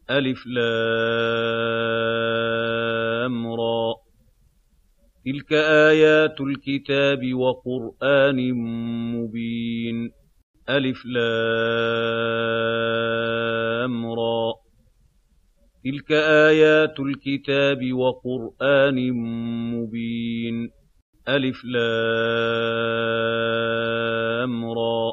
ألف لام را تلك آيات الكتاب وقرآن مبين ألف لام را تلك آيات الكتاب وقرآن مبين ألف لام را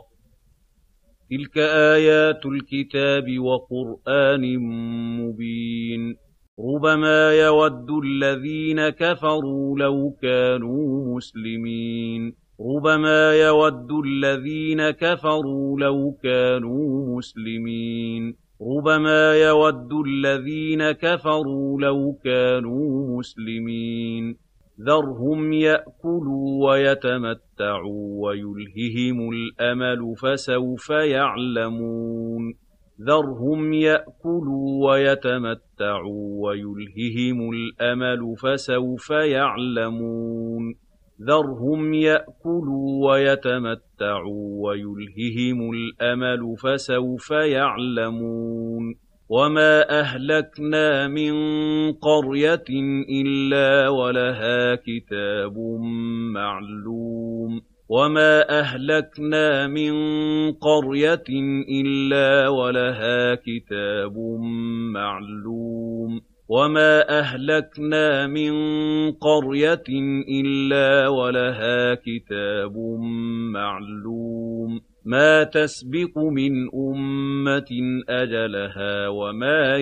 تلك آيات الكتاب وقرآن مبين ربما يود الذين كفروا لو كانوا مسلمين ربما يود الذين كفروا لو كانوا مسلمين ربما يود الذين كفروا لو كانوا مسلمين ذرهم يأكلوا ويتمتعوا ويلههم الأمل فسوف يعلمون ذرهم يأكلوا ويتمتعوا ويلههم الأمل فسوف يعلمون ذرهم يأكلوا ويتمتعوا ويلههم الأمل فسوف يعلمون وما أهلكنا من قرية إلا ولها كتاب معلوم وما أهلكنا من قرية إلا ولها كتاب معلوم وما أهلكنا من قرية إلا ولها كتاب معلوم ما تسبق من أمة أجلها وما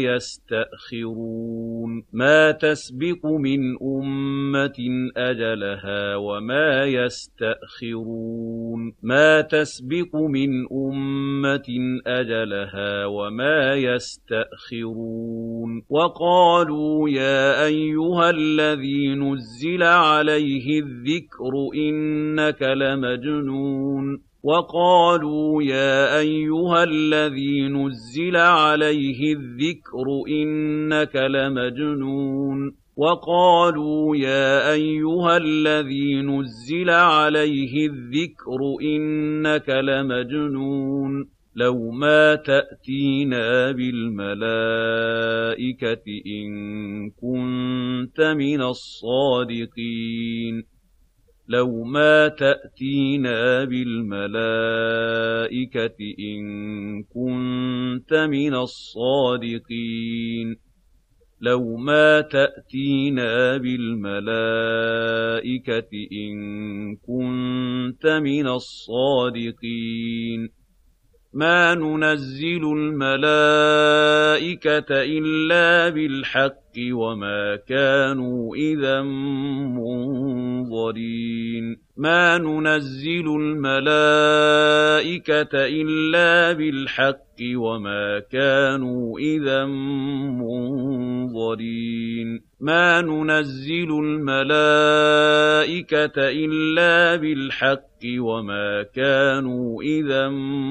يستأخرون ما تسبق من أمة أجلها وما يستأخرون ما تسبق من أمة أجلها وما يستأخرون وقالوا يا أيها الذي نزل عليه الذكر إنك لمجنون وقالوا يا أيها الذي نزل عليه الذكر إنك لمجنون وقالوا يا أيها الذي نزل عليه الذكر إنك لمجنون لو ما تأتينا بالملائكة إن كنت من الصادقين لو ما تأتينا بالملائكة إن كنت من الصادقين لو ما تأتينا بالملائكة إن كنت من الصادقين ما ننزل الملائكة إلا بالحق وما كانوا إذا منظرين ما ننزل الملائكة إلا بالحق وما كانوا إذا منظرين ما ننزل الملائكة إلا بالحق وما كانوا إذا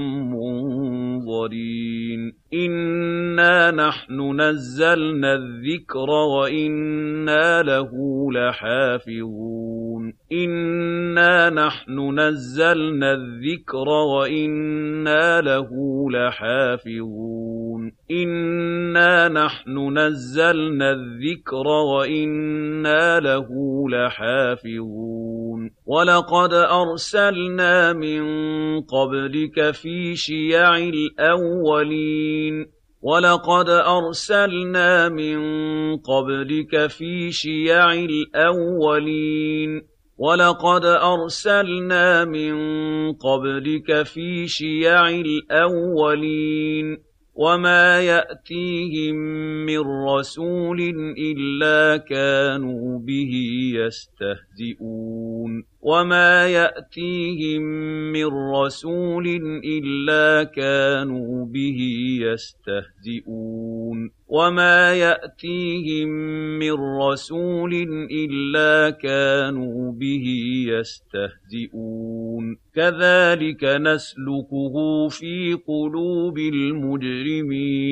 منظرين إنا نحن نزلنا الذكر وإنا له لحافظون إنا نحن نزلنا الذكر وإنا له لحافظون إنا نحن نزلنا الذكر وإنا له لحافظون ولقد أرسلنا من قبلك في شيع الأولين ولقد أرسلنا من قبلك في شيع الأولين ولقد أرسلنا من قبلك في شيع الأولين وما يأتيهم من رسول إلا كانوا به يستهزئون وما يأتيهم من رسول إلا كانوا به يستهزئون وما يأتيهم من رسول إلا كانوا به يستهزئون كذلك نسلكه في قلوب المجرمين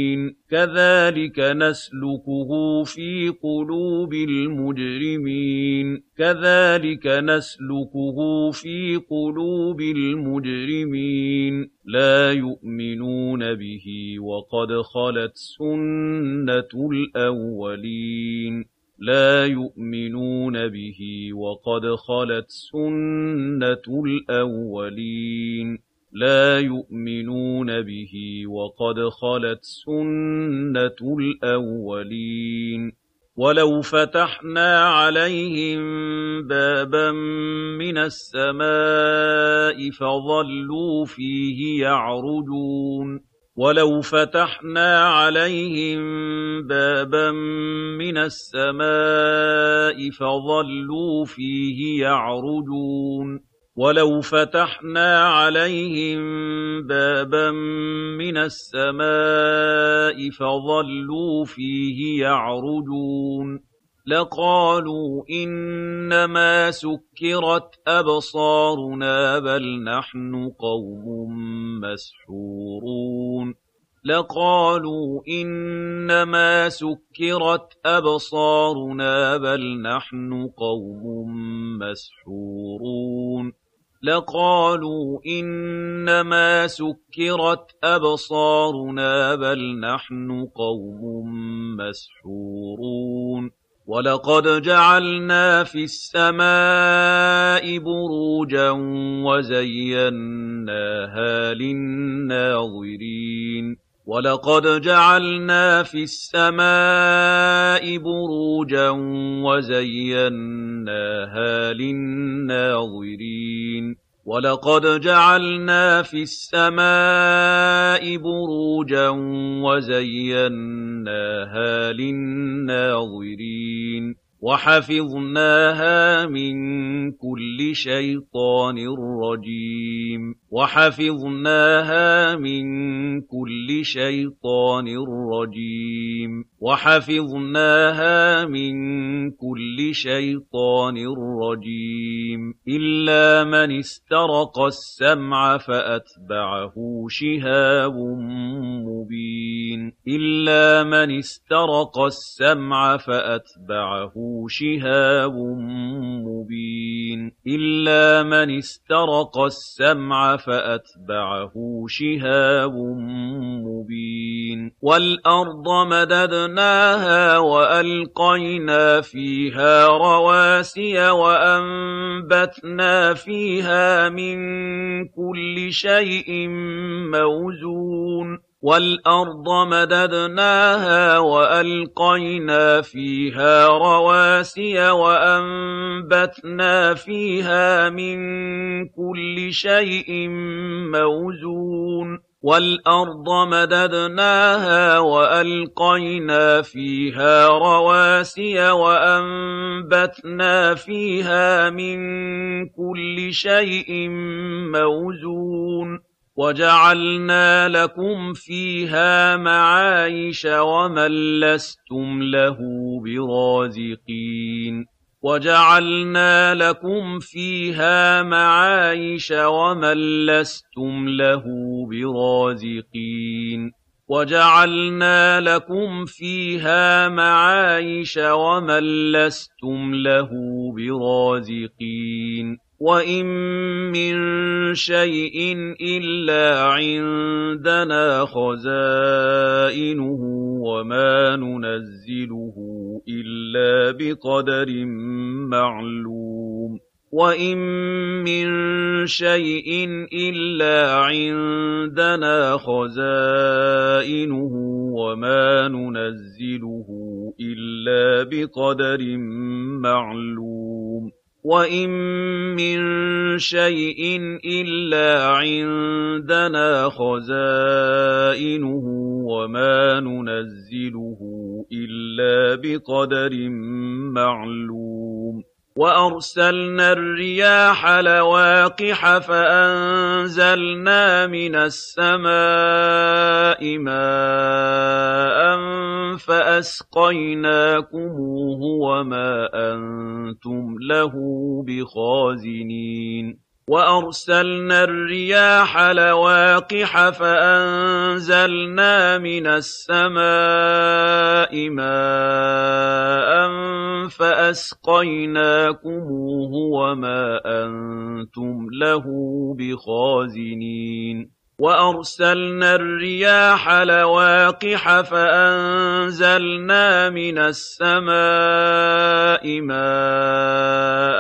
كذلك نسلكه في قلوب المجرمين كذلك نسلكه في قلوب المجرمين لا يؤمنون به وقد خلت سنة الأولين لا يؤمنون به وقد خلت سنة الأولين لا يؤمنون به وقد خلت سنة الأولين ولو فتحنا عليهم بابا من السماء فظلوا فيه يعرجون ولو فتحنا عليهم بابا من السماء فظلوا فيه يعرجون ولو فتحنا عليهم بابا من السماء فظلوا فيه يعرجون لقالوا إنما سكرت أبصارنا بل نحن قوم مسحورون لقالوا إنما سكرت أبصارنا بل نحن قوم مسحورون لقالوا إنما سكرت أبصارنا بل نحن قوم مسحورون ولقد جعلنا في السماء بروجا وزيناها للناظرين ولقد جعلنا في السماء بروجا وزيناها للناظرين ولقد جعلنا في السماء بروجا وزيناها للناظرين وحفظناها من كل شيطان رجيم وحفظناها من كل شيطان رجيم وحفظناها من كل شيطان رجيم إلا من استرق السمع فأتبعه شهاب مبين إلا من استرق السمع فأتبعه شهاب مبين إلا من استرق السمع فأتبعه شهاب مبين والأرض مددناها وألقينا فيها رواسي وأنبتنا فيها من كل شيء موزون والأرض مددناها وألقينا فيها رواسي وأنبتنا فيها من كل شيء موزون والأرض مددناها وألقينا فيها رواسي وأنبتنا فيها من كل شيء موزون وجعلنا لكم فيها معايش ومن لستم له برازقين وجعلنا لكم فيها معايش ومن لستم له برازقين وجعلنا لكم فيها معايش ومن لستم له برازقين وإن من شيء إلا عندنا خزائنه وما ننزله إلا بقدر معلوم وإن من شيء إلا عندنا خزائنه وما ننزله إلا بقدر معلوم وإن من شيء إلا عندنا خزائنه وما ننزله إلا بقدر معلوم وأرسلنا الرياح لواقح فأنزلنا من السماء ماء فأسقيناكموه وما أنتم له بخازنين وَأَرْسَلْنَا الرِّيَاحَ لَوَاقِحَ فَأَنزَلْنَا مِنَ السَّمَاءِ مَاءً فَأَسْقَيْنَاكُمُوهُ وَمَا أَنتُمْ لَهُ بِخَازِنِينَ وَأَرْسَلْنَا الرِّيَاحَ لَوَاقِحَ فَأَنزَلْنَا مِنَ السَّمَاءِ مَاءً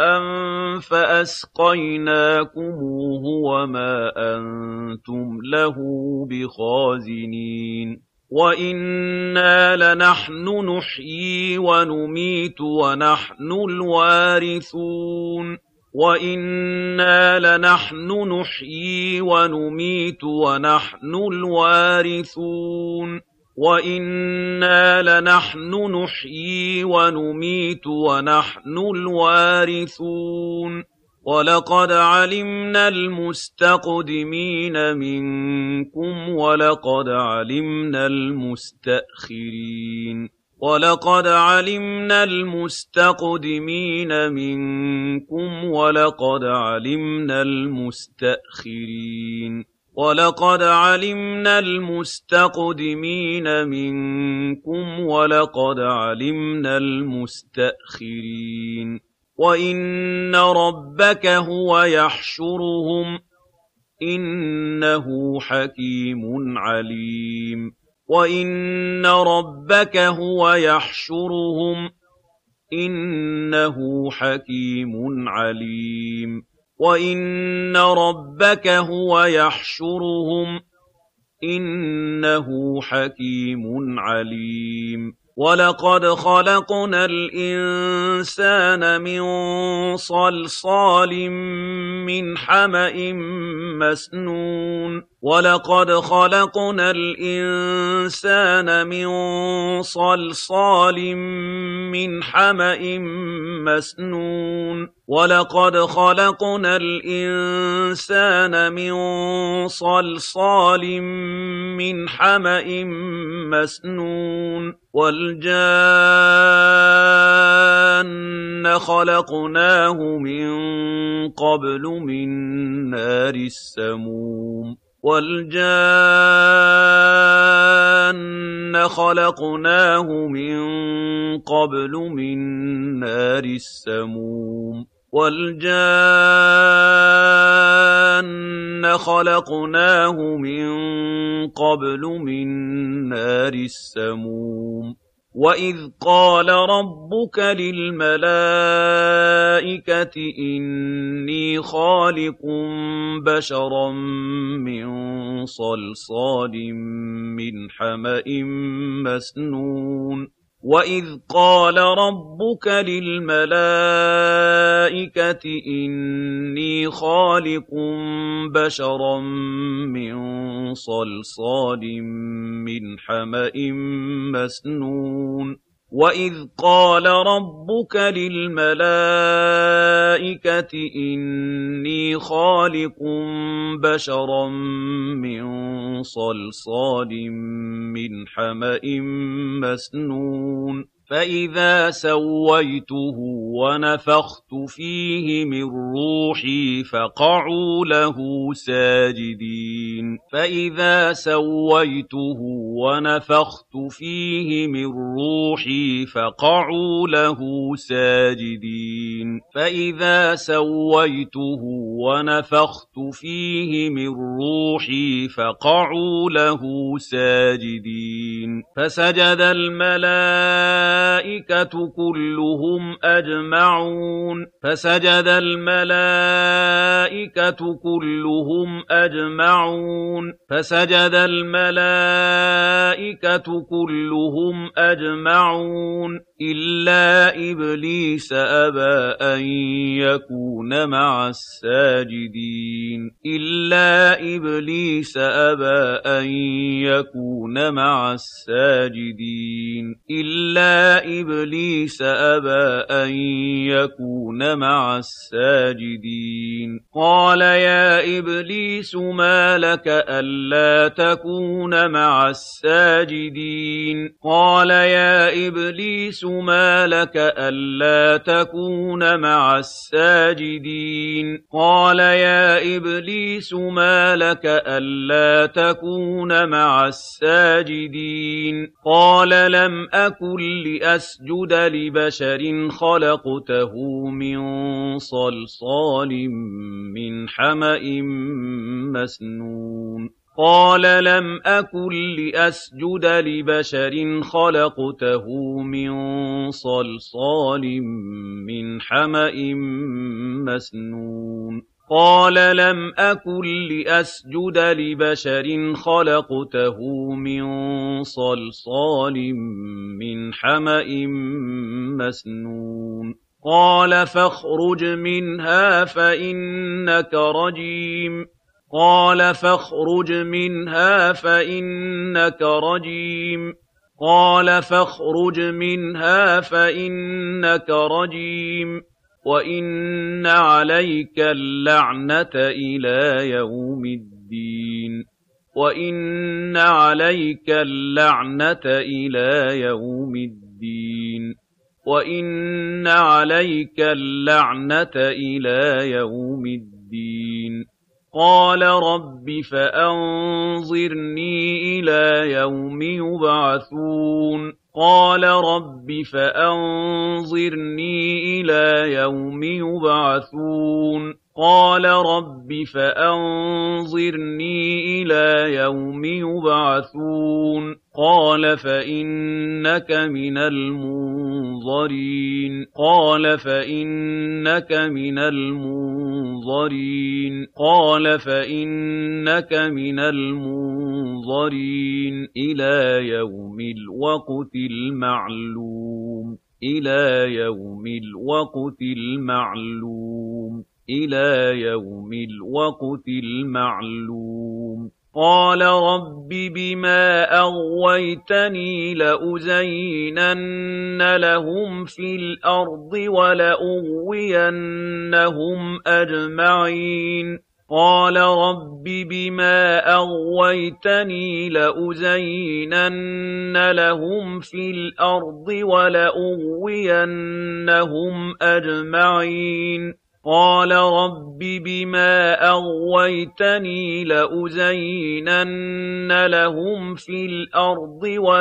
فَأَسْقَيْنَاكُمُوهُ وَمَا أَنتُمْ لَهُ بِخَازِنِينَ وَإِنَّا لَنَحْنُ نُحْيِي وَنُمِيتُ وَنَحْنُ الْوَارِثُونَ وَإِنَّا لَنَحْنُ نُحْيِي وَنُمِيتُ وَنَحْنُ الْوَارِثُونَ وَإِنَّا لَنَحْنُ نُحْيِي وَنُمِيتُ وَنَحْنُ الْوَارِثُونَ وَلَقَدْ عَلِمْنَا الْمُسْتَقْدِمِينَ مِنكُمْ وَلَقَدْ عَلِمْنَا الْمُسْتَأْخِرِينَ وَلَقَدْ عَلِمْنَا الْمُسْتَقْدِمِينَ مِنكُمْ وَلَقَدْ عَلِمْنَا الْمُسْتَأْخِرِينَ وَلَقَدْ عَلِمْنَا الْمُسْتَقْدِمِينَ مِنكُمْ وَلَقَدْ عَلِمْنَا الْمُسْتَأْخِرِينَ وَإِنَّ رَبَّكَ هُوَ يَحْشُرُهُمْ إِنَّهُ حَكِيمٌ عَلِيمٌ وَإِنَّ رَبَّكَ هُوَ يَحْشُرُهُمْ إِنَّهُ حَكِيمٌ عَلِيمٌ وَإِنَّ رَبَّكَ هُوَ يَحْشُرُهُمْ إِنَّهُ حَكِيمٌ عَلِيمٌ وَلَقَدْ خَلَقْنَا الْإِنسَانَ مِنْ صَلْصَالٍ مِّنْ حَمَإٍ مَّسْنُونٍ وَلَقَدْ خَلَقْنَا الْإِنسَانَ مِنْ صَلْصَالٍ مِّنْ حَمَإٍ مَّسْنُونٍ وَلَقَدْ خَلَقْنَا الْإِنسَانَ مِنْ صَلْصَالٍ مِّنْ حَمَإٍ مَّسْنُونٍ وَالْجَانَّ خَلَقْنَاهُ مِن قَبْلُ مِن نَّارِ السَّمُومِ وَالْجَانَّ خَلَقْنَاهُ مِن قَبْلُ مِن نَّارِ السَّمُومِ وَالْجَانَّ خَلَقْنَاهُ مِن قَبْلُ مِن نَّارِ السَّمُومِ وَإِذْ قَالَ رَبُّكَ لِلْمَلَائِكَةِ إِنِّي خَالِقٌ بَشَرًا مِّن صَلْصَالٍ مِّنْ حَمَإٍ مَّسْنُونٍ وَإِذْ قَالَ رَبُّكَ لِلْمَلَائِكَةِ إِنِّي خَالِقٌ بَشَرًا مِّن صَلْصَالٍ مِّنْ حَمَإٍ مَّسْنُونٍ وَإِذْ قَالَ رَبُّكَ لِلْمَلَائِكَةِ إِنِّي خَالِقٌ بَشَرًا مِّن صَلْصَالٍ مِّنْ حَمَإٍ مسنون فَإِذَا سَوَّيْتُهُ وَنَفَخْتُ فِيهِ مِن رُّوحِي فَقَعُوا لَهُ سَاجِدِينَ فَإِذَا سَوَّيْتُهُ وَنَفَخْتُ فِيهِ مِن رُّوحِي فَقَعُوا لَهُ سَاجِدِينَ فَإِذَا سَوَّيْتُهُ وَنَفَخْتُ فِيهِ مِن رُّوحِي فَقَعُوا لَهُ سَاجِدِينَ فَسَجَدَ الْمَلَائِكَةُ كلهم أجمعون فسجد الملائكة كلهم أجمعون فسجد الملائكة كلهم أجمعون إلا إبليس أبى أن يكون مع الساجدين إلا إبليس أبى أن يكون مع الساجدين إلا إبليس أبى أن يكون مع الساجدين قال يا إبليس ما لك ألا تكون مع الساجدين قال يا إبليس ما لك ألا تكون مع الساجدين قال يا إبليس ما لك ألا تكون مع الساجدين قال لم أكن لأسجد لبشر خلقته من صلصال من حمأ مسنون قال لم أكن لأسجد لبشر خلقته من صلصال من حمأ مسنون قال لم أكن لأسجد لبشر خلقته من صلصال من حمأ مسنون قال فاخرج منها فإنك رجيم قال فاخرج منها فإنك رجيم قال فاخرج منها فإنك رجيم وإن عليك اللعنة إلى يوم الدين وإن عليك اللعنة إلى يوم الدين وإن عليك اللعنة إلى يوم الدين قال رب فأنظرني إلى يوم يبعثون قال رب فأنظرني إلى يوم يبعثون قال رب فأنظرني إلى يوم يبعثون قال فإنك من المنظرين قال فإنك من المنظرين قال فإنك من المنظرين إلى يوم الوقت المعلوم إلى يوم الوقت المعلوم إلى يوم الوقت المعلوم قال رب بما أغويتني لأزينن لهم في الأرض ولأغوينهم أجمعين قال رب بما أغويتني لأزينن لهم في الأرض ولأغوينهم أجمعين قال رب بما أغويتني لأزينن لهم في الأرض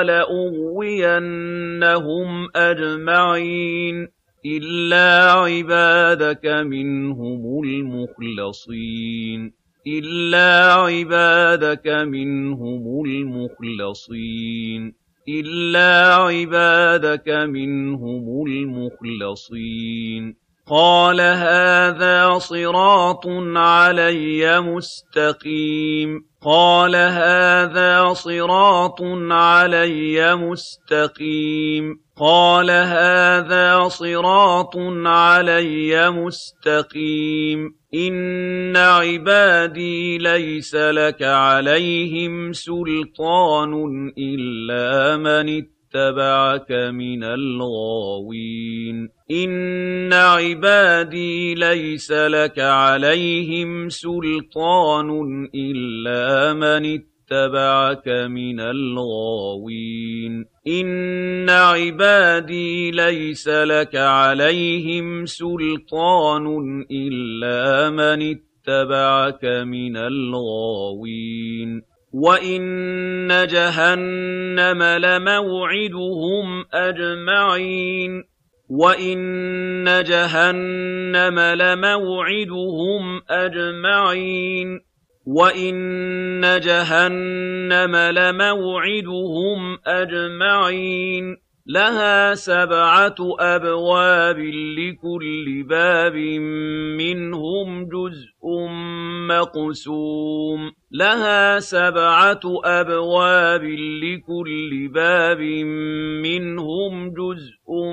ولأغوينهم أجمعين إلا عبادك منهم المخلصين إلا عبادك منهم المخلصين إلا عبادك منهم المخلصين قال هذا صراط علي مستقيم قال هذا صراط علي مستقيم قال هذا صراط علي مستقيم إن عبادي ليس لك عليهم سلطان إلا من اتبعك من الغاوين إن عبادي ليس لك عليهم سلطان إلا من اتبعك من الغاوين إن عبادي ليس لك عليهم سلطان إلا من اتبعك من الغاوين وإن جهنم لموعدهم أجمعين وإن جهنم لموعدهم أجمعين وإن جهنم لموعدهم أجمعين لها 7 أبواب لكل باب منهم جزء مقسوم لها 7 أبواب لكل باب منهم جزء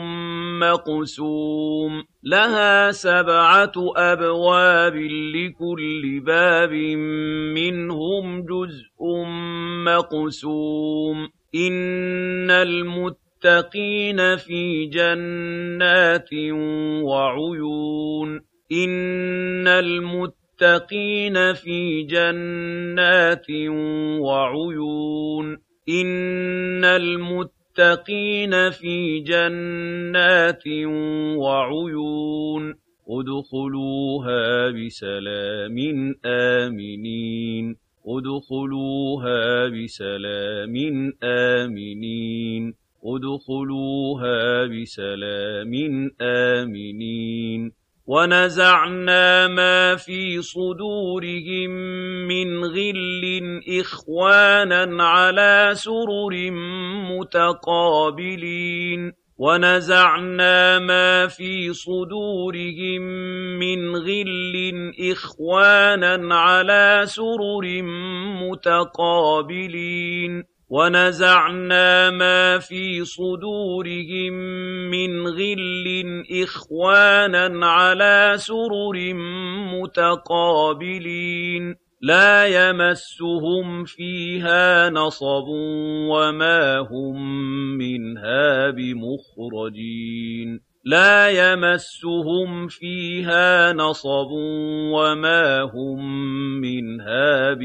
مقسوم لها 7 أبواب لكل باب منهم جزء مقسوم إن المتقين في جنات وعيون إن المتقين في جنات وعيون إن المتقين المتقين في جنات وعيون ادخلوها بسلام آمنين ادخلوها بسلام آمنين ادخلوها بسلام آمنين ونزعنا ما في صدورهم من غل إخوانا على سرر متقابلين ونزعنا ما في صدورهم من غل إخوانا على سرر متقابلين ونزعنا ما في صدورهم من غل إخوانا على سرر متقابلين لا يمسهم فيها نصب وما هم منها بمخرجين لا يمسهم فيها نصب وما هم منها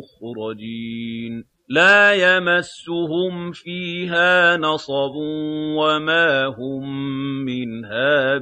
بمخرجين لا يمسهم فيها نصب وما هم منها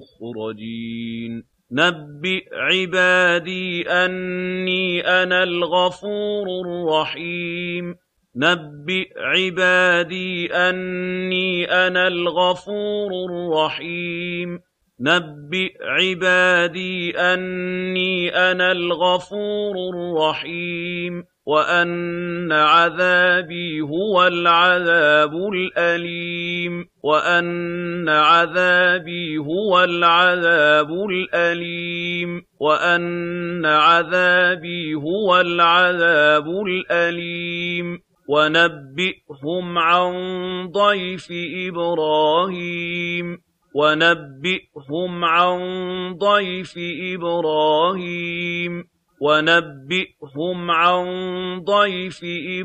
بمخرجين نبئ عبادي أني أنا الغفور الرحيم نبئ عبادي أني أنا الغفور الرحيم نبئ عبادي أني أنا الغفور الرحيم وأن عذابي هو العذاب الأليم وأن عذابي هو العذاب الأليم وأن عذابي هو العذاب الأليم ونبئهم عن ضيف إبراهيم ونبئهم عن ضيف إبراهيم ونبئهم عن ضيف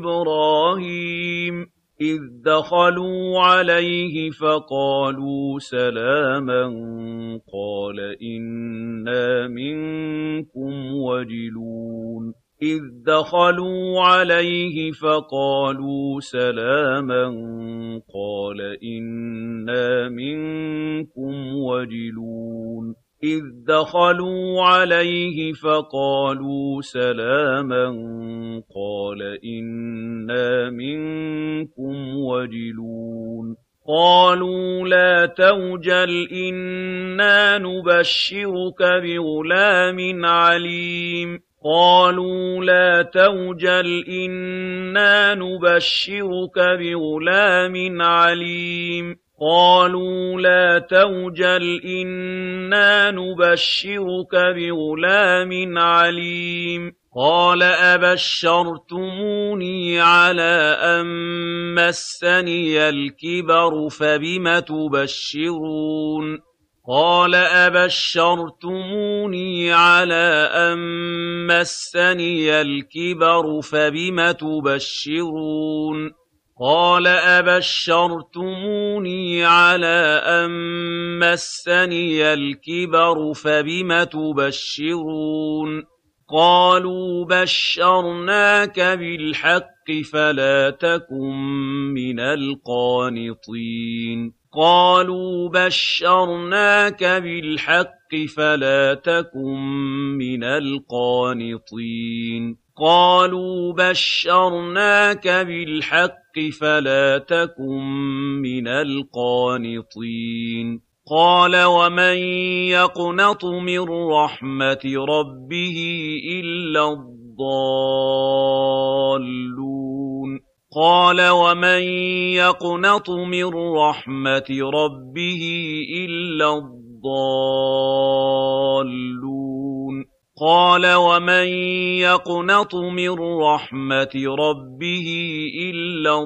إبراهيم إذ دخلوا عليه فقالوا سلاما قال إنا منكم وجلون إذ دخلوا عليه فقالوا سلاما قال إنا منكم وجلون إذ دخلوا عليه فقالوا سلاما قال إنا منكم وجلون قالوا لا توجل إنا نبشرك بغلام عليم قالوا لا توجل إنا نبشرك بغلام عليم قالوا لا توجل إنا نبشرك بغلام عليم قال أبشرتموني على أن مسني الكبر فبم تبشرون قال أبشرتموني على أن مسني الكبر فبم تبشرون قال أبشرتموني على أن مسني الكبر فبم تبشرون قالوا بشرناك بالحق فلا تكن من القانطين قالوا بشرناك بالحق فلا تكن من القانطين قالوا بشرناك بالحق فلا تكن من القانطين قال ومن يقنط من رحمة ربه إلا الضالون قال ومن يقنط من رحمة ربه إلا الضالون قال ومن يقنط من رحمة ربه إلا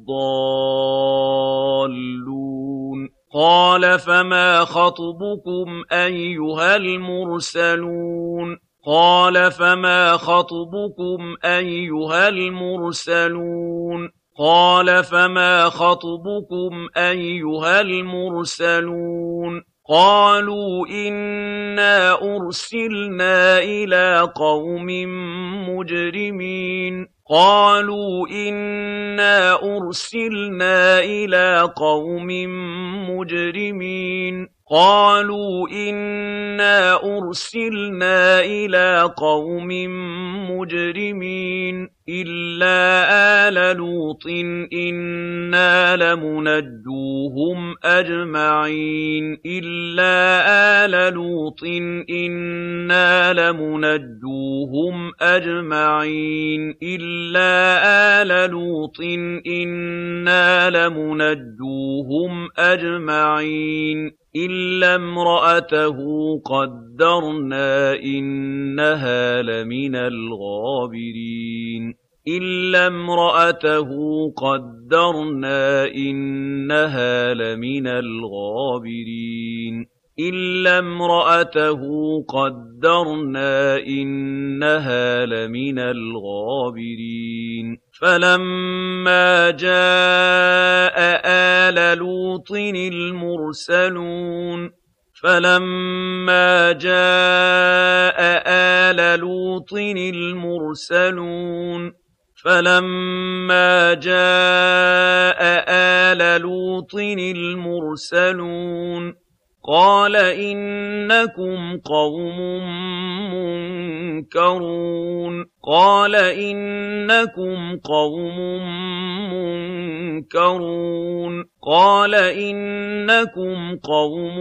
الضالون قال فما خطبكم أيها المرسلون قال فما خطبكم أيها المرسلون قال فما خطبكم أيها المرسلون قالوا إنا أرسلنا إلى قوم مجرمين قالوا إنا أرسلنا إلى قوم مجرمين قالوا إنا أرسلنا إلى قوم مجرمين إلا آل لوط إنا لمنجوهم أجمعين إلا آل لوط إنا لمنجوهم أجمعين إلا آل لوط إنا لمنجوهم أجمعين إلا امرأته قدرنا إنها لمن الغابرين إلا امرأته قدرنا إنها لمن الغابرين إلا امرأته قدرنا إنها لمن الغابرين فلما جاء آل لوط المرسلون فلما جاء آل لوط المرسلون فلما جاء آل لوط المرسلون قال إنكم قوم منكرون قال إنكم قوم منكرون قال إنكم قوم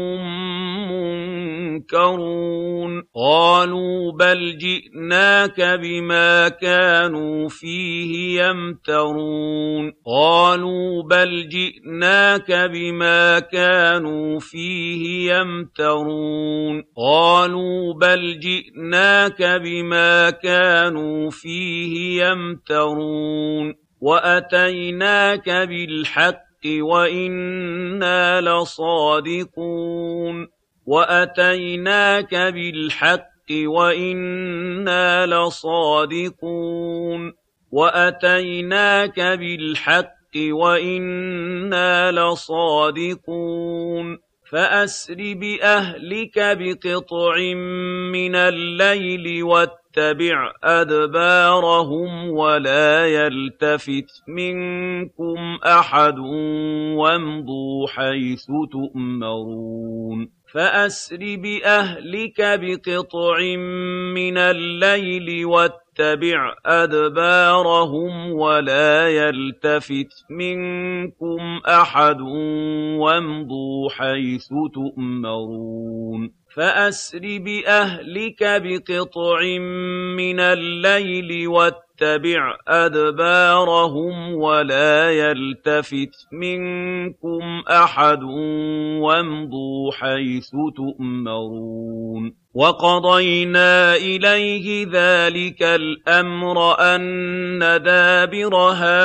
منكرون قالوا بل جئناك بما كانوا فيه يمترون قالوا بل جئناك بما كانوا فيه يمترون قالوا بل جئناك بما كانوا فيه يمترون وأتيناك بالحق وإنا لصادقون وأتيناك بالحق وإنا لصادقون وأتيناك بالحق وإنا لصادقون فأسر بأهلك بقطع من الليل واتبع أدبارهم ولا يلتفت منكم أحد وامضوا حيث تؤمرون فأسر بأهلك بقطع من الليل واتبع أدبارهم ولا يلتفت منكم أحد وامضوا حيث تؤمرون فأسر بأهلك بقطع من الليل واتبع أدبارهم ولا يلتفت منكم أحد وامضوا حيث تؤمرون وقضينا إليه ذلك الأمر أن دابر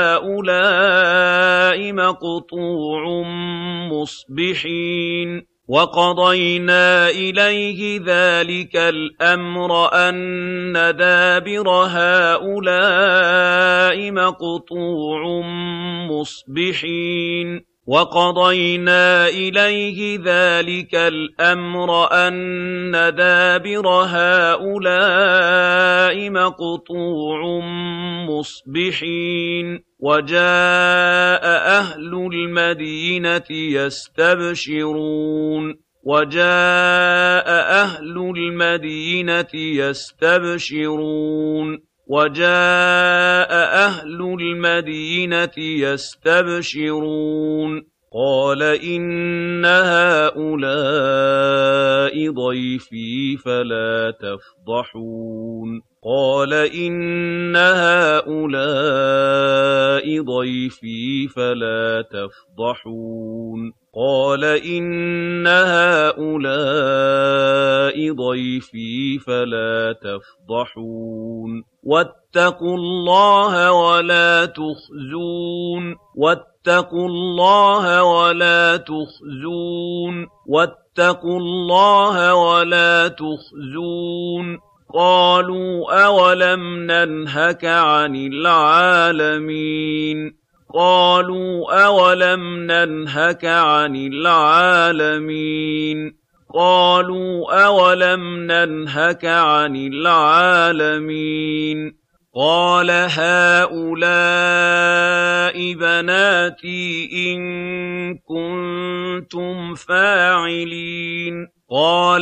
هؤلاء مقطوع مصبحين وقضينا إليه ذلك الأمر أن دابر هؤلاء مقطوع مصبحين وقضينا إليه ذلك الأمر أن دابر هؤلاء مقطوع مصبحين وجاء أهل المدينة يستبشرون وجاء أهل المدينة يستبشرون وجاء أهل المدينة يستبشرون قال إن هؤلاء ضيفي فلا تفضحون قال إن هؤلاء ضيفي فلا تفضحون قال إن هؤلاء ضيفي فلا تفضحون واتقوا الله ولا تخزون واتقوا الله ولا تخزون واتقوا الله ولا تخزون قالوا أولم ننهك عن العالمين قالوا أولم ننهك عن العالمين قالوا أولم ننهك عن العالمين قال هؤلاء بناتي إن كنتم فاعلين قال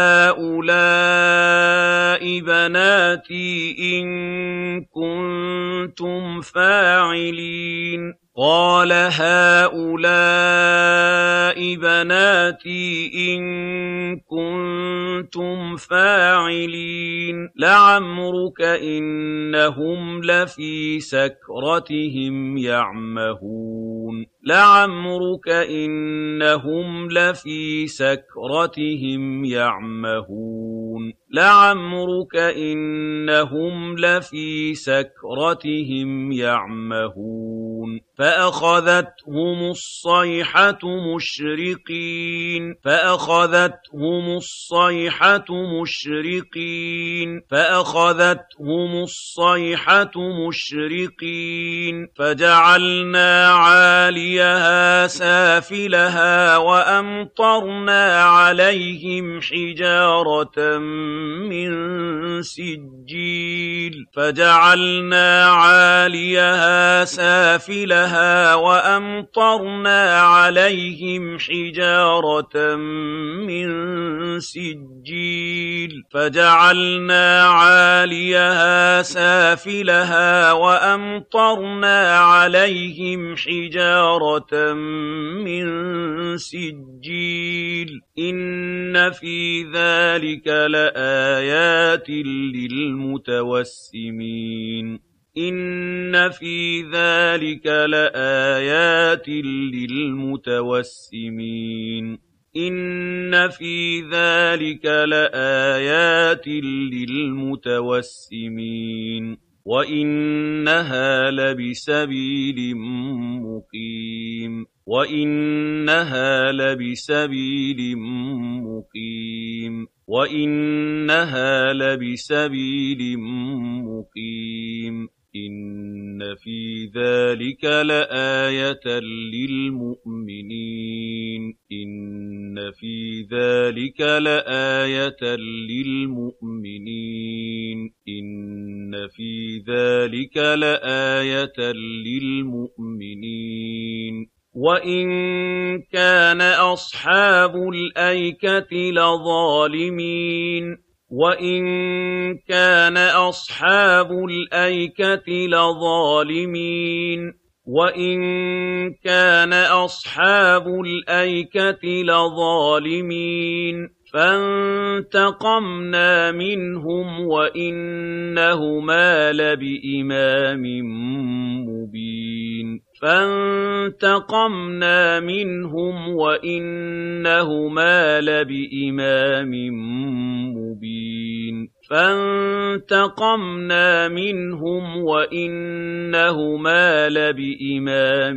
هؤلاء بناتي إن كنتم فاعلين قال هؤلاء بناتي إن كنتم فاعلين لعمرك إنهم لفي سكرتهم يعمهون لعمرك إنهم لفي سكرتهم يعمهون لعمرك إنهم لفي سكرتهم يعمهون فأخذتهم الصيحة مشرقين فأخذتهم الصيحة مشرقين فأخذتهم الصيحة مشرقين فجعلنا عاليها سافلها وأمطرنا عليهم حجارة من سجيل فجعلنا عاليها سافلها وأمطرنا عليهم حجارة من سجيل فجعلنا عاليها سافلها وأمطرنا عليهم حجارة من سجيل إن في ذلك لآيات للمتوسمين إن في ذلك لآيات للمتوسمين إن في ذلك لآيات للمتوسمين وإنها لبسبيل مقيم وإنها لبسبيل مقيم وإنها لبسبيل مقيم إن في ذلك لآية للمؤمنين إن في ذلك لآية للمؤمنين إن في ذلك لآية للمؤمنين وإن كان أصحاب الأيكة لظالمين وإن كان أصحاب الأيكة لظالمين وإن كان أصحاب الأيكة لظالمين فانتقمنا منهم وإنهما لبإمام مبين فانتقمنا منهم وإنهما لبإمام مبين فانتقمنا منهم وإنهما لبإمام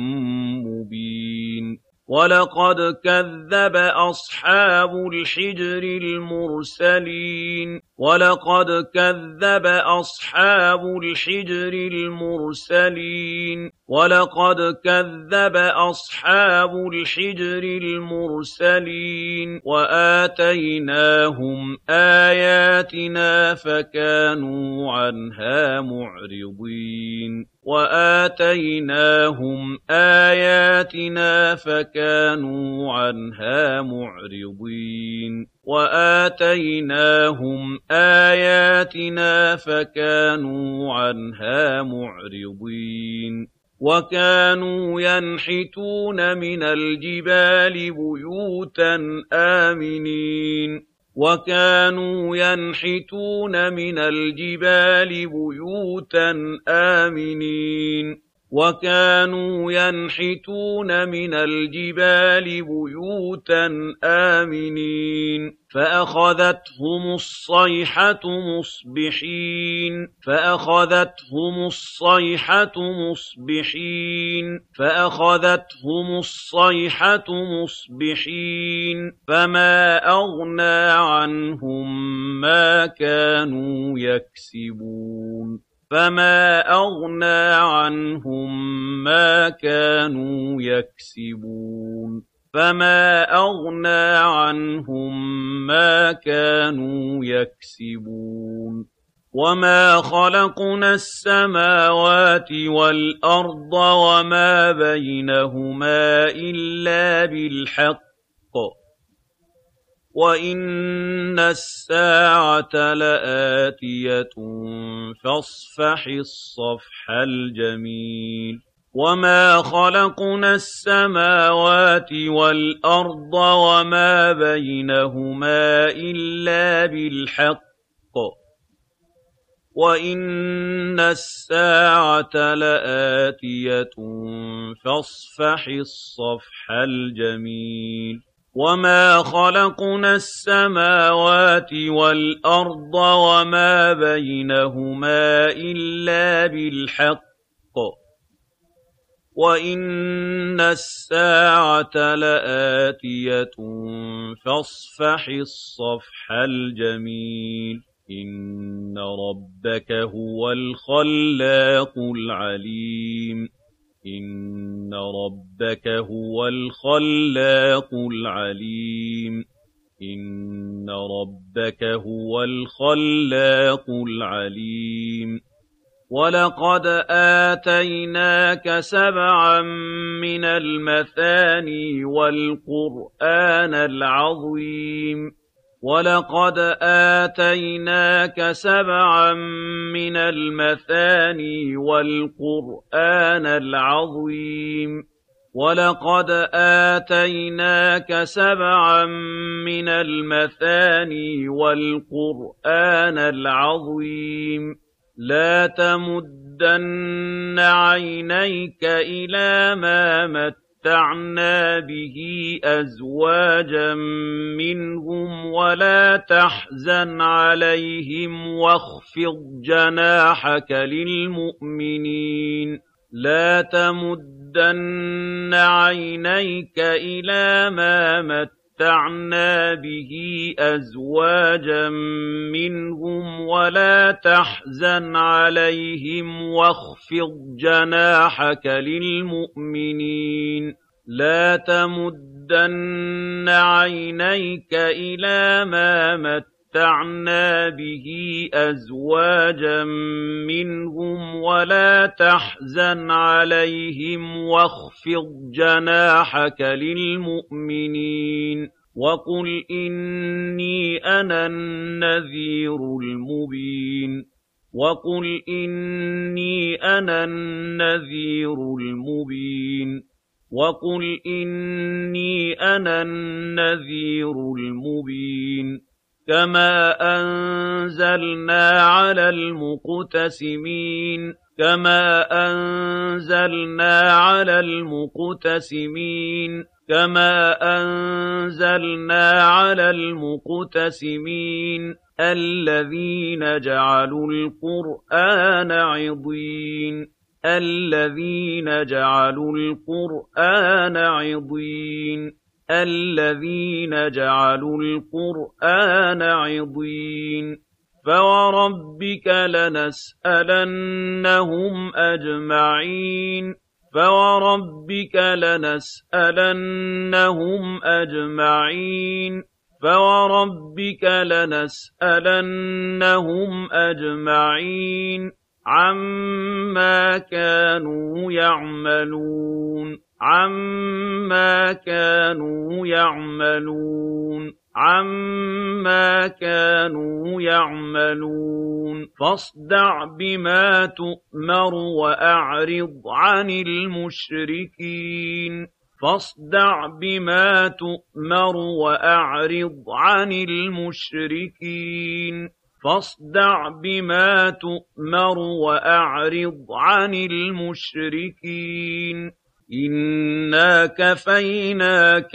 مبين ولقد كذب أصحاب الحجر المرسلين ولقد كذب أصحاب الحجر المرسلين ولقد كذب أصحاب الحجر المرسلين وآتيناهم آياتنا فكانوا عنها معرضين وآتيناهم آياتنا فكانوا عنها معرضين وآتيناهم آياتنا فكانوا عنها معرضين وكانوا ينحتون من الجبال بيوتا آمنين وكانوا ينحتون من الجبال بيوتا آمنين وكانوا ينحتون من الجبال بيوتا آمنين فأخذتهم الصيحة مصبحين فأخذتهم الصيحة مصبحين فأخذتهم الصيحة مصبحين فما أغنى عنهم ما كانوا يكسبون فما أغنى عنهم ما كانوا يكسبون فما أغنى عنهم ما كانوا يكسبون وَمَا خَلَقْنَا السَّمَاوَاتِ وَالْأَرْضَ وَمَا بَيْنَهُمَا إِلَّا بِالْحَقِّ وَإِنَّ السَّاعَةَ لَآتِيَةٌ فَاصْفَحِ الصَّفْحَ الْجَمِيلَ وَمَا خَلَقْنَا السَّمَاوَاتِ وَالْأَرْضَ وَمَا بَيْنَهُمَا إِلَّا بِالْحَقِّ وَإِنَّ السَّاعَةَ لَآتِيَةٌ فَاصْفَحِ الصَّفْحَ الْجَمِيلَ وَمَا خَلَقْنَا السَّمَاوَاتِ وَالْأَرْضَ وَمَا بَيْنَهُمَا إِلَّا بِالْحَقِّ وَإِنَّ السَّاعَةَ لَآتِيَةٌ فَاصْفَحِ الصَّفْحَ الْجَمِيلَ إِنَّ رَبَّكَ هُوَ الْخَلَّاقُ الْعَلِيمُ إِنَّ رَبَّكَ هُوَ الْخَلَّاقُ الْعَلِيمُ إِنَّ رَبَّكَ هُوَ الْخَلَّاقُ الْعَلِيمُ وَلَقَدْ آتَيْنَاكَ سَبْعًا مِنَ الْمَثَانِي وَالْقُرْآنَ الْعَظِيمَ وَلَقَدْ آتَيْنَاكَ سَبْعًا مِنَ الْمَثَانِي وَالْقُرْآنَ الْعَظِيمَ وَلَقَدْ آتَيْنَاكَ سَبْعًا مِنَ الْمَثَانِي وَالْقُرْآنَ الْعَظِيمَ لَا تَمُدَّنَّ عَيْنَيْكَ إِلَىٰ مَا مَتَّعْنَا بِهِ أَزْوَاجًا مِّنْهُمْ وَلَا تَحْزَنْ عَلَيْهِمْ وَاخْفِضْ جَنَاحَكَ لِلْمُؤْمِنِينَ لَا تَمُدَّنَّ عَيْنَيْكَ إِلَىٰ مَا مَتَّعْنَا بِهِ أَزْوَاجًا مِّنْهُمْ وَلَا تَحْزَنْ عَلَيْهِمْ وَاخْفِضْ جَنَاحَكَ لِلْمُؤْمِنِينَ لَا تَمُدَّنَّ عَيْنَيْكَ إِلَىٰ مَا مَتَّعْنَا بِهِ أَزْوَاجًا مِّنْهُمْ وَلَا تَحْزَنْ عَلَيْهِمْ وَاخْفِضْ جَنَاحَكَ لِلْمُؤْمِنِينَ وَقُلْ إِنِّي أَنَا النَّذِيرُ الْمُبِينُ وَقُلْ إِنِّي أَنَا النَّذِيرُ الْمُبِينُ وَقُلْ إِنِّي أَنَا النَّذِيرُ الْمُبِينُ كَمَا أَنزَلْنَا على المقتسمين كَمَا أَنزَلْنَا على المقتسمين كَمَا أَنزَلْنَا على المقتسمين الَّذِينَ جَعَلُوا الْقُرْآنَ عِضِينَ الَّذِينَ جَعَلُوا الْقُرْآنَ عِضِينَ الَّذِينَ جَعَلُوا الْقُرْآنَ عِضِينَ فَوَرَبِّكَ لَنَسْأَلَنَّهُمْ أَجْمَعِينَ فَوَرَبِّكَ لَنَسْأَلَنَّهُمْ أَجْمَعِينَ فَوَرَبِّكَ لَنَسْأَلَنَّهُمْ أَجْمَعِينَ عَمَّا كَانُوا يَعْمَلُونَ عَمَّا كَانُوا يَعْمَلُونَ عَمَّا كَانُوا يَعْمَلُونَ فاصدع بِمَا تُؤْمَرُ وَأَعْرِضْ عَنِ الْمُشْرِكِينَ فاصدع بِمَا تُؤْمَرُ وَأَعْرِضْ عَنِ الْمُشْرِكِينَ فاصدع بِمَا تُؤْمَرُ وَأَعْرِضْ عَنِ الْمُشْرِكِينَ إِنَّا كَفَيْنَاكَ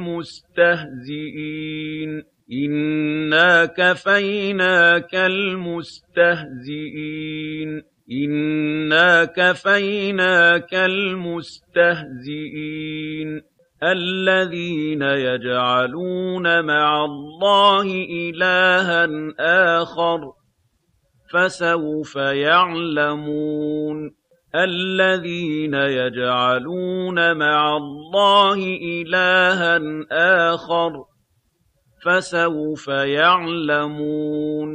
الْمُسْتَهْزِئِينَ إِنَّا كَفَيْنَاكَ الْمُسْتَهْزِئِينَ إِنَّا كَفَيْنَاكَ الْمُسْتَهْزِئِينَ الَّذِينَ يَجْعَلُونَ مَعَ اللَّهِ إِلَٰهًا آخَرَ فَسَوْفَ يَعْلَمُونَ الَّذِينَ يَجْعَلُونَ مَعَ اللَّهِ إِلَٰهًا آخَرَ فَسَوْفَ يَعْلَمُونَ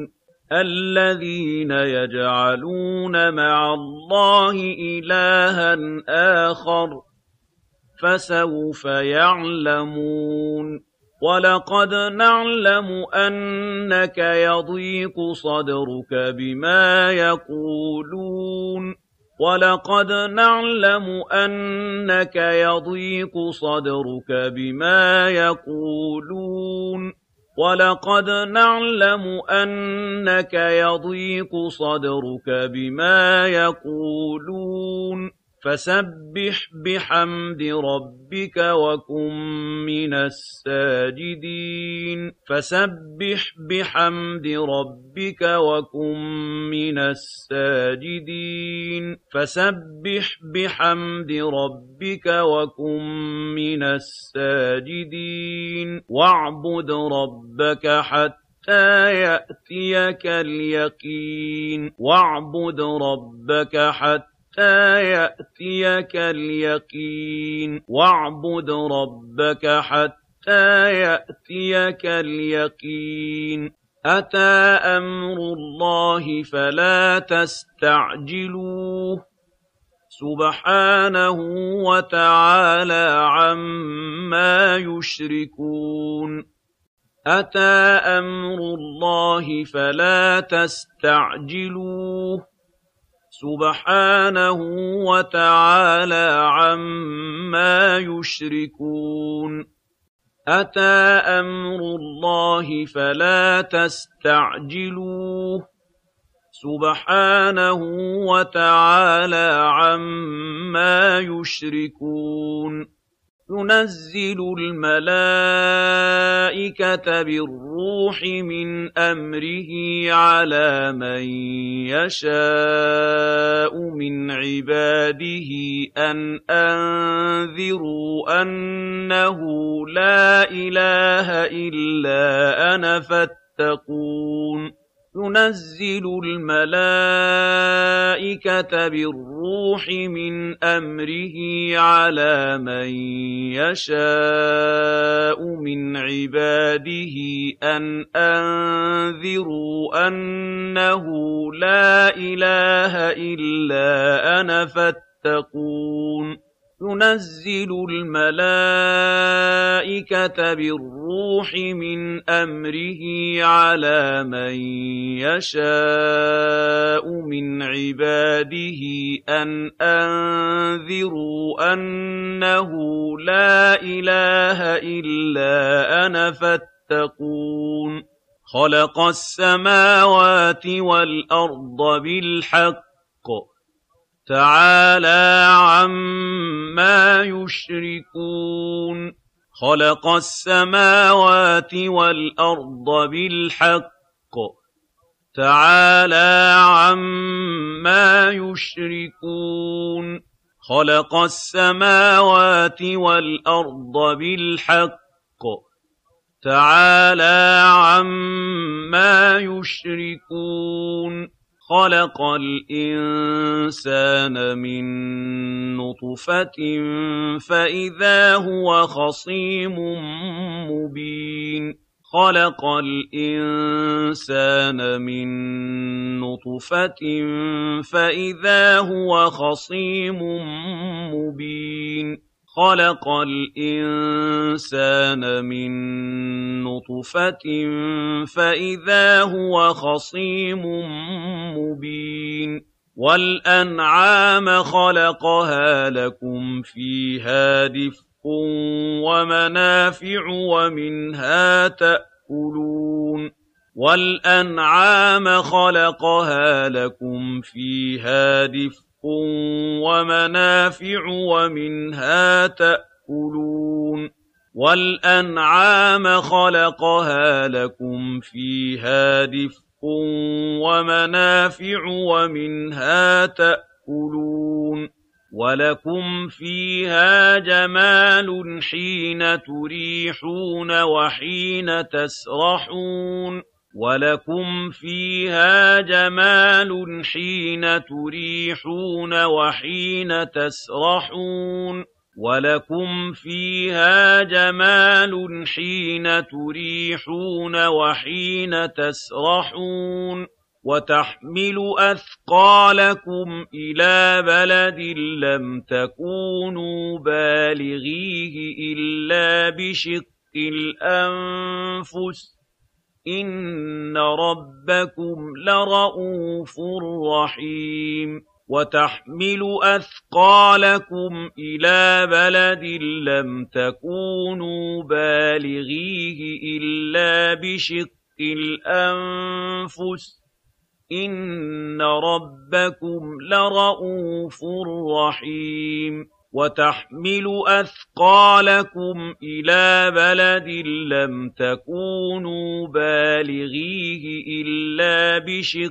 الذين يجعلون مع الله إلها آخر فسوف يعلمون ولقد نعلم أنك يضيق صدرك بما يقولون ولقد نعلم أنك يضيق صدرك بما يقولون ولقد نعلم أنك يضيق صدرك بما يقولون فسبح بحمد ربك وكن من الساجدين فسبح بحمد ربك وكن من الساجدين فسبح بحمد ربك وكن من الساجدين واعبد ربك حتى يأتيك اليقين واعبد ربك حتى يأتيك اليقين واعبد ربك حتى يأتيك اليقين أتى أمر الله فلا تستعجلوه سبحانه وتعالى عما يشركون أتى أمر الله فلا تستعجلوه سبحانه وتعالى عما يشركون أتى أمر الله فلا تستعجلوه سبحانه وتعالى عما يشركون ينزل الملائكة بالروح من أمره على من يشاء من عباده أن أنذروا أنه لا إله إلا أنا فاتقون ينزل الملائكة بالروح من أمره على من يشاء من عباده أن أنذروا أنه لا إله إلا أنا فاتقون ينزل الملائكة بالروح من أمره على من يشاء من عباده أن أنذروا أنه لا إله إلا أنا فاتقون خلق السماوات والأرض بالحق تعالى عما يشركون خلق السماوات والأرض بالحق تعالى عما يشركون خلق السماوات والأرض بالحق تعالى عما يشركون خلق الإنسان من نطفة فإذا هو خصيم مبين خلق الإنسان من نطفة فإذا هو خصيم مبين خلق الإنسان من نطفة فإذا هو خصيم مبين والأنعام خلقها لكم فيها دفء ومنافع ومنها تأكلون والأنعام خلقها لكم فيها دفء ومنافع ومنها تأكلون والأنعام خلقها لكم فيها دفء ومنافع ومنها تأكلون ولكم فيها جمال حين تريحون وحين تسرحون ولكم فيها جمال حين تريحون وحين تسرحون ولكم فيها جمال حين تريحون وحين تسرحون وتحمل أثقالكم إلى بلد لم تكونوا بالغيه إلا بشق الأنفس إن ربكم لرءوف رحيم وتحمل أثقالكم إلى بلد لم تكونوا بالغيه إلا بشق الأنفس إن ربكم لرءوف رحيم وتحمل أثقالكم إلى بلد لم تكونوا بالغيه إلا بشق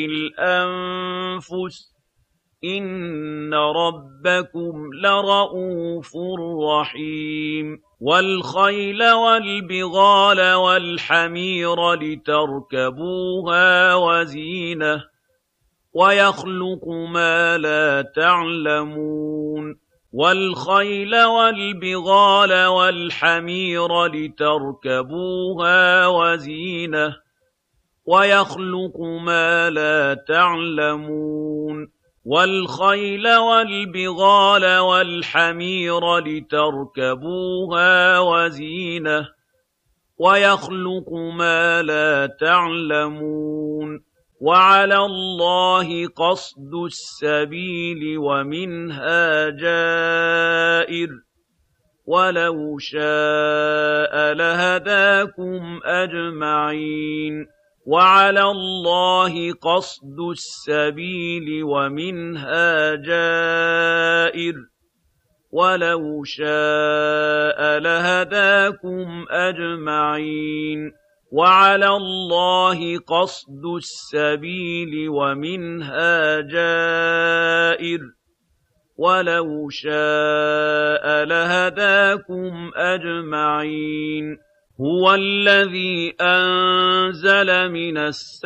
الأنفس إن ربكم لرءوف رحيم والخيل والبغال والحمير لتركبوها وزينة ويخلق ما لا تعلمون والخيل والبغال والحمير لتركبوها وزينة ويخلق ما لا تعلمون والخيل والبغال والحمير لتركبوها وزينة ويخلق ما لا تعلمون وعلى الله قصد السبيل ومنها جائر ولو شاء لهداكم أجمعين وعلى الله قصد السبيل ومنها جائر ولو شاء لهداكم أجمعين وعلى الله قصد السبيل ومنها جائر ولو شاء لهداكم أجمعين هو الذي أنزل من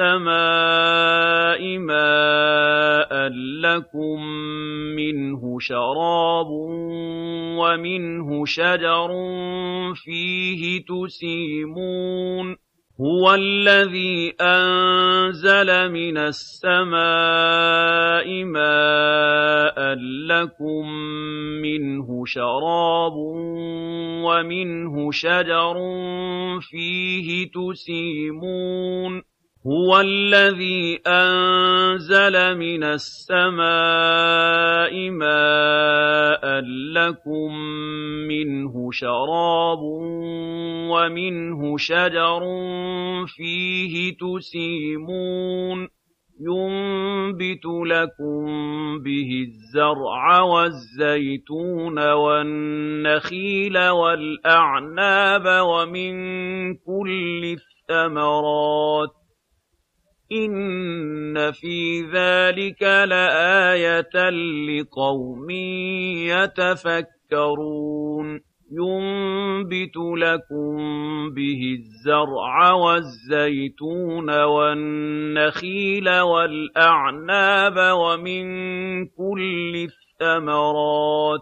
السماء ماء لكم منه شراب ومنه شجر فيه تسيمون هو الذي أنزل من السماء ماء لكم منه شراب ومنه شجر فيه تسيمون هو الذي أنزل من السماء ماء لكم منه شراب ومنه شجر فيه تسيمون ينبت لكم به الزرع والزيتون والنخيل والأعناب ومن كل الثمرات إن في ذلك لآية لقوم يتفكرون ينبت لكم به الزرع والزيتون والنخيل والأعناب ومن كل الثمرات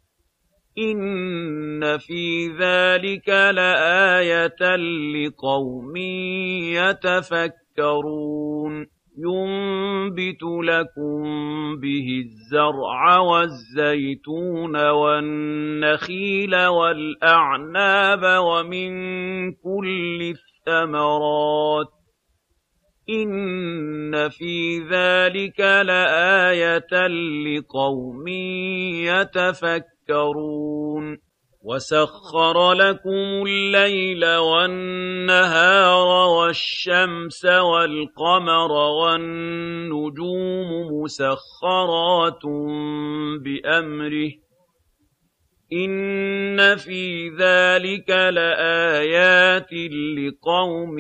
إن في ذلك لآية لقوم يتفكرون ينبت لكم به الزرع والزيتون والنخيل والأعناب ومن كل الثمرات إن في ذلك لآية لقوم يتفكرون وسخر لكم الليل والنهار والشمس والقمر والنجوم مسخرات بأمره إن في ذلك لآيات لقوم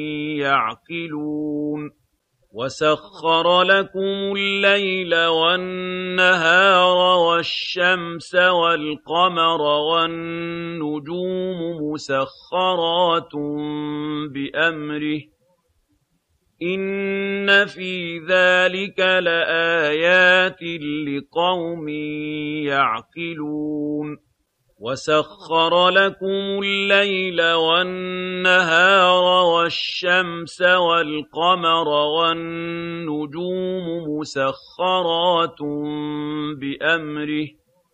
يعقلون وسخر لكم الليل والنهار والشمس والقمر والنجوم مسخرات بأمره إن في ذلك لآيات لقوم يعقلون وَسَخَّرَ لَكُمُ اللَّيْلَ وَالنَّهَارَ وَالشَّمْسَ وَالْقَمَرَ وَالنُّجُومُ مُسَخَّرَاتٌ بِأَمْرِهِ ۗ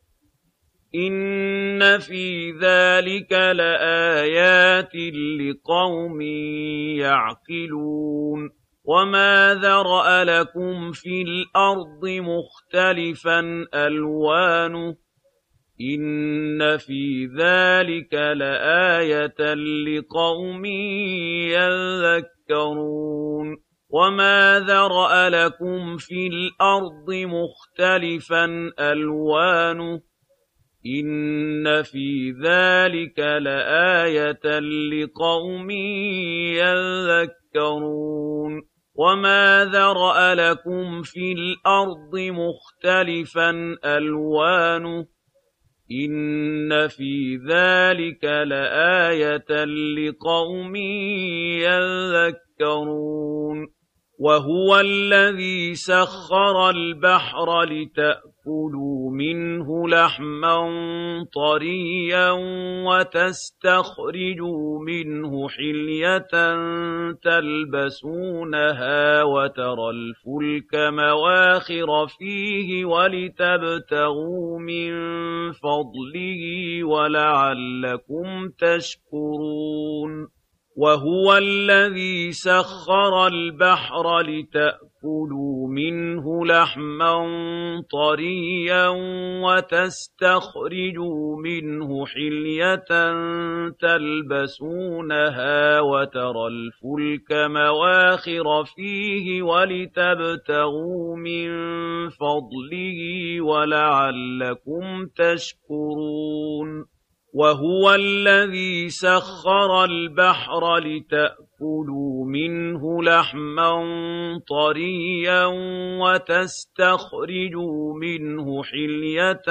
إِنَّ فِي ذَلِكَ لَآيَاتٍ لِقَوْمٍ يَعْقِلُونَ وَمَا ذَرَأَ لَكُمْ فِي الْأَرْضِ مُخْتَلِفًا أَلْوَانُهُ إِنَّ فِي ذَلِكَ لَآيَةً لِقَوْمٍ يَذَّكَّرُونَ وَمَا ذَرَأَ لَكُمْ فِي الْأَرْضِ مُخْتَلِفًا أَلْوَانُهُ إِنَّ فِي ذَلِكَ لَآيَةً لِقَوْمٍ يَذَّكَّرُونَ وَمَا ذَرَأَ لَكُمْ فِي الْأَرْضِ مُخْتَلِفًا أَلْوَانُهُ إِنَّ فِي ذَلِكَ لَآيَةً لِقَوْمٍ يَذَّكَّرُونَ وَهُوَ الَّذِي سَخَّرَ الْبَحْرَ لِتَأْكُلُوا مِنْهُ لَحْمًا طَرِيًّا وَتَسْتَخْرِجُوا مِنْهُ حِلْيَةً تَلْبَسُونَهَا وَتَرَى الْفُلْكَ مَوَاخِرَ فِيهِ وَلِتَبْتَغُوا مِنْ فَضْلِهِ وَلَعَلَّكُمْ تَشْكُرُونَ وَهُوَ الَّذِي سَخَّرَ الْبَحْرَ لِتَأْكُلُوا مِنْهُ لَحْمًا طَرِيًّا وَتَسْتَخْرِجُوا مِنْهُ حِلْيَةً تَلْبَسُونَهَا وَتَرَى الْفُلْكَ مَوَاخِرَ فِيهِ وَلِتَبْتَغُوا مِنْ فَضْلِهِ وَلَعَلَّكُمْ تَشْكُرُونَ وَهُوَ الَّذِي سَخَّرَ الْبَحْرَ لِتَأْكُلُوا مِنْهُ لَحْمًا طَرِيًّا وَتَسْتَخْرِجُوا مِنْهُ حِلْيَةً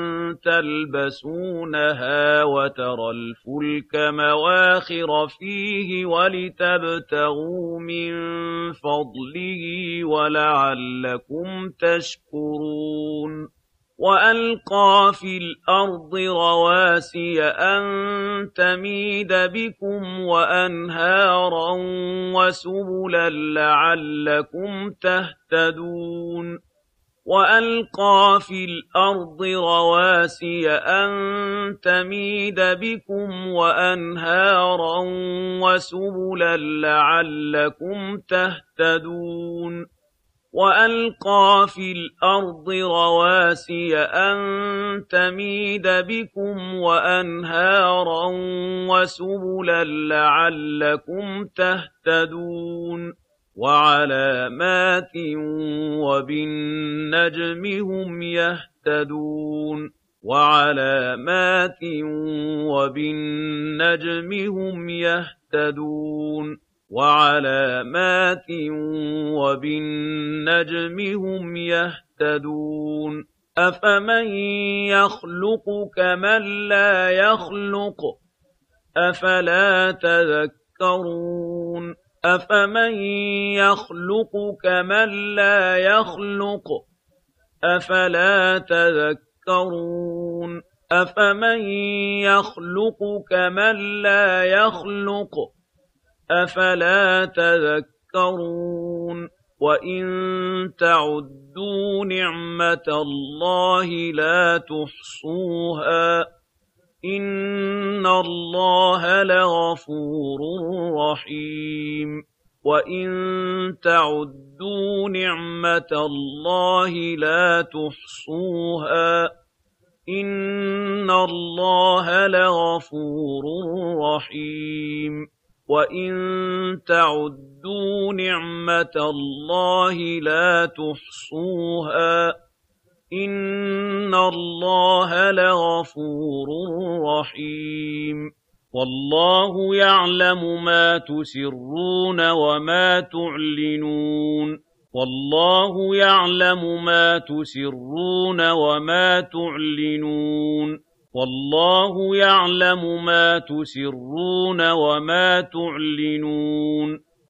تَلْبَسُونَهَا وَتَرَى الْفُلْكَ مَوَاخِرَ فِيهِ وَلِتَبْتَغُوا مِنْ فَضْلِهِ وَلَعَلَّكُمْ تَشْكُرُونَ وَأَلْقَىٰ فِي الْأَرْضِ رَوَاسِيَ أَن تَمِيدَ بِكُمْ وَأَنْهَارًا وَسُبُلًا لَّعَلَّكُمْ تَهْتَدُونَ وَأَلْقَىٰ فِي الْأَرْضِ رَوَاسِيَ أَن تَمِيدَ بِكُمْ وَأَنْهَارًا وَسُبُلًا لَّعَلَّكُمْ تَهْتَدُونَ وَأَلْقَىٰ فِي الْأَرْضِ رَوَاسِيَ أَن تَمِيدَ بِكُمْ وَأَنْهَارًا وَسُبُلًا لَّعَلَّكُمْ تَهْتَدُونَ وَعَلَامَاتٍ وَبِالنَّجْمِ هُمْ يَهْتَدُونَ وَعَلَامَاتٍ وَبِالنَّجْمِ هُمْ يَهْتَدُونَ وَعَلَامَاتٍ وَبِالنَّجْمِ هُمْ يَهْتَدُونَ أَفَمَن يَخْلُقُ كَمَن لَّا يَخْلُقُ أَفَلَا تَذَكَّرُونَ أَفَمَن يَخْلُقُ كَمَن لَّا يَخْلُقُ أَفَلَا تَذَكَّرُونَ أَفَمَن يَخْلُقُ كَمَن لَّا يَخْلُقُ أَفَلَا تَذَكَّرُونَ وَإِن تَعُدُّوا نِعْمَةَ اللَّهِ لَا تُحْصُوهَا إِنَّ اللَّهَ لَغَفُورٌ رَّحِيمٌ وَإِن تَعُدُّوا نِعْمَةَ اللَّهِ لَا تُحْصُوهَا إِنَّ اللَّهَ لَغَفُورٌ رَّحِيمٌ وَإِن تَعُدُّوا نِعْمَةَ اللَّهِ لَا تُحْصُوهَا إِنَّ اللَّهَ لَغَفُورٌ رَّحِيمٌ وَاللَّهُ يَعْلَمُ مَا تُسِرُّونَ وَمَا تُعْلِنُونَ وَاللَّهُ يَعْلَمُ مَا تُسِرُّونَ وَمَا تُعْلِنُونَ وَاللَّهُ يَعْلَمُ مَا تُسِرُّونَ وَمَا تُعْلِنُونَ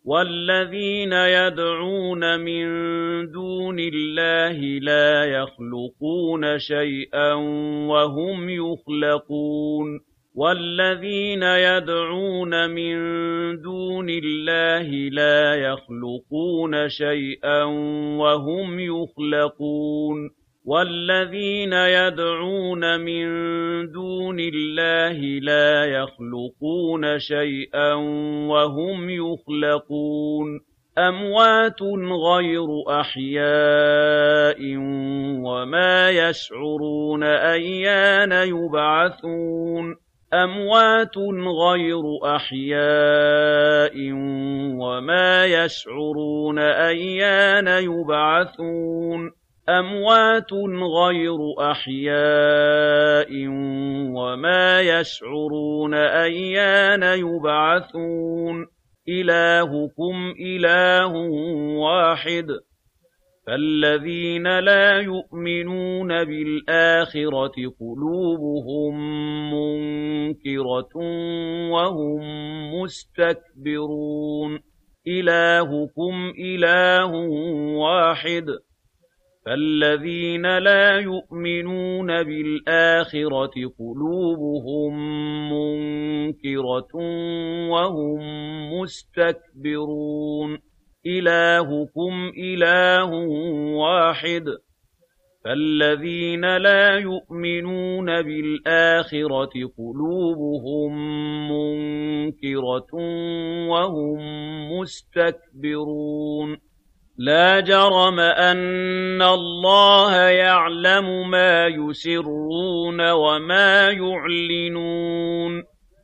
وَالَّذِينَ يَدْعُونَ مِن دُونِ اللَّهِ لَا يَخْلُقُونَ شَيْئًا وَهُمْ يُخْلَقُونَ وَالَّذِينَ يَدْعُونَ مِن دُونِ اللَّهِ لَا يَخْلُقُونَ شَيْئًا وَهُمْ يُخْلَقُونَ وَالَّذِينَ يَدْعُونَ مِن دُونِ اللَّهِ لَا يَخْلُقُونَ شَيْئًا وَهُمْ يُخْلَقُونَ أَمْوَاتٌ غَيْرُ أَحْيَاءٍ وَمَا يَشْعُرُونَ أَيَّانَ يُبْعَثُونَ أَمْوَاتٌ غَيْرُ أَحْيَاءٍ وَمَا يَشْعُرُونَ أَيَّانَ يُبْعَثُونَ أَمْوَاتٌ غَيْرُ أَحْيَاءٍ وَمَا يَشْعُرُونَ أَيَّانَ يُبْعَثُونَ إِلَٰهُكُمْ إِلَٰهٌ وَاحِدٌ فَالَّذِينَ لَا يُؤْمِنُونَ بِالْآخِرَةِ قُلُوبُهُم مُّنكِرَةٌ وَهُم مُّسْتَكْبِرُونَ إِلَٰهُكُمْ إِلَٰهٌ وَاحِدٌ فَالَّذِينَ لَا يُؤْمِنُونَ بِالْآخِرَةِ قُلُوبُهُم مُّنكِرَةٌ وَهُم مُّسْتَكْبِرُونَ إِلَٰهُكُمْ إِلَٰهٌ وَاحِدٌ فَالَّذِينَ لَا يُؤْمِنُونَ بِالْآخِرَةِ قُلُوبُهُم مُّنكِرَةٌ وَهُم مُّسْتَكْبِرُونَ لَا جَرَمَ أَنَّ اللَّهَ يَعْلَمُ مَا يُسِرُّونَ وَمَا يُعْلِنُونَ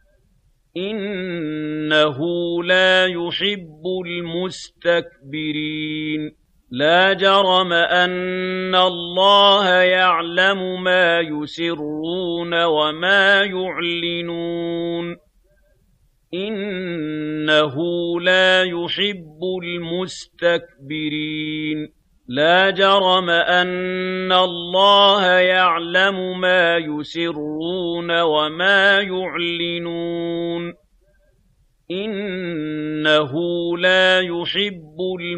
إِنَّهُ لَا يُحِبُّ الْمُسْتَكْبِرِينَ لَا جَرَمَ أَنَّ اللَّهَ يَعْلَمُ مَا يُسِرُّونَ وَمَا يُعْلِنُونَ إِنَّهُ لا يُحِبُّ الْمُسْتَكْبِرِينَ لَا جَرَمَ أَنَّ اللَّهَ يَعْلَمُ مَا يُسِرُّونَ وَمَا يُعْلِنُونَ إِنَّهُ لَا يُحِبُّ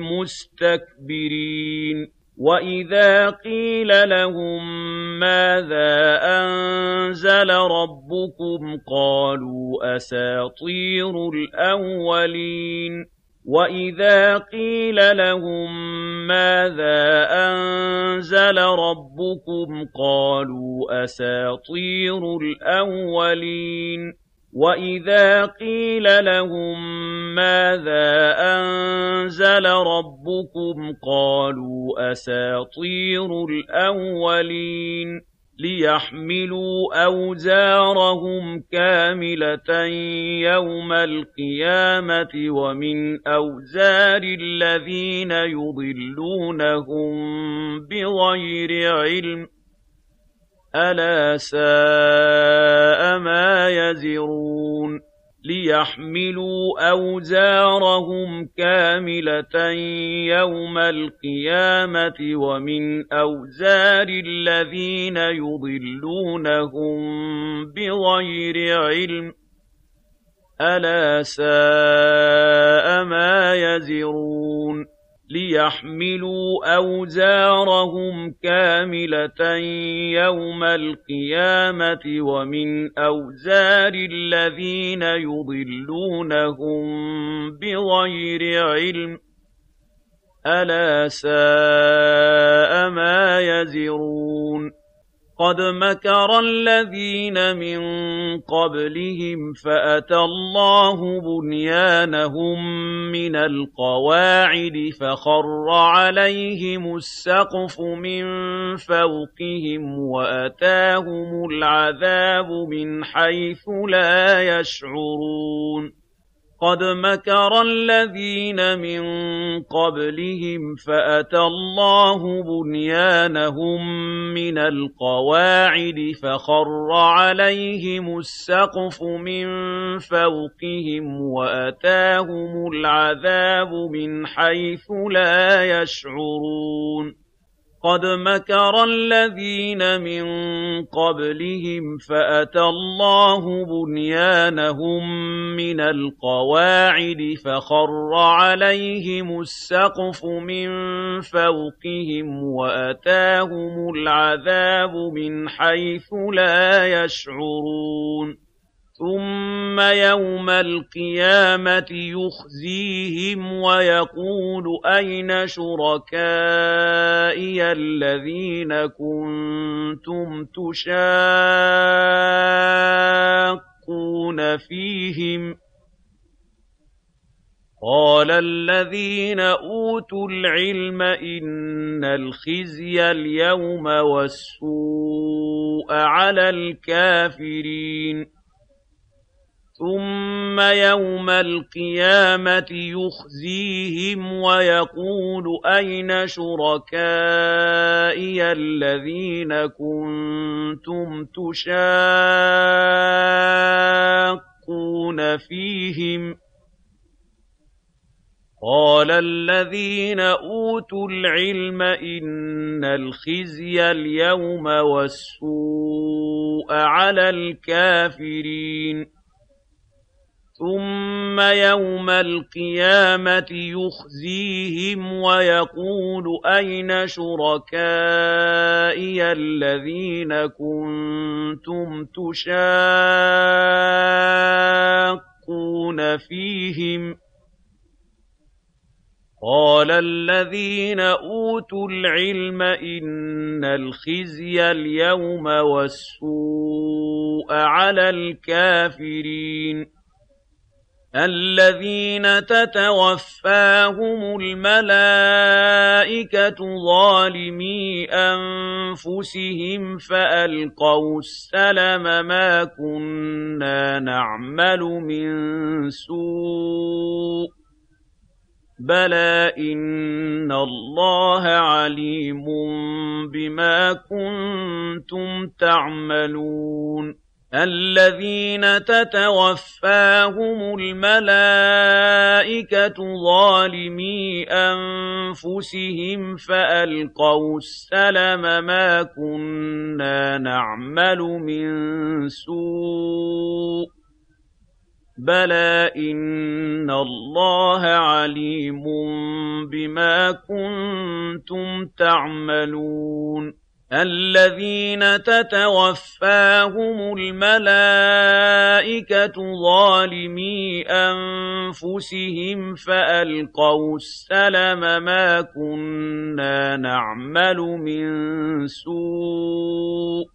الْمُسْتَكْبِرِينَ وَإِذَا قِيلَ لَهُم مَّاذَا أَنزَلَ رَبُّكُمْ قَالُوا أَسَاطِيرُ الْأَوَّلِينَ وَإِذَا قِيلَ لَهُم مَّاذَا أَنزَلَ رَبُّكُمْ قَالُوا أَسَاطِيرُ الْأَوَّلِينَ وَإِذَا قِيلَ لَهُم مَّاذَا أَنزَلَ رَبُّكُمْ قَالُوا أَسَاطِيرُ الْأَوَّلِينَ لِيَحْمِلُوا أَوْزَارَهُمْ كَامِلَةً يَوْمَ الْقِيَامَةِ وَمِنْ أَوْزَارِ الَّذِينَ يُضِلُّونَهُم بِغَيْرِ عِلْمٍ أَلَا سَاءَ مَا يَزِرُونَ لِيَحْمِلُوا أَوْزَارَهُمْ كَامِلَةً يَوْمَ الْقِيَامَةِ وَمِنْ أَوْزَارِ الَّذِينَ يُضِلُّونَهُم بِغَيْرِ عِلْمٍ أَلَا سَاءَ مَا يَزِرُونَ لِيَحْمِلُوا أَوْزَارَهُمْ كَامِلَةً يَوْمَ الْقِيَامَةِ وَمِنْ أَوْزَارِ الَّذِينَ يُضِلُّونَهُم بِغَيْرِ عِلْمٍ أَلَا سَاءَ مَا يَزِرُونَ قَدْ مَكَرَ الَّذِينَ مِن قَبْلِهِمْ فَأَتَى اللَّهُ بُنْيَانَهُم مِّنَ الْقَوَاعِدِ فَخَرَّ عَلَيْهِمُ السَّقْفُ مِن فَوْقِهِمْ وَأَتَاهُمُ الْعَذَابُ مِنْ حَيْثُ لَا يَشْعُرُونَ قَدْ مَكَرَ الَّذِينَ مِن قَبْلِهِمْ فَأَتَى اللَّهُ بُنْيَانَهُم مِّنَ الْقَوَاعِدِ فَخَرَّ عَلَيْهِمُ السَّقْفُ مِن فَوْقِهِمْ وَأَتَاهُمُ الْعَذَابُ مِنْ حَيْثُ لَا يَشْعُرُونَ قَدْ مَكَرَ الَّذِينَ مِن قَبْلِهِمْ فَأَتَى اللَّهُ بُنْيَانَهُم مِّنَ الْقَوَاعِدِ فَخَرَّ عَلَيْهِمُ السَّقْفُ مِن فَوْقِهِمْ وَأَتَاهُمُ الْعَذَابُ مِنْ حَيْثُ لَا يَشْعُرُونَ ثُمَّ يَوْمَ الْقِيَامَةِ يُخْزِيهِمْ وَيَقُولُ أَيْنَ شُرَكَائِيَ الَّذِينَ كُنتُمْ تُشَاقُّونَ فِيهِمْ ۚ قَالَ الَّذِينَ أُوتُوا الْعِلْمَ إِنَّ الْخِزْيَ الْيَوْمَ وَالسُّوءَ عَلَى الْكَافِرِينَ ثُمَّ يَوْمَ الْقِيَامَةِ يُخْزِيهِمْ وَيَقُولُ أَيْنَ شُرَكَائِيَ الَّذِينَ كُنتُمْ تُشَاقُّونَ فِيهِمْ ۚ قَالَ الَّذِينَ أُوتُوا الْعِلْمَ إِنَّ الْخِزْيَ الْيَوْمَ وَالسُّوءَ عَلَى الْكَافِرِينَ ثُمَّ يَوْمَ الْقِيَامَةِ يُخْزِيهِمْ وَيَقُولُ أَيْنَ شُرَكَائِيَ الَّذِينَ كُنتُمْ تُشَاقُّونَ فِيهِمْ ۚ قَالَ الَّذِينَ أُوتُوا الْعِلْمَ إِنَّ الْخِزْيَ الْيَوْمَ وَالسُّوءَ عَلَى الْكَافِرِينَ الَّذِينَ تَتَوَفَّاهُمُ الْمَلَائِكَةُ ظَالِمِي أَنفُسِهِمْ فَأَلْقَوْا السَّلَمَ مَا كُنَّا نَعْمَلُ مِن سُوءٍ بَلَىٰ إِنَّ اللَّهَ عَلِيمٌ بِمَا كُنتُمْ تَعْمَلُونَ الَّذِينَ تَتَوَفَّاهُمُ الْمَلَائِكَةُ ظَالِمِي أَنفُسِهِمْ فَأَلْقَوْا السَّلَمَ مَا كُنَّا نَعْمَلُ مِن سُوءٍ بَلَىٰ إِنَّ اللَّهَ عَلِيمٌ بِمَا كُنتُمْ تَعْمَلُونَ الَّذِينَ تَتَوَفَّاهُمُ الْمَلَائِكَةُ ظَالِمِي أَنفُسِهِمْ فَأَلْقَوْا السَّلَمَ مَا كُنَّا نَعْمَلُ مِن سُوءٍ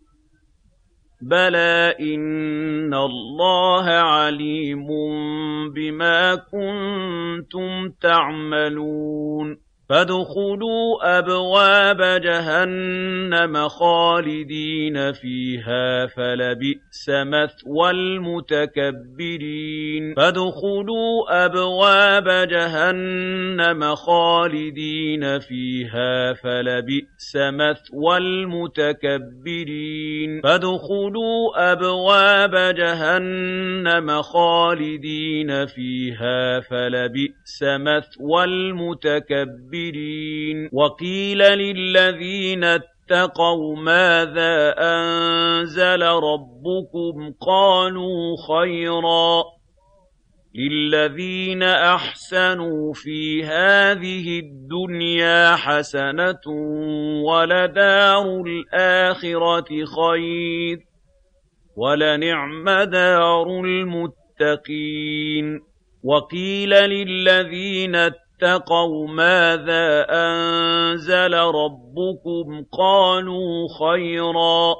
بَلَىٰ إِنَّ اللَّهَ عَلِيمٌ بِمَا كُنتُمْ تَعْمَلُونَ فَادْخُلُوا أَبْوَابَ جَهَنَّمَ خَالِدِينَ فِيهَا فَلَبِئْسَ مَثْوَى الْمُتَكَبِّرِينَ فَادْخُلُوا أَبْوَابَ جَهَنَّمَ خَالِدِينَ فِيهَا فَلَبِئْسَ مَثْوَى الْمُتَكَبِّرِينَ فَادْخُلُوا أَبْوَابَ جَهَنَّمَ خَالِدِينَ فِيهَا فَلَبِئْسَ مَثْوَى الْمُتَكَبِّرِينَ وَقِيلَ لِلَّذِينَ اتَّقَوْا مَاذَا أَنزَلَ رَبُّكُمْ قَالُوا خَيْرًا لِلَّذِينَ أَحْسَنُوا فِي هَٰذِهِ الدُّنْيَا حَسَنَةٌ وَلَدَارُ الْآخِرَةِ خَيْرٌ وَلَنِعْمَ دَارُ الْمُتَّقِينَ وَقِيلَ لِلَّذِينَ اتَّقَوْا مَاذَا أَنزَلَ رَبُّكُمْ قَالُوا خَيْرًا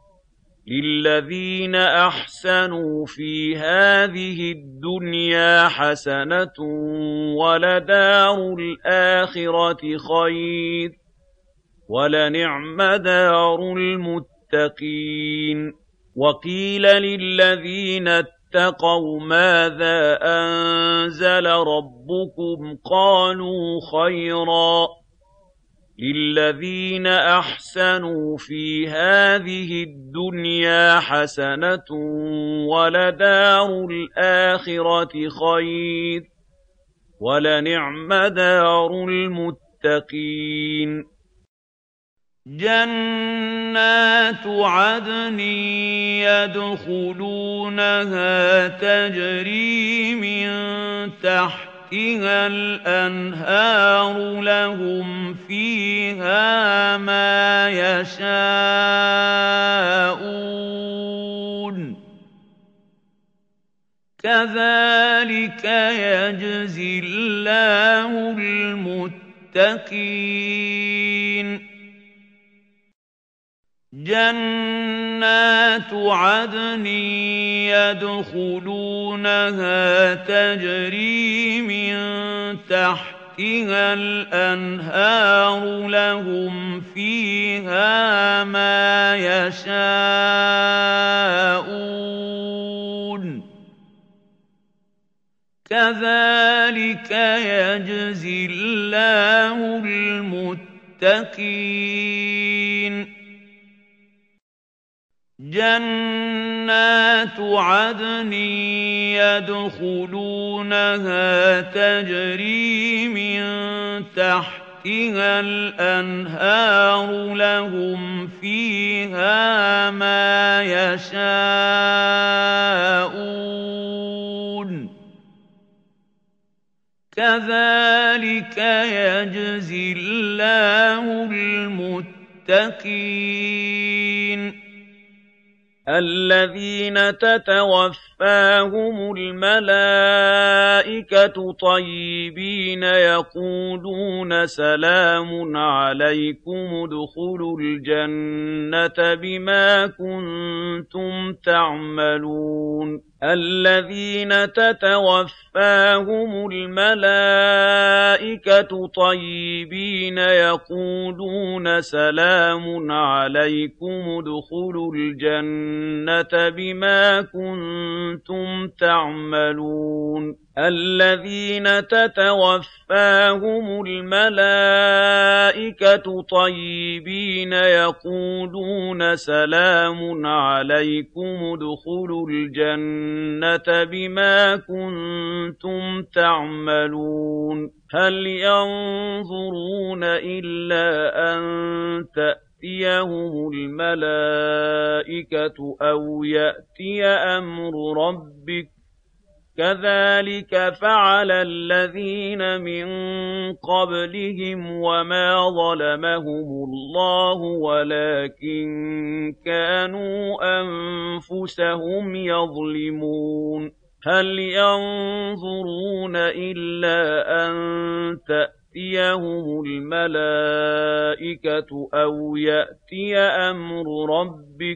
لِلَّذِينَ أَحْسَنُوا فِي هَٰذِهِ الدُّنْيَا حَسَنَةٌ وَلَدَارُ الْآخِرَةِ خَيْرٌ وَلَنِعْمَ دَارُ الْمُتَّقِينَ وَقِيلَ لِلَّذِينَ اتَّقَوْا مَاذَا أَنزَلَ رَبُّكُمْ قَالُوا خَيْرًا لِلَّذِينَ أَحْسَنُوا فِي هَٰذِهِ الدُّنْيَا حَسَنَةٌ وَلَدَارُ الْآخِرَةِ خَيْرٌ وَلَنِعْمَ دَارُ الْمُتَّقِينَ جنات عدن يدخلونها تجري من تحتها الأنهار لهم فيها ما يشاءون كذلك يجزي الله المتقين جنات عدن يدخلونها تجري من تحتها الأنهار لهم فيها ما يشاءون كذلك يجزي الله المتقين جنات عدن يدخلونها تجري من تحتها الأنهار لهم فيها ما يشاءون كذلك يجزي الله المتقين الذين تتوفاهم الملائكة طيبين يقولون سلام عليكم ادخلوا الجنة بما كنتم تعملون الذين تتوفاهم الملائكة طيبين يقولون سلام عليكم ادخلوا الجنة بما كنتم تعملون الذين تتوفاهم الملائكة طيبين يقولون سلام عليكم ادخلوا الجنة بما كنتم تعملون هل ينظرون إلا أن تأتيهم الملائكة أو يأتي أمر ربك كذلك فعل الذين من قبلهم وما ظلمهم الله ولكن كانوا أنفسهم يظلمون هل ينظرون إلا أن تأتيهم الملائكة أو يأتي أمر ربك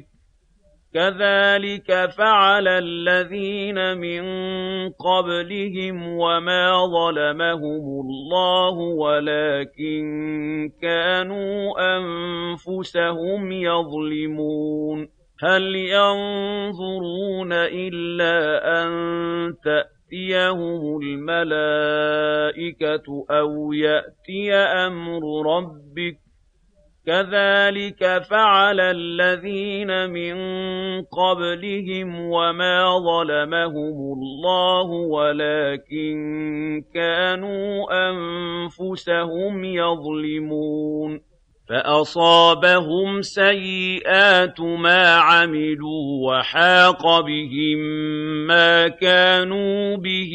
كذلك فعل الذين من قبلهم وما ظلمهم الله ولكن كانوا أنفسهم يظلمون هل ينظرون إلا أن تأتيهم الملائكة أو يأتي أمر ربك كذلك فعل الذين من قبلهم وما ظلمهم الله ولكن كانوا أنفسهم يظلمون فأصابهم سيئات ما عملوا وحاق بهم ما كانوا به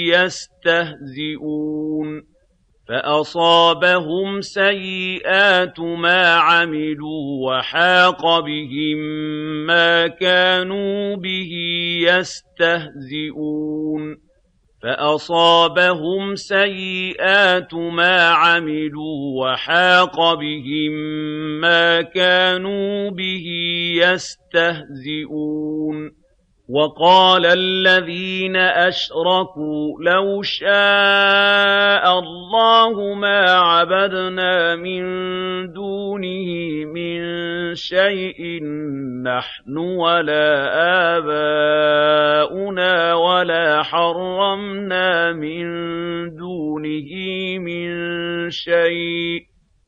يستهزئون فأصابهم سيئات ما عملوا وحاق بهم ما كانوا به يستهزئون فأصابهم سيئات ما عملوا وحاق بهم ما كانوا به يستهزئون وقال الذين أشركوا لو شاء الله ما عبدنا من دونه من شيء نحن ولا آباؤنا ولا حرمنا من دونه من شيء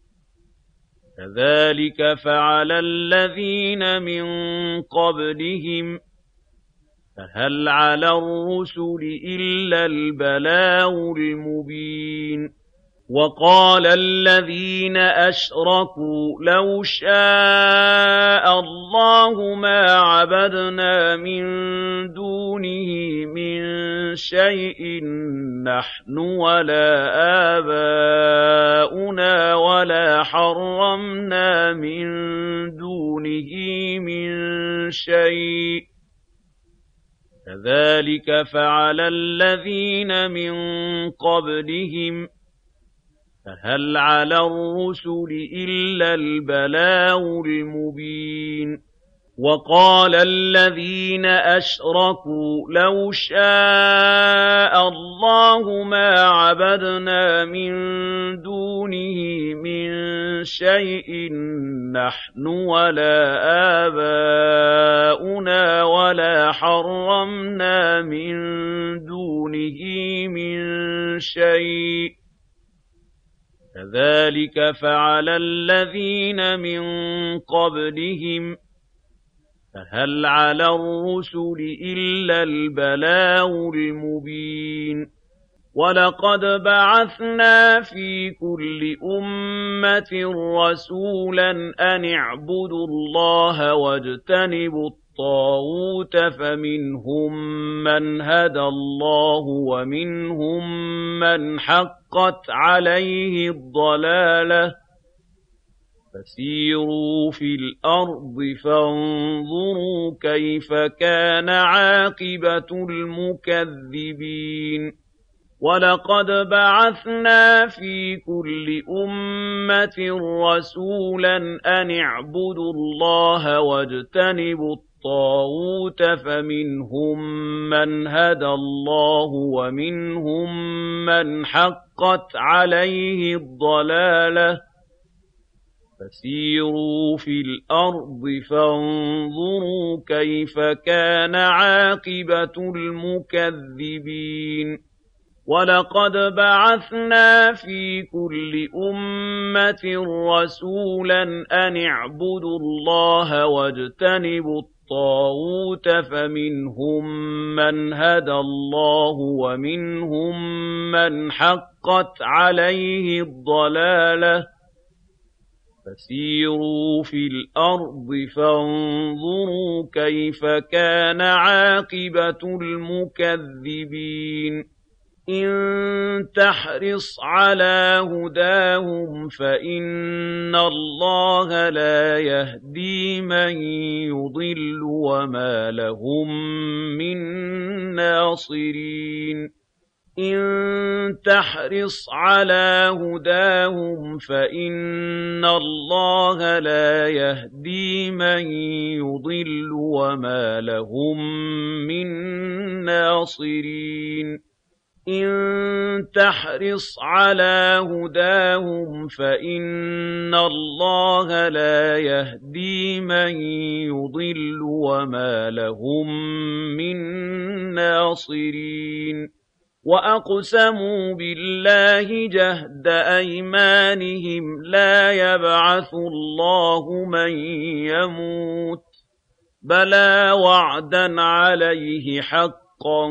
كذلك فعل الذين من قبلهم فهل على الرسل إلا البلاغ المبين وَقَالَ الَّذِينَ أَشْرَكُوا لَوْ شَاءَ اللَّهُ مَا عَبَدْنَا مِن دُونِهِ مِن شَيْءٍ نَّحْنُ وَلَا آبَاؤُنَا وَلَا حَرَّمْنَا مِن دُونِهِ مِن شَيْءٍ ۚ كَذَٰلِكَ فَعَلَ الَّذِينَ مِن قَبْلِهِمْ ۚ فَهَلْ عَلَى الرُّسُلِ إِلَّا الْبَلَاغُ الْمُبِينُ وَقَالَ الَّذِينَ أَشْرَكُوا لَوْ شَاءَ اللَّهُ مَا عَبَدْنَا مِن دُونِهِ مِن شَيْءٍ نَّحْنُ وَلَا آبَاؤُنَا وَلَا حَرَّمْنَا مِن دُونِهِ مِن شَيْءٍ ۚ كَذَٰلِكَ فَعَلَ الَّذِينَ مِن قَبْلِهِمْ ۚ فَهَلْ عَلَى الرُّسُلِ إِلَّا الْبَلَاغُ الْمُبِينُ وَلَقَدْ بَعَثْنَا فِي كُلِّ أُمَّةٍ رَّسُولًا أَنِ اعْبُدُوا اللَّهَ وَاجْتَنِبُوا الطَّاغُوتَ فَمِنْهُم مَّنْ هَدَى اللَّهُ وَمِنْهُم مَّنْ حَقَّتْ عَلَيْهِ الضَّلَالَةُ ۚ فَسِيرُوا فِي الْأَرْضِ فَانظُرُوا كَيْفَ كَانَ عَاقِبَةُ الْمُكَذِّبِينَ وَلَقَدْ بَعَثْنَا فِي كُلِّ أُمَّةٍ رَّسُولًا أَنِ اعْبُدُوا اللَّهَ وَاجْتَنِبُوا الطَّاغُوتَ فَمِنْهُم مَّنْ هَدَى اللَّهُ وَمِنْهُم مَّنْ حَقَّتْ عَلَيْهِ الضَّلَالَةُ ۚ فَسِيرُوا فِي الْأَرْضِ فَانظُرُوا كَيْفَ كَانَ عَاقِبَةُ الْمُكَذِّبِينَ وَلَقَدْ بَعَثْنَا فِي كُلِّ أُمَّةٍ رَّسُولًا أَنِ اعْبُدُوا اللَّهَ وَاجْتَنِبُوا الطَّاغُوتَ فَمِنْهُم مَّنْ هَدَى اللَّهُ وَمِنْهُم مَّنْ حَقَّتْ عَلَيْهِ الضَّلَالَةُ ۚ فَسِيرُوا فِي الْأَرْضِ فَانظُرُوا كَيْفَ كَانَ عَاقِبَةُ الْمُكَذِّبِينَ إِن تَحْرِصْ عَلَىٰ هُدَاهُمْ فَإِنَّ اللَّهَ لَا يَهْدِي مَن يُضِلُّ وَمَا لَهُم مِّن نَّاصِرِينَ إِن تَحْرِصْ عَلَىٰ هُدَاهُمْ فَإِنَّ اللَّهَ لَا يَهْدِي مَن يُضِلُّ وَمَا لَهُم مِّن نَّاصِرِينَ إِن تَحْرِصْ عَلَىٰ هُدَاهُمْ فَإِنَّ اللَّهَ لَا يَهْدِي مَن يُضِلُّ وَمَا لَهُم مِّن نَّاصِرِينَ وَأَقْسَمُوا بِاللَّهِ جَهْدَ أَيْمَانِهِمْ لَا يَبْعَثُ اللَّهُ مَن يَمُوتُ ۚ بَلَىٰ وَعْدًا عَلَيْهِ حَقًّا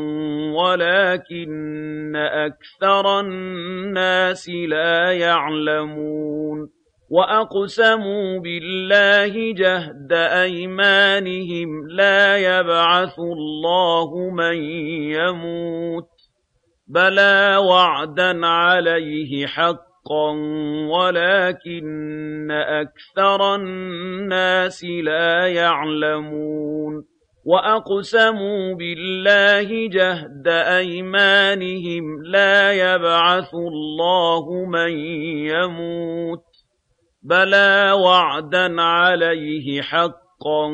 وَلَٰكِنَّ أَكْثَرَ النَّاسِ لَا يَعْلَمُونَ وَأَقْسَمُوا بِاللَّهِ جَهْدَ أَيْمَانِهِمْ لَا يَبْعَثُ اللَّهُ مَن يَمُوتُ ۚ بَلَىٰ وَعْدًا عَلَيْهِ حَقًّا وَلَٰكِنَّ أَكْثَرَ النَّاسِ لَا يَعْلَمُونَ وَأَقْسَمُوا بِاللَّهِ جَهْدَ أَيْمَانِهِمْ لَا يَبْعَثُ اللَّهُ مَن يَمُوتُ ۚ بَلَىٰ وَعْدًا عَلَيْهِ حَقًّا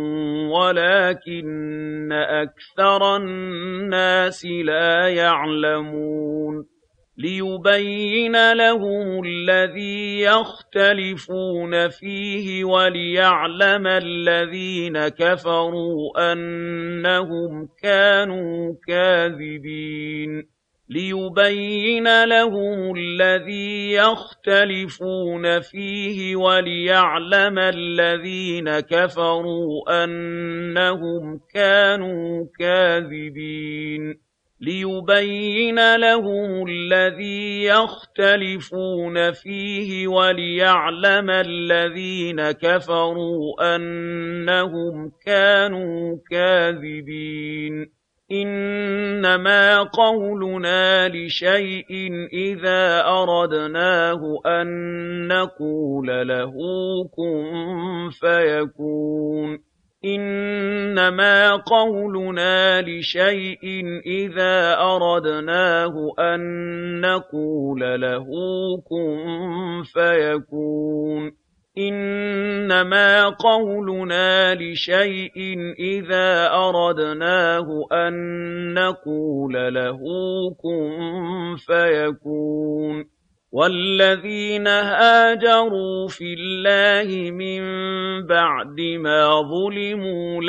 وَلَٰكِنَّ أَكْثَرَ النَّاسِ لَا يَعْلَمُونَ لِيُبَيِّنَ لَهُمُ الَّذِي يَخْتَلِفُونَ فِيهِ وَلِيَعْلَمَ الَّذِينَ كَفَرُوا أَنَّهُمْ كَانُوا كَاذِبِينَ لِيُبَيِّنَ لَهُمُ الَّذِي يَخْتَلِفُونَ فِيهِ وَلِيَعْلَمَ الَّذِينَ كَفَرُوا أَنَّهُمْ كَانُوا كَاذِبِينَ لِيُبَيِّنَ لَهُمُ الَّذِي يَخْتَلِفُونَ فِيهِ وَلِيَعْلَمَ الَّذِينَ كَفَرُوا أَنَّهُمْ كَانُوا كَاذِبِينَ إِنَّمَا قَوْلُنَا لِشَيْءٍ إِذَا أَرَدْنَاهُ أَن نَّقُولَ لَهُ كُن فَيَكُونُ إِنَّمَا قَوْلُنَا لِشَيْءٍ إِذَا أَرَدْنَاهُ أَن نَّقُولَ لَهُ كُن فَيَكُونُ إِنَّمَا قَوْلُنَا لِشَيْءٍ إِذَا أَرَدْنَاهُ أَن نَّقُولَ لَهُ كُن فَيَكُونُ وَالَّذِينَ هَاجَرُوا فِي اللَّهِ مِن بَعْدِ مَا ظُلِمُوا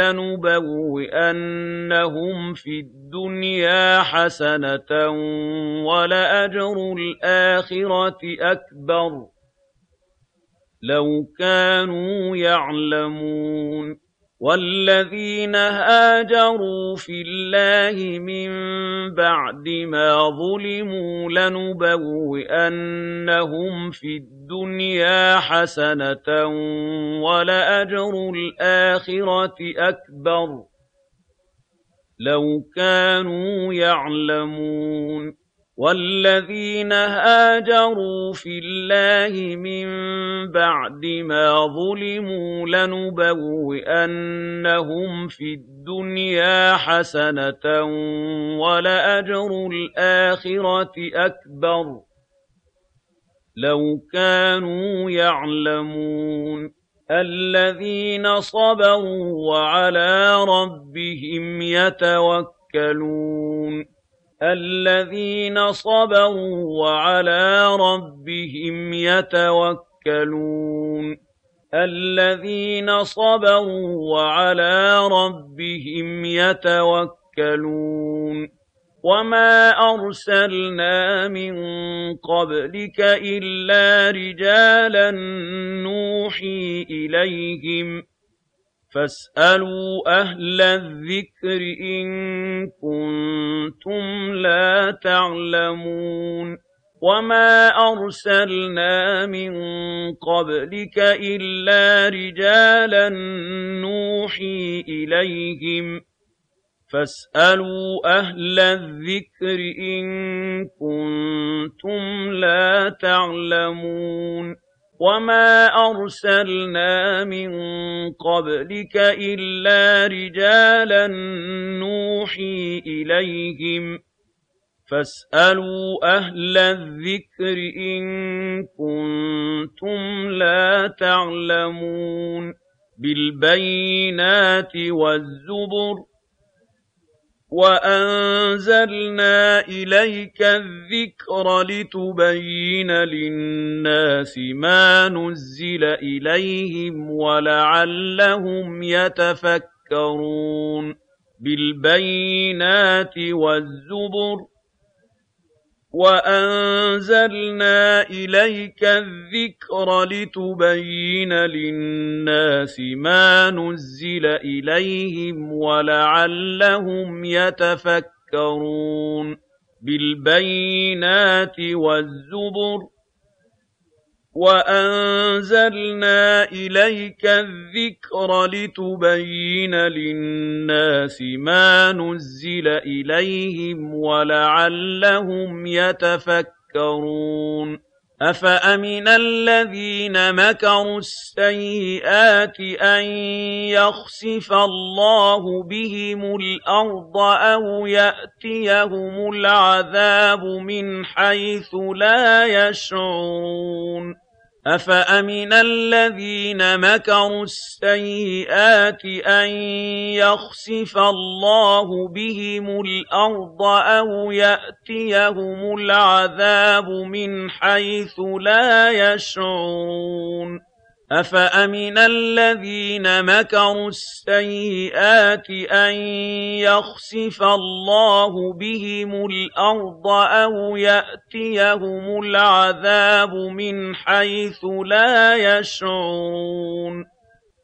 لَنُبَوِّئَنَّهُمْ فِي الدُّنْيَا حَسَنَةً وَلَأَجْرُ الْآخِرَةِ أَكْبَرُ ۚ لَوْ كَانُوا يَعْلَمُونَ وَالَّذِينَ هَاجَرُوا فِي اللَّهِ مِن بَعْدِ مَا ظُلِمُوا لَنُبَوِّئَنَّهُمْ فِي الدُّنْيَا حَسَنَةً وَلَأَجْرُ الْآخِرَةِ أَكْبَرُ ۚ لَوْ كَانُوا يَعْلَمُونَ وَالَّذِينَ هَاجَرُوا فِي اللَّهِ مِن بَعْدِ مَا ظُلِمُوا لَنُبَوِّئَنَّهُمْ فِي الدُّنْيَا حَسَنَةً وَلَأَجْرُ الْآخِرَةِ أَكْبَرُ ۚ لَوْ كَانُوا يَعْلَمُونَ الَّذِينَ صَبَرُوا وَعَلَىٰ رَبِّهِمْ يَتَوَكَّلُونَ الَّذِينَ صَبَرُوا وَعَلَىٰ رَبِّهِمْ يَتَوَكَّلُونَ الَّذِينَ صَبَرُوا وَعَلَىٰ رَبِّهِمْ يَتَوَكَّلُونَ وَمَا أَرْسَلْنَا مِن قَبْلِكَ إِلَّا رِجَالًا نُّوحِي إِلَيْهِمْ ۖ فَاسْأَلُوا أَهْلَ الذِّكْرِ إِن كُنتُمْ لَا تَعْلَمُونَ وَمَا أَرْسَلْنَا مِن قَبْلِكَ إِلَّا رِجَالًا نُّوحِي إِلَيْهِمْ ۖ فَاسْأَلُوا أَهْلَ الذِّكْرِ إِن كُنتُمْ لَا تَعْلَمُونَ وَمَا أَرْسَلْنَا مِن قَبْلِكَ إِلَّا رِجَالًا نُّوحِي إِلَيْهِمْ ۖ فَاسْأَلُوا أَهْلَ الذِّكْرِ إِن كُنتُمْ لَا تَعْلَمُونَ بِالْبَيِّنَاتِ وَالزُّبُرِ وَأَنزَلْنَا إِلَيْكَ الذِّكْرَ لِتُبَيِّنَ لِلنَّاسِ مَا نُزِّلَ إِلَيْهِمْ وَلَعَلَّهُمْ يَتَفَكَّرُونَ بِالْبَيِّنَاتِ وَالزُّبُرِ وَأَنزَلْنَا إِلَيْكَ الذِّكْرَ لِتُبَيِّنَ لِلنَّاسِ مَا نُزِّلَ إِلَيْهِمْ وَلَعَلَّهُمْ يَتَفَكَّرُونَ بِالْبَيِّنَاتِ وَالزُّبُرِ وَأَنزَلْنَا إِلَيْكَ الذِّكْرَ لِتُبَيِّنَ لِلنَّاسِ مَا نُزِّلَ إِلَيْهِمْ وَلَعَلَّهُمْ يَتَفَكَّرُونَ أَفَأَمِنَ الَّذِينَ مَكَرُوا السَّيِّئَاتِ أَن يَخْسِفَ اللَّهُ بِهِمُ الْأَرْضَ أَوْ يَأْتِيَهُمُ الْعَذَابُ مِنْ حَيْثُ لَا يَشْعُرُونَ أَفَأَمِنَ الَّذِينَ مَكَرُوا السَّيِّئَاتِ أَن يَخْسِفَ اللَّهُ بِهِمُ الْأَرْضَ أَوْ يَأْتِيَهُمُ الْعَذَابُ مِنْ حَيْثُ لَا يَشْعُرُونَ أَفَأَمِنَ الَّذِينَ مَكَرُوا السَّيِّئَاتِ أَن يَخْسِفَ اللَّهُ بِهِمُ الْأَرْضَ أَوْ يَأْتِيَهُمُ الْعَذَابُ مِنْ حَيْثُ لَا يَشْعُرُونَ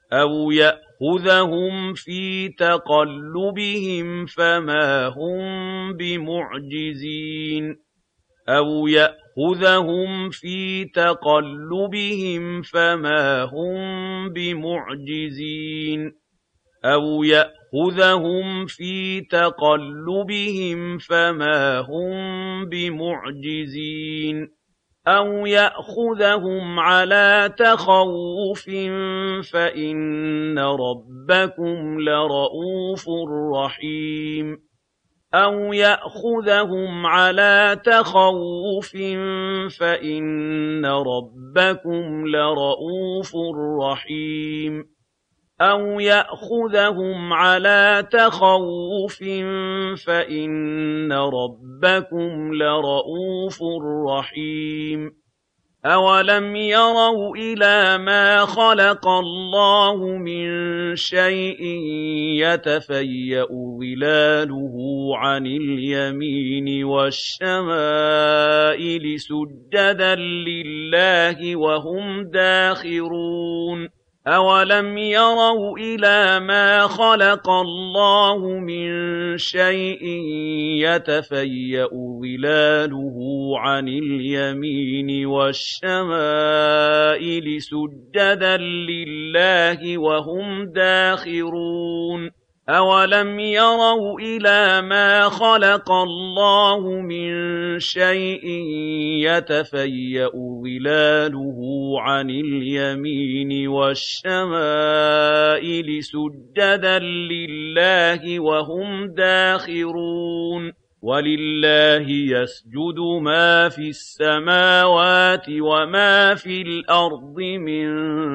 أَوْ يَأْخُذَهُمْ فِي تَقَلُّبِهِمْ فَمَا هُم بِمُعْجِزِينَ أَوْ يَأْخُذَهُمْ فِي تَقَلُّبِهِمْ فَمَا هُم بِمُعْجِزِينَ أَوْ يَأْخُذَهُمْ فِي تَقَلُّبِهِمْ فَمَا هُم بِمُعْجِزِينَ أَوْ يَأْخُذَهُمْ عَلَىٰ تَخَوُّفٍ فَإِنَّ رَبَّكُمْ لَرَءُوفٌ رَّحِيمٌ أَوْ يَأْخُذَهُمْ عَلَىٰ تَخَوُّفٍ فَإِنَّ رَبَّكُمْ لَرَءُوفٌ رَّحِيمٌ أَوْ يَأْخُذَهُمْ عَلَىٰ تَخَوُّفٍ فَإِنَّ رَبَّكُمْ لَرَءُوفٌ رَّحِيمٌ أَوَلَمْ يَرَوْا إِلَىٰ مَا خَلَقَ اللَّهُ مِن شَيْءٍ يَتَفَيَّأُ ظِلَالُهُ عَنِ الْيَمِينِ وَالشَّمَائِلِ سُجَّدًا لِّلَّهِ وَهُمْ دَاخِرُونَ أَوَلَمْ يَرَوْا إِلَىٰ مَا خَلَقَ اللَّهُ مِن شَيْءٍ يَتَفَيَّأُ ظِلَالُهُ عَنِ الْيَمِينِ وَالشَّمَائِلِ سُجَّدًا لِّلَّهِ وَهُمْ دَاخِرُونَ أَوَلَمْ يَرَوْا إِلَىٰ مَا خَلَقَ اللَّهُ مِن شَيْءٍ يَتَفَيَّأُ ظِلَالُهُ عَنِ الْيَمِينِ وَالشَّمَائِلِ سُجَّدًا لِّلَّهِ وَهُمْ دَاخِرُونَ وَلِلَّهِ يَسْجُدُ مَا فِي السَّمَاوَاتِ وَمَا فِي الْأَرْضِ مِن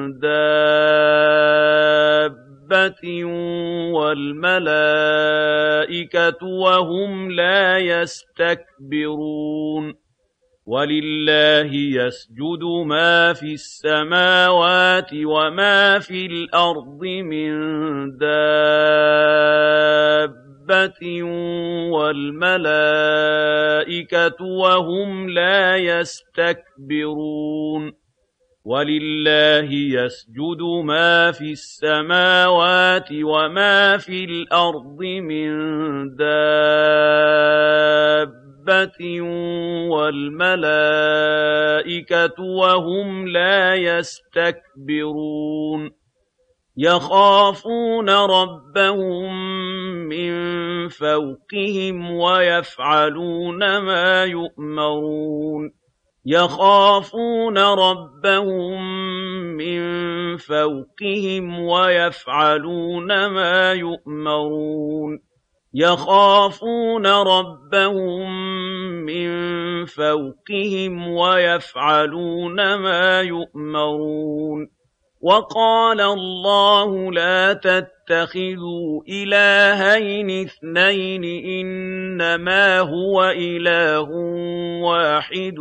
دَابَّةٍ وَالْمَلَائِكَةُ وَهُمْ لَا يَسْتَكْبِرُونَ وَلِلَّهِ يَسْجُدُ مَا فِي السَّمَاوَاتِ وَمَا فِي الْأَرْضِ مِن دَابَّةٍ وَالْمَلَائِكَةُ وَهُمْ لَا يَسْتَكْبِرُونَ وَلِلَّهِ يَسْجُدُ مَا فِي السَّمَاوَاتِ وَمَا فِي الْأَرْضِ مِن دَابَّةٍ وَالْمَلَائِكَةُ وَهُمْ لَا يَسْتَكْبِرُونَ يَخَافُونَ رَبَّهُم مِّن فَوْقِهِمْ وَيَفْعَلُونَ مَا يُؤْمَرُونَ يَخَافُونَ رَبَّهُم مِّن فَوْقِهِمْ وَيَفْعَلُونَ مَا يُؤْمَرُونَ يَخَافُونَ رَبَّهُم مِّن فَوْقِهِمْ وَيَفْعَلُونَ مَا يُؤْمَرُونَ وَقَالَ اللَّهُ لَا تَتَّخِذُوا إِلَٰهَيْنِ اثْنَيْنِ إِنَّمَا هُوَ إِلَٰهٌ وَاحِدٌ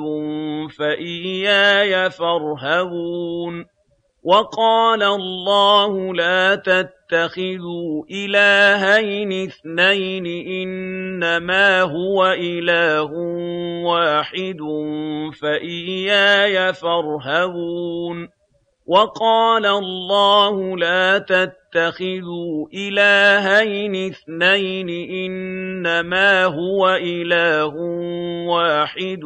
فَإِيَّايَ فَارْهَبُونِ وَقَالَ اللَّهُ لَا تَتَّخِذُوا إِلَٰهَيْنِ اثْنَيْنِ إِنَّمَا هُوَ إِلَٰهٌ وَاحِدٌ فَإِيَّايَ فَارْهَبُونِ وَقَالَ اللَّهُ لَا تَتَّخِذُوا إِلَٰهَيْنِ اثْنَيْنِ إِنَّمَا هُوَ إِلَٰهٌ وَاحِدٌ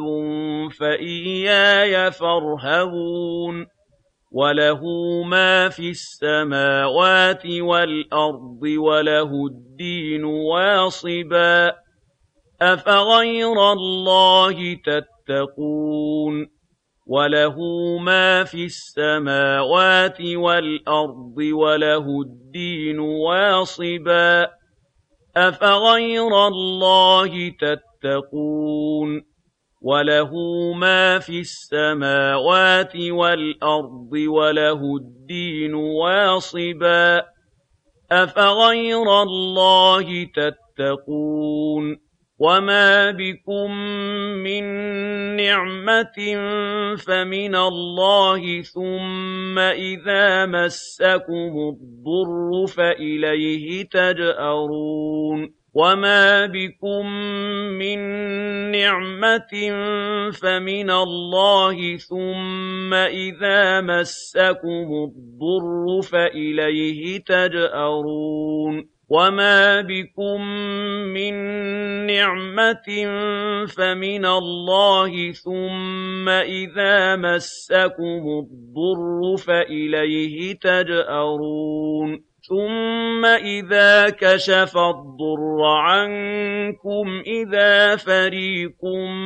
فَإِيَّايَ فَارْهَبُونِ وَلَهُ مَا فِي السَّمَاوَاتِ وَالْأَرْضِ وَلَهُ الدِّينُ وَاصِبًا أَفَغَيْرَ اللَّهِ تَتَّقُونَ وَلَهُ مَا فِي السَّمَاوَاتِ وَالْأَرْضِ وَلَهُ الدِّينُ وَاصِبًا أَفَغَيْرَ اللَّهِ تَتَّقُونَ وَلَهُ مَا فِي السَّمَاوَاتِ وَالْأَرْضِ وَلَهُ الدِّينُ وَاصِبًا أَفَغَيْرَ اللَّهِ تَتَّقُونَ وَمَا بِكُم مِّن نِّعْمَةٍ فَمِنَ اللَّهِ ثُمَّ إِذَا مَسَّكُمُ الضُّرُّ فَإِلَيْهِ تَجْأَرُونَ وَمَا بِكُم مِّن نِّعْمَةٍ فَمِنَ اللَّهِ ثُمَّ إِذَا مَسَّكُمُ الضُّرُّ فَإِلَيْهِ تَجْأَرُونَ وَمَا بِكُم مِّن نِّعْمَةٍ فَمِنَ اللَّهِ ثُمَّ إِذَا مَسَّكُمُ الضُّرُّ فَإِلَيْهِ تَجْأَرُونَ ثُمَّ إِذَا كَشَفَ الضُّرَّ عَنكُمْ إِذَا فَرِيقٌ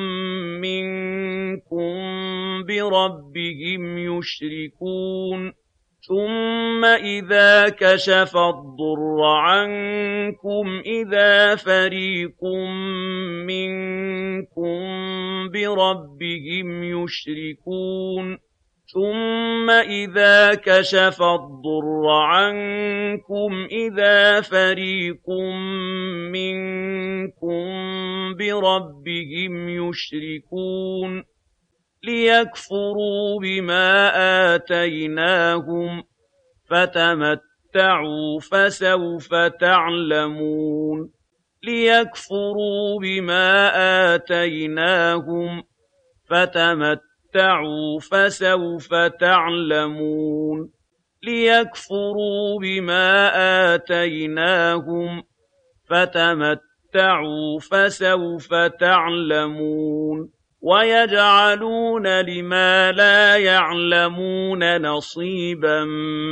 مِّنكُم بِرَبِّهِمْ يُشْرِكُونَ ثُمَّ إِذَا كَشَفَ الضُّرَّ عَنكُمْ إِذَا فَرِيقٌ مِّنكُم بِرَبِّهِمْ يُشْرِكُونَ ثُمَّ إِذَا كَشَفَ الضُّرَّ عَنكُمْ إِذَا فَرِيقٌ مِّنكُم بِرَبِّهِمْ يُشْرِكُونَ لِيَكْفُرُوا بِمَا آتَيْنَاهُمْ فَتَمَتَّعُوا فَسَوْفَ تَعْلَمُونَ لِيَكْفُرُوا بِمَا آتَيْنَاهُمْ فَتَمَتَّعُوا فَسَوْفَ تَعْلَمُونَ لِيَكْفُرُوا بِمَا آتَيْنَاهُمْ فَتَمَتَّعُوا فَسَوْفَ تَعْلَمُونَ وَيَجْعَلُونَ لِمَا لَا يَعْلَمُونَ نَصِيبًا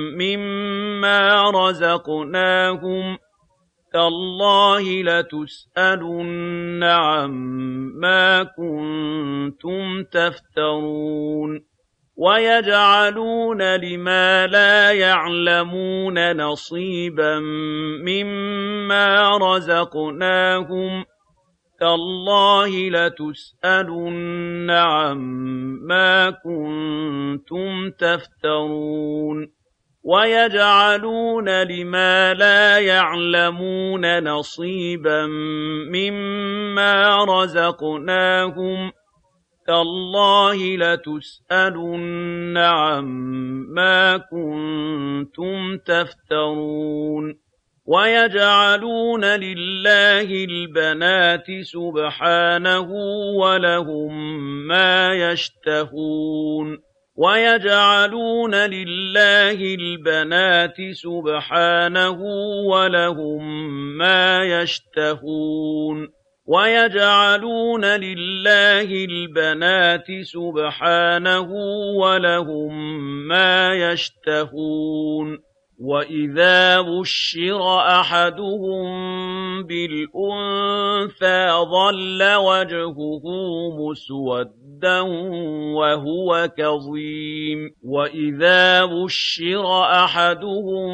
مِّمَّا رَزَقْنَاهُمْ تَاللَّهِ لَتُسْأَلُنَّ عَمَّا كُنتُمْ تَفْتَرُونَ وَيَجْعَلُونَ لِمَا لَا يَعْلَمُونَ نَصِيبًا مِّمَّا رَزَقْنَاهُمْ تَاللَّهِ لَتُسْأَلُنَّ عَمَّا كُنتُمْ تَفْتَرُونَ وَيَجْعَلُونَ لِمَا لَا يَعْلَمُونَ نَصِيبًا مِّمَّا رَزَقْنَاهُمْ تَاللَّهِ لَتُسْأَلُنَّ عَمَّا كُنتُمْ تَفْتَرُونَ وَيَجْعَلُونَ لِلَّهِ الْبَنَاتِ سُبْحَانَهُ وَلَهُم مَّا يَشْتَهُونَ وَيَجْعَلُونَ لِلَّهِ الْبَنَاتِ سُبْحَانَهُ وَلَهُم مَّا يَشْتَهُونَ وَيَجْعَلُونَ لِلَّهِ الْبَنَاتِ سُبْحَانَهُ وَلَهُم مَّا يَشْتَهُونَ وَإِذَا بُشِّرَ أَحَدُهُم بِالْأُنثَىٰ ظَلَّ وَجْهُهُ مُسْوَدًّا وَهُوَ كَظِيمٌ وَإِذَا بُشِّرَ أَحَدُهُم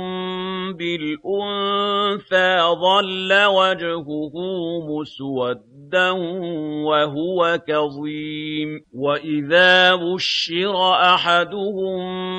بِالْأُنثَىٰ ظَلَّ وَجْهُهُ مُسْوَدًّا وَهُوَ كَظِيمٌ وَإِذَا بُشِّرَ أَحَدُهُم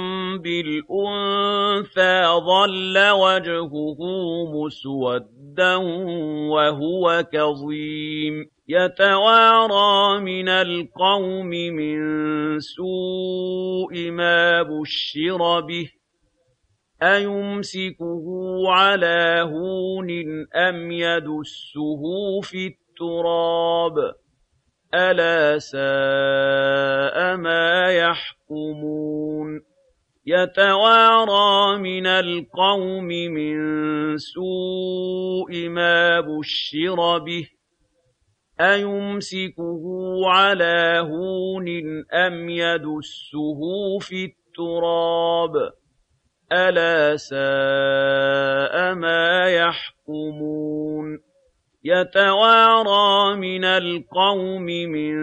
بِالْأُنثَىٰ ظَلَّ وَجْهُهُ مُسْوَدًّا وَهُوَ كَظِيمٌ يَتَوَارَىٰ مِنَ الْقَوْمِ مِن سُوءِ مَا بُشِّرَ بِهِ أَيُمْسِكُهُ عَلَىٰ هُونٍ أَمْ يَدُسُّهُ فِي التُّرَابِ أَلَا سَاءَ مَا يَحْكُمُونَ يَتَوَارَىٰ مِنَ الْقَوْمِ مِن سُوءِ مَا بُشِّرَ بِهِ أَيُمْسِكُهُ عَلَىٰ هُونٍ أَمْ يَدُسُّهُ فِي التُّرَابِ أَلَا سَاءَ مَا يَحْكُمُونَ يَتَوَارَىٰ مِنَ الْقَوْمِ مِن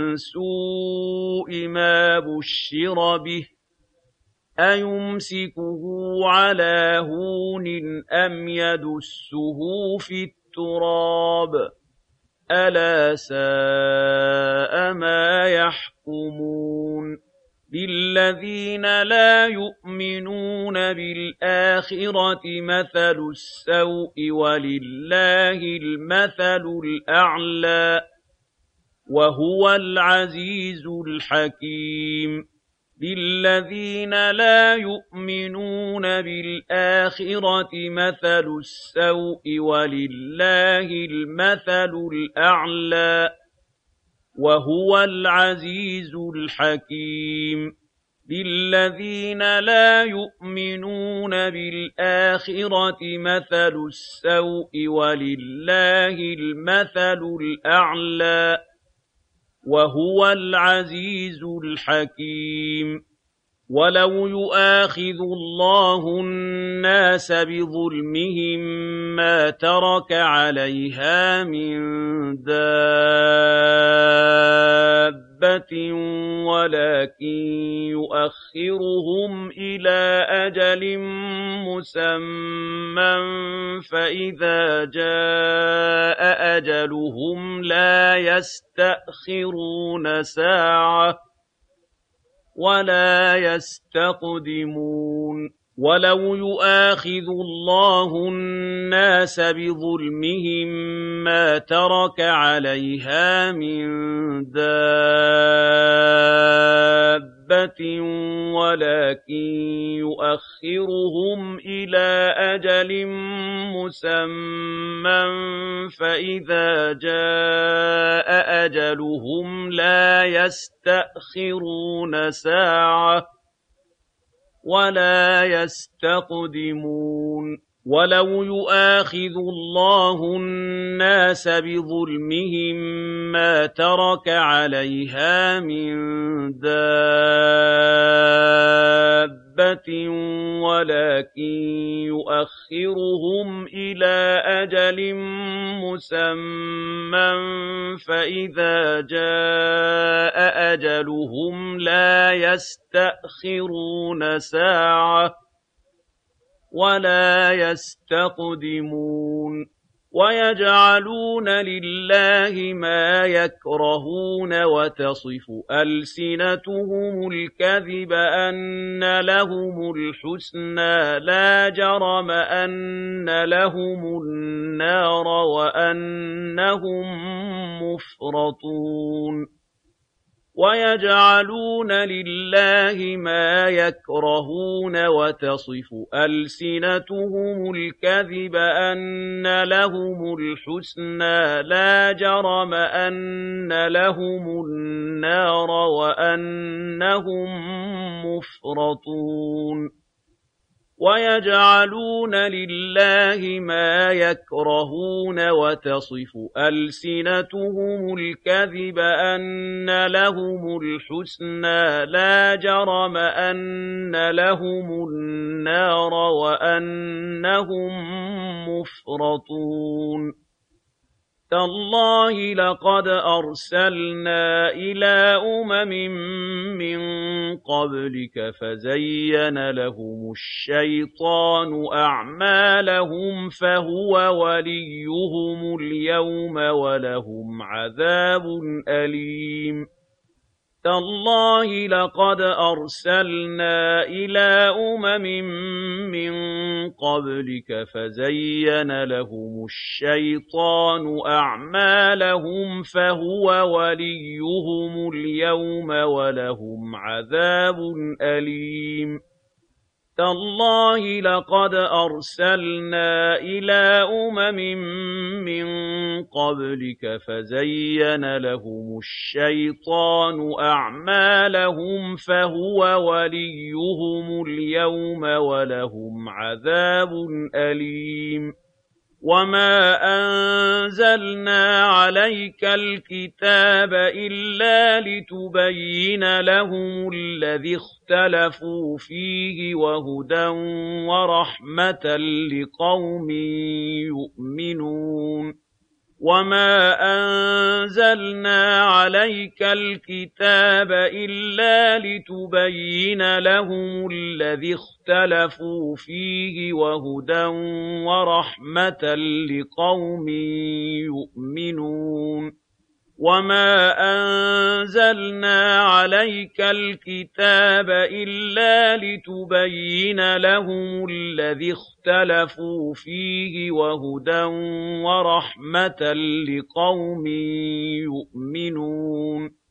سُوءِ مَا بُشِّرَ بِهِ أَيُمْسِكُهُ عَلَىٰ هُونٍ أَمْ يَدُسُّهُ فِي التُّرَابِ أَلَا سَاءَ مَا يَحْكُمُونَ لِلَّذِينَ لَا يُؤْمِنُونَ بِالْآخِرَةِ مَثَلُ السَّوْءِ وَلِلَّهِ الْمَثَلُ الْأَعْلَىٰ وَهُوَ الْعَزِيزُ الْحَكِيمُ للذين لا يؤمنون بالآخرة مثل السوء ولله المثل الأعلى وهو العزيز الحكيم للذين لا يؤمنون بالآخرة مثل السوء ولله المثل الأعلى وهو العزيز الحكيم ولو يؤاخذ الله الناس بظلمهم ما ترك عليها من دابة ولكن يؤخرهم إلى أجل مسمى فإذا جاء أجلهم لا يستأخرون ساعة ولا يستقدمون ولو يؤاخذ الله الناس بظلمهم ما ترك عليها من دابة ولكن يؤخرهم إلى أجل مسمى فإذا جاء أجلهم لا يستأخرون ساعة ولا يستقدمون ولو يؤاخذ الله الناس بظلمهم ما ترك عليها من دابة ولكن يؤخرهم إلى أجل مسمى فإذا جاء أجلهم لا يستأخرون ساعة ولا يستقدمون ويجعلون لله ما يكرهون وتصف ألسنتهم الكذب أن لهم الحسنى لا جرم أن لهم النار وأنهم مفرطون ويجعلون لله ما يكرهون وتصف ألسنتهم الكذب أن لهم الحسنى لا جرم أن لهم النار وأنهم مفرطون ويجعلون لله ما يكرهون وتصف ألسنتهم الكذب أن لهم الحسنى لا جرم أن لهم النار وأنهم مفرطون تالله لقد أرسلنا إلى من قبلك فزين لهم الشيطان أعمالهم فهو وليهم اليوم ولهم عذاب أليم تالله لقد أرسلنا إلى من قبلك فزين لهم الشيطان أعمالهم فهو وليهم اليوم ولهم عذاب أليم تالله لقد أرسلنا إلى من قبلك فزين لهم الشيطان أعمالهم فهو وليهم اليوم ولهم عذاب أليم وما أنزلنا عليك الكتاب إلا لتبين لهم الذي اختلفوا فيه وهدى ورحمة لقوم يؤمنون وما أنزلنا عليك الكتاب إلا لتبين لهم الذي اختلفوا فيه وهدى ورحمة لقوم يؤمنون وما أنزلنا عليك الكتاب إلا لتبين لهم الذي اختلفوا فيه وهدى ورحمة لقوم يؤمنون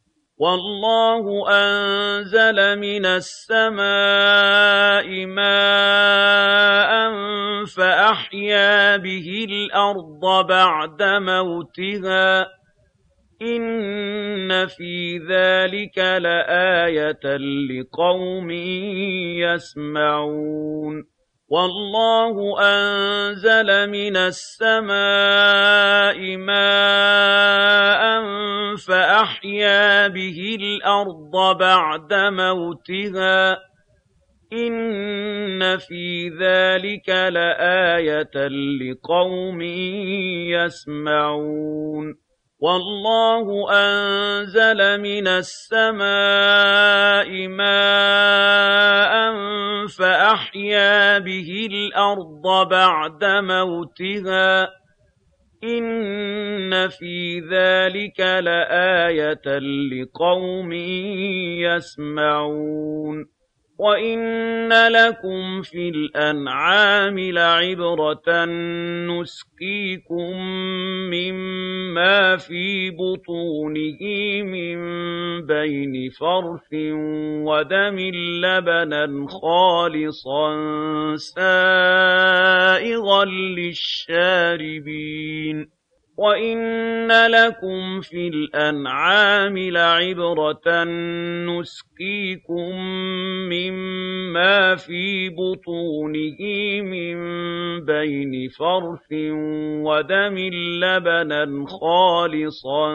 وَاللَّهُ أَنزَلَ مِنَ السَّمَاءِ مَاءً فَأَحْيَا بِهِ الْأَرْضَ بَعْدَ مَوْتِهَا ۚ إِنَّ فِي ذَلِكَ لَآيَةً لِقَوْمٍ يَسْمَعُونَ وَاللَّهُ أَنزَلَ مِنَ السَّمَاءِ مَاءً فَأَحْيَا بِهِ الْأَرْضَ بَعْدَ مَوْتِهَا ۚ إِنَّ فِي ذَلِكَ لَآيَةً لِقَوْمٍ يَسْمَعُونَ وَاللَّهُ أَنزَلَ مِنَ السَّمَاءِ مَاءً فَأَحْيَا بِهِ الْأَرْضَ بَعْدَ مَوْتِهَا ۚ إِنَّ فِي ذَلِكَ لَآيَةً لِقَوْمٍ يَسْمَعُونَ وَإِنَّ لَكُمْ فِي الْأَنْعَامِ لَعِبْرَةً نُّسْقِيكُم مِّمَّا فِي بُطُونِهِ مِن بَيْنِ فَرْثٍ وَدَمٍ لَّبَنًا خَالِصًا سَائِغًا لِّلشَّارِبِينَ وَإِنَّ لَكُمْ فِي الْأَنْعَامِ لَعِبْرَةً نُّسْقِيكُم مِّمَّا فِي بُطُونِهِ مِن بَيْنِ فَرْثٍ وَدَمٍ لَّبَنًا خَالِصًا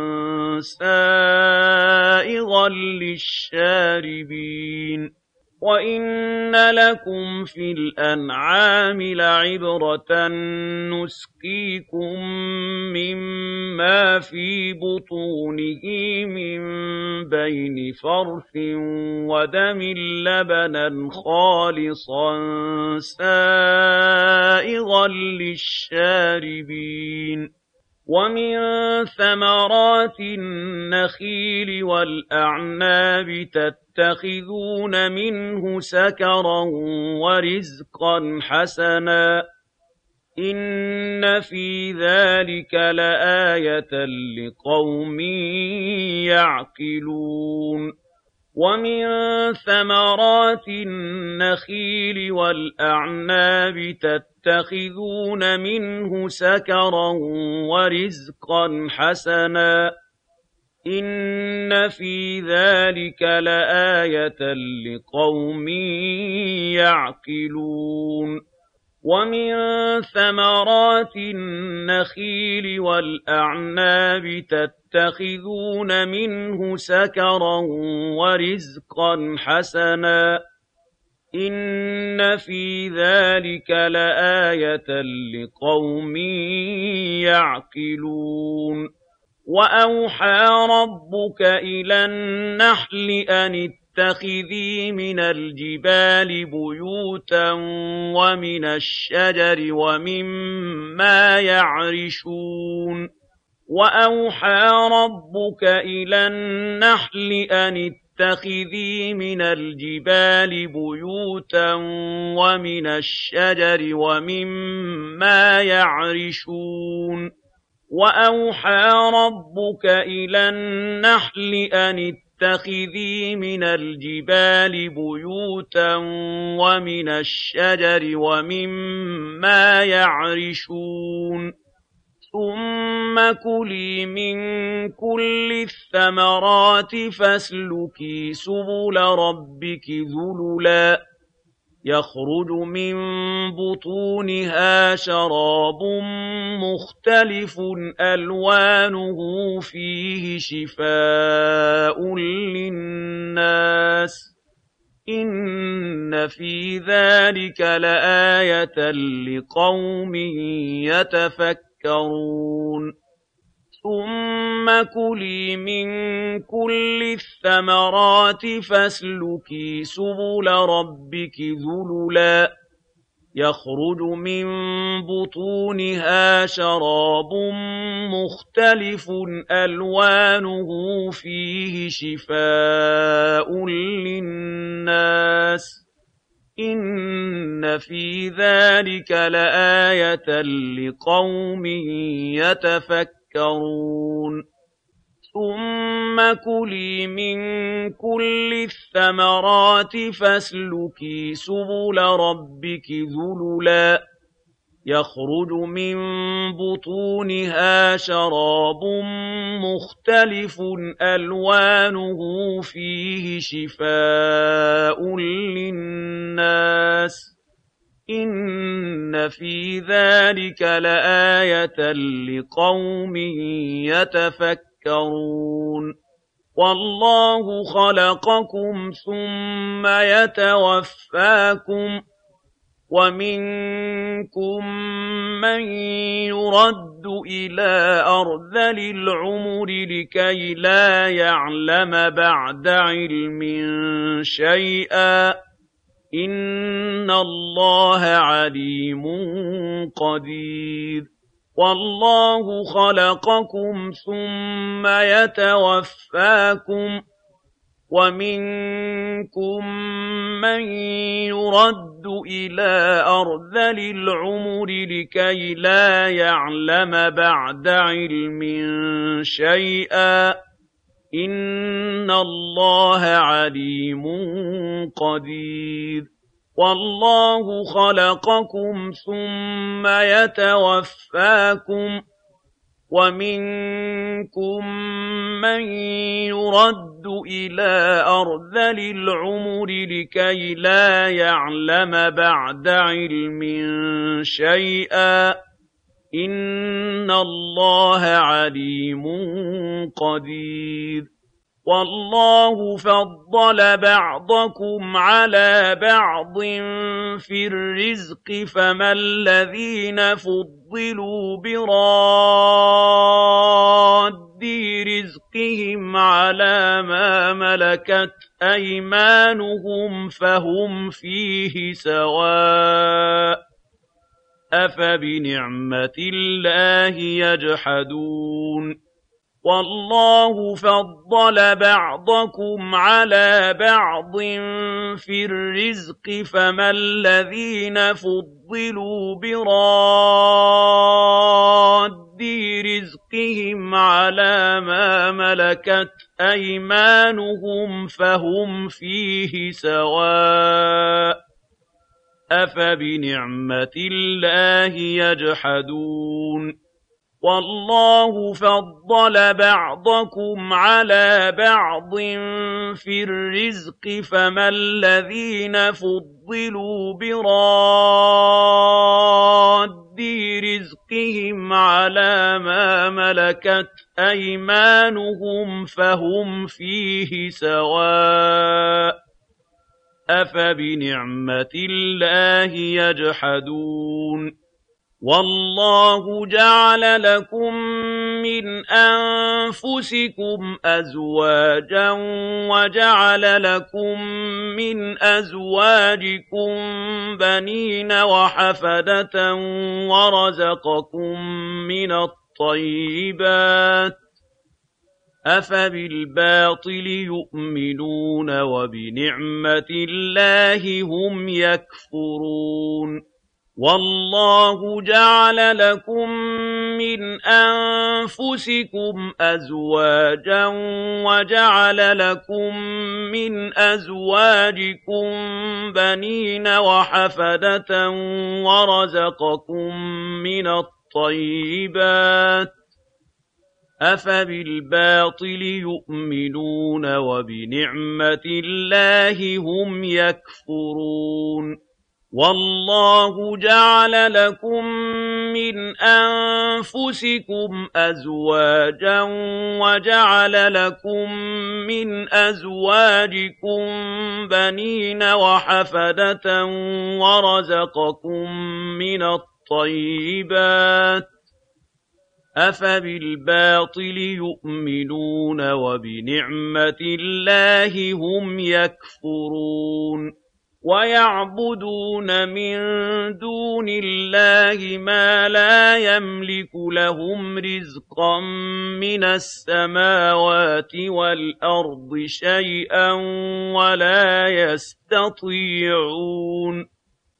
سَائِغًا لِّلشَّارِبِينَ وَإِنَّ لَكُمْ فِي الْأَنْعَامِ لَعِبْرَةً نُّسْقِيكُم مِّمَّا فِي بُطُونِهِ مِن بَيْنِ فَرْثٍ وَدَمٍ لَّبَنًا خَالِصًا سَائِغًا لِّلشَّارِبِينَ وَمِن ثَمَرَاتِ النَّخِيلِ وَالْأَعْنَابِ تَتَّخِذُونَ مِنْهُ سَكَرًا وَرِزْقًا حَسَنًا ۗ إِنَّ فِي ذَلِكَ لَآيَةً لِقَوْمٍ يَعْقِلُونَ وَمِن ثَمَرَاتِ النَّخِيلِ وَالْأَعْنَابِ تَتَّخِذُونَ مِنْهُ سَكَرًا وَرِزْقًا حَسَنًا ۗ إِنَّ فِي ذَلِكَ لَآيَةً لِقَوْمٍ يَعْقِلُونَ وَمِن ثَمَرَاتِ النَّخِيلِ وَالْأَعْنَابِ تَتَّخِذُونَ مِنْهُ سَكَرًا وَرِزْقًا حَسَنًا ۗ إِنَّ فِي ذَلِكَ لَآيَةً لِقَوْمٍ يَعْقِلُونَ وَأَوْحَىٰ رَبُّكَ إِلَى النَّحْلِ أَنِ اتَّخِذِي مِنَ الْجِبَالِ بُيُوتًا وَمِنَ الشَّجَرِ وَمِمَّا يَعْرِشُونَ وَأَوْحَىٰ رَبُّكَ إِلَى النَّحْلِ أَنِ اتَّخِذِي مِنَ الْجِبَالِ بُيُوتًا وَمِنَ الشَّجَرِ وَمِمَّا يَعْرِشُونَ وَأَوْحَىٰ رَبُّكَ إِلَى النَّحْلِ أَنِ اتَّخِذِي مِنَ الْجِبَالِ بُيُوتًا وَمِنَ الشَّجَرِ وَمِمَّا يَعْرِشُونَ ثُمَّ كُلِي مِن كُلِّ الثَّمَرَاتِ فَاسْلُكِي سُبُلَ رَبِّكِ ذُلُلًا يَخْرُجُ مِن بُطُونِهَا شَرَابٌ مُّخْتَلِفٌ أَلْوَانُهُ فِيهِ شِفَاءٌ لِّلنَّاسِ ۗ إِنَّ فِي ذَلِكَ لَآيَةً لِقَوْمٍ يَتَفَكَّرُونَ ثُمَّ كُلِي مِن كُلِّ الثَّمَرَاتِ فَاسْلُكِي سُبُلَ رَبِّكِ ذُلُلًا يَخْرُجُ مِن بُطُونِهَا شَرَابٌ مُّخْتَلِفٌ أَلْوَانُهُ فِيهِ شِفَاءٌ لِّلنَّاسِ ۗ إِنَّ فِي ذَلِكَ لَآيَةً لِقَوْمٍ يَتَفَكَّرُونَ ثم كلي من كل الثمرات فاسلكي سبل ربك ذللا يخرج من بطونها شراب مختلف ألوانه فيه شفاء للناس إن في ذلك لآية لقوم يتفكرون والله خلقكم ثم يتوفاكم ومنكم من يرد إلى أرذل العمر لكي لا يعلم بعد علم شيئا إن الله عليم قدير والله خلقكم ثم يتوفاكم ومنكم من يرد إلى أرذل العمر لكي لا يعلم بعد علم شيئا إن الله عليم قدير والله خلقكم ثم يتوفاكم ومنكم من يرد إلى أرذل العمر لكي لا يعلم بعد علم شيئا إن الله عليم قدير والله فضل بعضكم على بعض في الرزق فما الذين فضلوا براد رزقهم على ما ملكت أيمانهم فهم فيه سواء أفبنعمة الله يجحدون والله فضل بعضكم على بعض في الرزق فما الذين فضلوا براد رزقهم على ما ملكت أيمانهم فهم فيه سواء أفبنعمة الله يجحدون والله فضل بعضكم على بعض في الرزق فما الذين فضلوا براد رزقهم على ما ملكت أيمانهم فهم فيه سواء أفبنعمة الله يجحدون والله جعل لكم من أنفسكم أزواجا وجعل لكم من أزواجكم بنين وحفدة ورزقكم من الطيبات أفبالباطل يؤمنون وبنعمة الله هم يكفرون والله جعل لكم من أنفسكم أزواجا وجعل لكم من أزواجكم بنين وحفدة ورزقكم من الطيبات أفبالباطل يؤمنون وبنعمة الله هم يكفرون والله جعل لكم من أنفسكم أزواجا وجعل لكم من أزواجكم بنين وحفدة ورزقكم من الطيبات أفبالباطل يؤمنون وبنعمة الله هم يكفرون ويعبدون من دون الله ما لا يملك لهم رزقا من السماوات والأرض شيئا ولا يستطيعون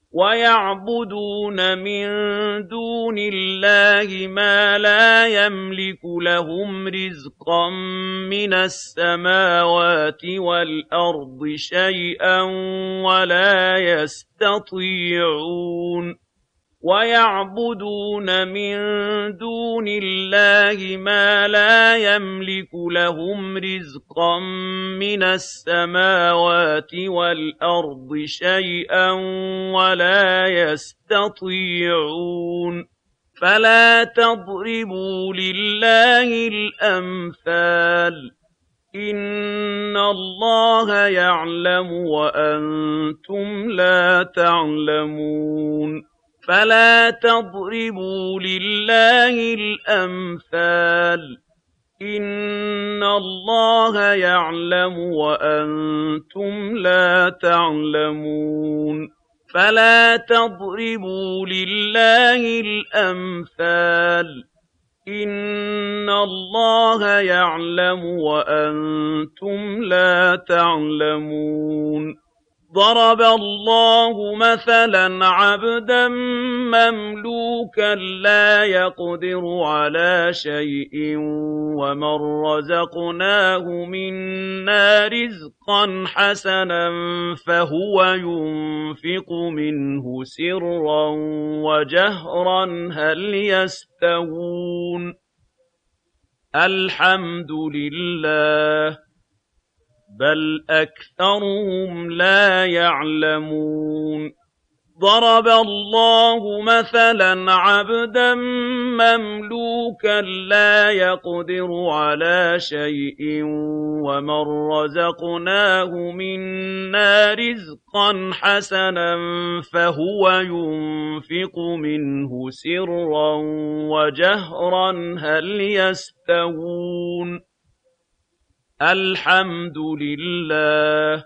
وَيَعْبُدُونَ مِن دُونِ اللَّهِ مَا لَا يَمْلِكُ لَهُمْ رِزْقًا مِّنَ السَّمَاوَاتِ وَالْأَرْضِ شَيْئًا وَلَا يَسْتَطِيعُونَ وَيَعْبُدُونَ مِن دُونِ اللَّهِ مَا لَا يَمْلِكُ لَهُمْ رِزْقًا مِّنَ السَّمَاوَاتِ وَالْأَرْضِ شَيْئًا وَلَا يَسْتَطِيعُونَ فَلَا تَضْرِبُوا لِلَّهِ الْأَمْثَالَ ۚ إِنَّ اللَّهَ يَعْلَمُ وَأَنتُمْ لَا تَعْلَمُونَ فَلَا تَضْرِبُوا لِلَّهِ الْأَمْثَالَ ۚ إِنَّ اللَّهَ يَعْلَمُ وَأَنتُمْ لَا تَعْلَمُونَ فَلَا تَضْرِبُوا لِلَّهِ الْأَمْثَالَ ۚ إِنَّ اللَّهَ يَعْلَمُ وَأَنتُمْ لَا تَعْلَمُونَ ضَرَبَ اللَّهُ مَثَلًا عَبْدًا مَّمْلُوكًا لَّا يَقْدِرُ عَلَىٰ شَيْءٍ وَمَن رَّزَقْنَاهُ مِنَّا رِزْقًا حَسَنًا فَهُوَ يُنفِقُ مِنْهُ سِرًّا وَجَهْرًا هَلْ يَسْتَوُونَ ۚ الْحَمْدُ لِلَّهِ ۚ بَلْ أَكْثَرُهُمْ لَا يَعْلَمُونَ ضَرَبَ اللَّهُ مَثَلًا عَبْدًا مَّمْلُوكًا لَّا يَقْدِرُ عَلَىٰ شَيْءٍ وَمَن رَّزَقْنَاهُ مِنَّا رِزْقًا حَسَنًا فَهُوَ يُنفِقُ مِنْهُ سِرًّا وَجَهْرًا هَلْ يَسْتَوُونَ ۚ الْحَمْدُ لِلَّهِ ۚ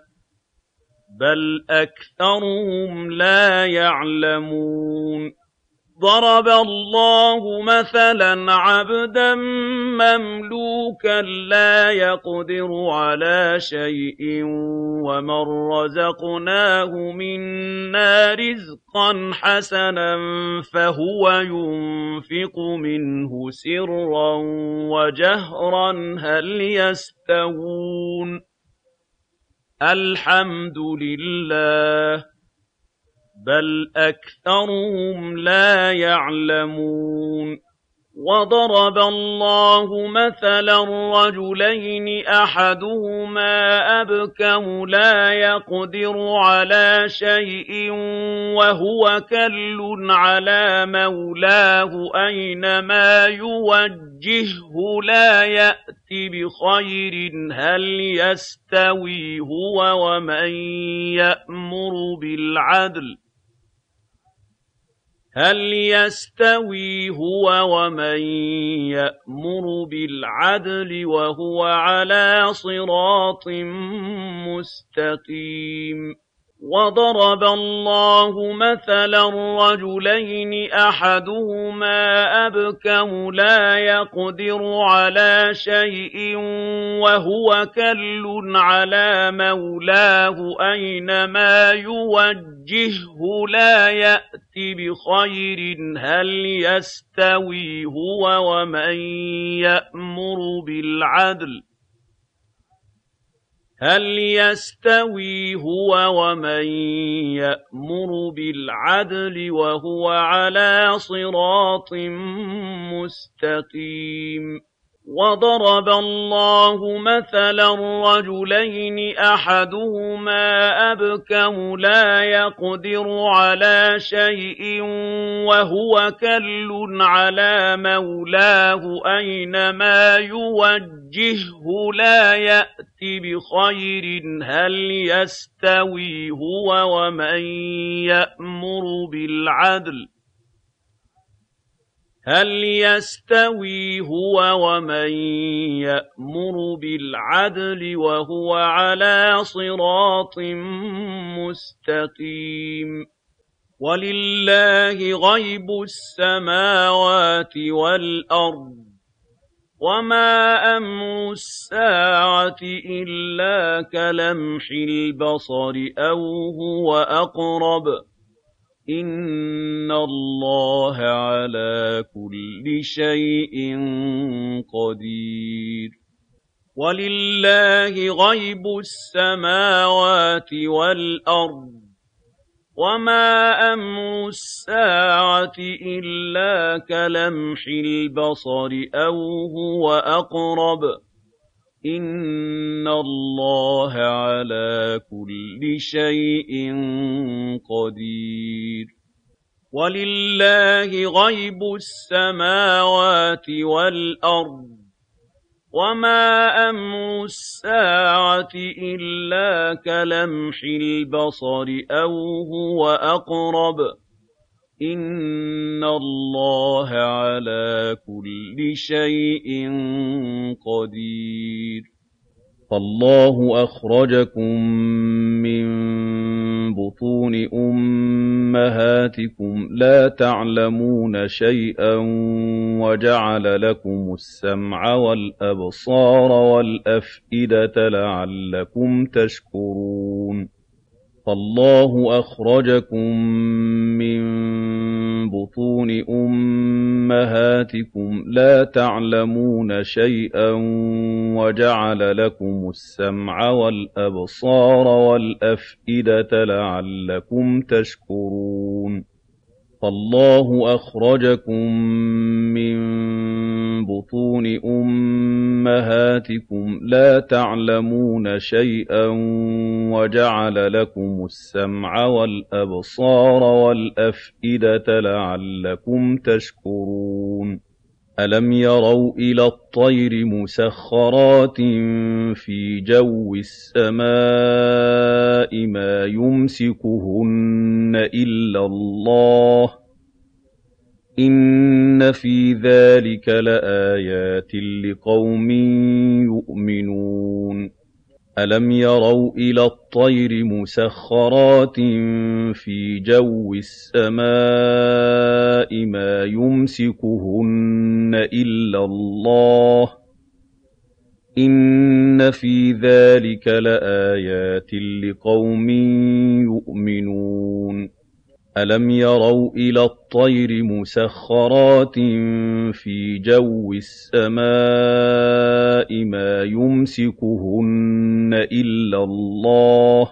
بَلْ أَكْثَرُهُمْ لَا يَعْلَمُونَ ضَرَبَ اللَّهُ مَثَلًا عَبْدًا مَّمْلُوكًا لَّا يَقْدِرُ عَلَىٰ شَيْءٍ وَمَن رَّزَقْنَاهُ مِنَّا رِزْقًا حَسَنًا فَهُوَ يُنفِقُ مِنْهُ سِرًّا وَجَهْرًا هَلْ يَسْتَوُونَ ۚ الْحَمْدُ لِلَّهِ ۚ بَلْ أَكْثَرُهُمْ لَا يَعْلَمُونَ وَضَرَبَ اللَّهُ مَثَلًا رَّجُلَيْنِ أَحَدُهُمَا أَبْكَمُ لَا يَقْدِرُ عَلَىٰ شَيْءٍ وَهُوَ كَلٌّ عَلَىٰ مَوْلَاهُ أَيْنَمَا يُوَجِّههُّ لَا يَأْتِ بِخَيْرٍ ۖ هَلْ يَسْتَوِي هُوَ وَمَن يَأْمُرُ بِالْعَدْلِ وَهُوَ عَلَىٰ صِرَاطٍ مُّسْتَقِيمٍ وَضَرَبَ اللَّهُ مَثَلًا رَّجُلَيْنِ أَحَدُهُمَا أَبْكَمُ لَا يَقْدِرُ عَلَىٰ شَيْءٍ وَهُوَ كَلٌّ عَلَىٰ مَوْلَاهُ أَيْنَمَا يُوَجِّههُّ لَا يَأْتِ بِخَيْرٍ ۖ هَلْ يَسْتَوِي هُوَ وَمَن يَأْمُرُ بِالْعَدْلِ وَهُوَ عَلَىٰ صِرَاطٍ مُّسْتَقِيمٍ وَضَرَبَ اللَّهُ مَثَلًا رَّجُلَيْنِ أَحَدُهُمَا أَبْكَمُ لَا يَقْدِرُ عَلَىٰ شَيْءٍ وَهُوَ كَلٌّ عَلَىٰ مَوْلَاهُ أَيْنَمَا يُوَجِّههُّ لَا يَأْتِ بِخَيْرٍ ۖ هَلْ يَسْتَوِي هُوَ وَمَن يَأْمُرُ بِالْعَدْلِ وَهُوَ عَلَىٰ صِرَاطٍ مُّسْتَقِيمٍ وَلِلَّهِ غَيْبُ السَّمَاوَاتِ وَالْأَرْضِ ۚ وَمَا أَمْرُ السَّاعَةِ إِلَّا كَلَمْحِ الْبَصَرِ أَوْ هُوَ أَقْرَبُ ۚ إِنَّ اللَّهَ عَلَىٰ كُلِّ شَيْءٍ قَدِيرٌ وَلِلَّهِ غَيْبُ السَّمَاوَاتِ وَالْأَرْضِ ۚ وَمَا أَمْرُ السَّاعَةِ إِلَّا كَلَمْحِ الْبَصَرِ أَوْ هُوَ أَقْرَبُ ۚ إِنَّ اللَّهَ عَلَىٰ كُلِّ شَيْءٍ قَدِيرٌ وَلِلَّهِ غَيْبُ السَّمَاوَاتِ وَالْأَرْضِ ۚ وَمَا أَمْرُ السَّاعَةِ إِلَّا كَلَمْحِ الْبَصَرِ أَوْ هُوَ أَقْرَبُ ۚ إِنَّ اللَّهَ عَلَىٰ كُلِّ شَيْءٍ قَدِيرٌ فَاللَّهُ أَخْرَجَكُم مِّن بُطُونِ أُمَّهَاتِكُمْ لَا تَعْلَمُونَ شَيْئًا وَجَعَلَ لَكُمُ السَّمْعَ وَالْأَبْصَارَ وَالْأَفْئِدَةَ لَعَلَّكُمْ تَشْكُرُونَ فَاللَّهُ أَخْرَجَكُم مِّن بُطُونِ أُمَّهَاتِكُمْ لَا تَعْلَمُونَ شَيْئًا وَجَعَلَ لَكُمُ السَّمْعَ وَالْأَبْصَارَ وَالْأَفْئِدَةَ لَعَلَّكُمْ تَشْكُرُونَ فَاللَّهُ أَخْرَجَكُم مِّن بُطُونِ أُمَّهَاتِكُمْ لَا تَعْلَمُونَ شَيْئًا وَجَعَلَ لَكُمُ السَّمْعَ وَالْأَبْصَارَ وَالْأَفْئِدَةَ لَعَلَّكُمْ تَشْكُرُونَ أَلَمْ يَرَوْا إِلَى الطَّيْرِ مُسَخَّرَاتٍ فِي جَوِّ السَّمَاءِ مَا يُمْسِكُهُنَّ إِلَّا اللَّهُ ۗ إِنَّ فِي ذَٰلِكَ لَآيَاتٍ لِقَوْمٍ يُؤْمِنُونَ أَلَمْ يَرَوْا إِلَى الطَّيْرِ مُسَخَّرَاتٍ فِي جَوِّ السَّمَاءِ مَا يُمْسِكُهُنَّ إِلَّا اللَّهُ ۗ إِنَّ فِي ذَٰلِكَ لَآيَاتٍ لِقَوْمٍ يُؤْمِنُونَ أَلَمْ يَرَوْا إِلَى الطَّيْرِ مُسَخَّرَاتٍ فِي جَوِّ السَّمَاءِ مَا يُمْسِكُهُنَّ إِلَّا اللَّهُ ۗ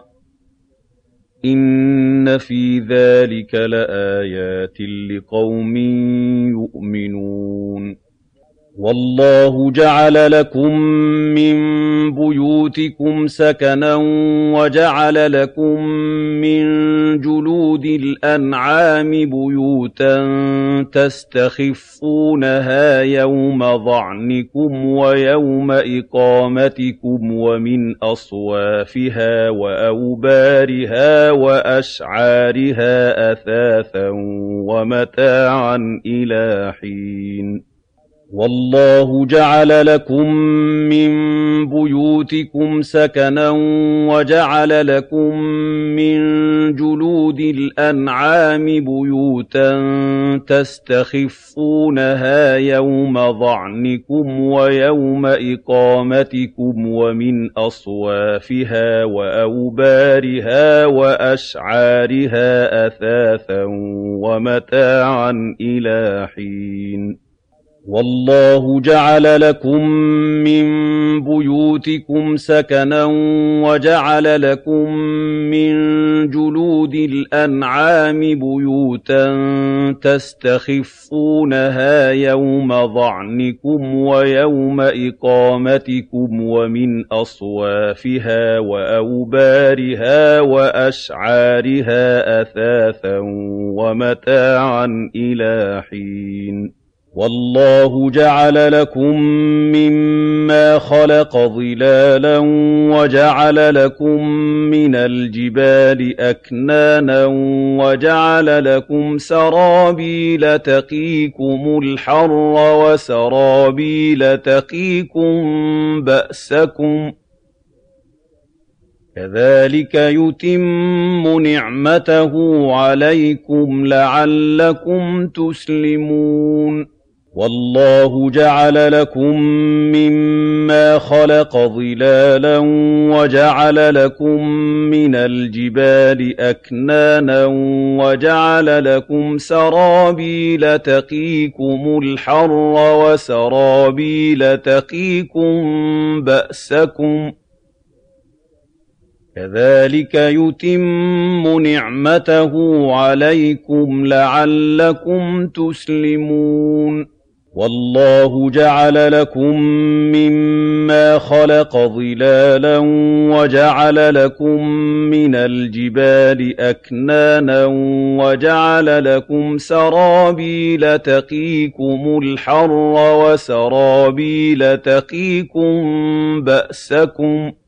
إِنَّ فِي ذَٰلِكَ لَآيَاتٍ لِقَوْمٍ يُؤْمِنُونَ وَاللَّهُ جَعَلَ لَكُم مِّن بُيُوتِكُمْ سَكَنًا وَجَعَلَ لَكُم مِّن جُلُودِ الْأَنْعَامِ بُيُوتًا تَسْتَخِفُّونَهَا يَوْمَ ظَعْنِكُمْ وَيَوْمَ إِقَامَتِكُمْ وَمِنْ أَصْوَافِهَا وَأَوْبَارِهَا وَأَشْعَارِهَا أَثَاثًا وَمَتَاعًا إِلَىٰ حِينٍ وَاللَّهُ جَعَلَ لَكُم مِّن بُيُوتِكُمْ سَكَنًا وَجَعَلَ لَكُم مِّن جُلُودِ الْأَنْعَامِ بُيُوتًا تَسْتَخِفُّونَهَا يَوْمَ ظَعْنِكُمْ وَيَوْمَ إِقَامَتِكُمْ وَمِنْ أَصْوَافِهَا وَأَوْبَارِهَا وَأَشْعَارِهَا أَثَاثًا وَمَتَاعًا إِلَىٰ حِينٍ وَاللَّهُ جَعَلَ لَكُم مِّن بُيُوتِكُمْ سَكَنًا وَجَعَلَ لَكُم مِّن جُلُودِ الْأَنْعَامِ بُيُوتًا تَسْتَخِفُّونَهَا يَوْمَ ظَعْنِكُمْ وَيَوْمَ إِقَامَتِكُمْ وَمِنْ أَصْوَافِهَا وَأَوْبَارِهَا وَأَشْعَارِهَا أَثَاثًا وَمَتَاعًا إِلَىٰ حِينٍ وَاللَّهُ جَعَلَ لَكُم مِّمَّا خَلَقَ ظِلَالًا وَجَعَلَ لَكُم مِّنَ الْجِبَالِ أَكْنَانًا وَجَعَلَ لَكُمْ سَرَابِيلَ تَقِيكُمُ الْحَرَّ وَسَرَابِيلَ تَقِيكُم بَأْسَكُمْ ۚ كَذَٰلِكَ يُتِمُّ نِعْمَتَهُ عَلَيْكُمْ لَعَلَّكُمْ تُسْلِمُونَ وَاللَّهُ جَعَلَ لَكُم مِّمَّا خَلَقَ ظِلَالًا وَجَعَلَ لَكُم مِّنَ الْجِبَالِ أَكْنَانًا وَجَعَلَ لَكُمْ سَرَابِيلَ تَقِيكُمُ الْحَرَّ وَسَرَابِيلَ تَقِيكُم بَأْسَكُمْ ۚ كَذَٰلِكَ يُتِمُّ نِعْمَتَهُ عَلَيْكُمْ لَعَلَّكُمْ تُسْلِمُونَ وَاللَّهُ جَعَلَ لَكُم مِّمَّا خَلَقَ ظِلَالًا وَجَعَلَ لَكُم مِّنَ الْجِبَالِ أَكْنَانًا وَجَعَلَ لَكُمْ سَرَابِيلَ تَقِيكُمُ الْحَرَّ وَسَرَابِيلَ تَقِيكُم بَأْسَكُمْ ۚ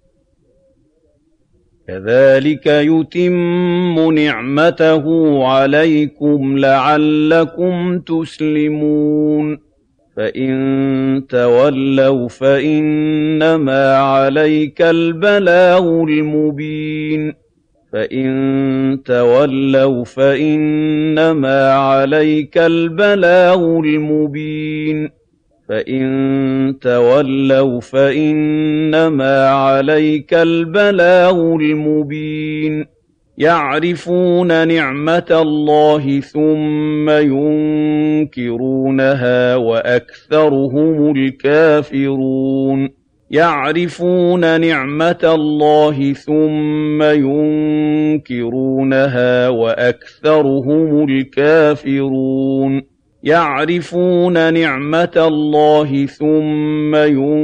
كَذَٰلِكَ يُتِمُّ نِعْمَتَهُ عَلَيْكُمْ لَعَلَّكُمْ تُسْلِمُونَ فَإِن تَوَلَّوْا فَإِنَّمَا عَلَيْكَ الْبَلَاغُ الْمُبِينُ فَإِن تَوَلَّوْا فَإِنَّمَا عَلَيْكَ الْبَلَاغُ الْمُبِينُ فَإِن تَوَلَّوْا فَإِنَّمَا عَلَيْكَ الْبَلَاغُ الْمُبِينُ يَعْرِفُونَ نِعْمَتَ اللَّهِ ثُمَّ يُنكِرُونَهَا وَأَكْثَرُهُمُ الْكَافِرُونَ يَعْرِفُونَ نِعْمَتَ اللَّهِ ثُمَّ يُنكِرُونَهَا وَأَكْثَرُهُمُ الْكَافِرُونَ يَعْرِفُونَ نِعْمَتَ اللَّهِ ثُمَّ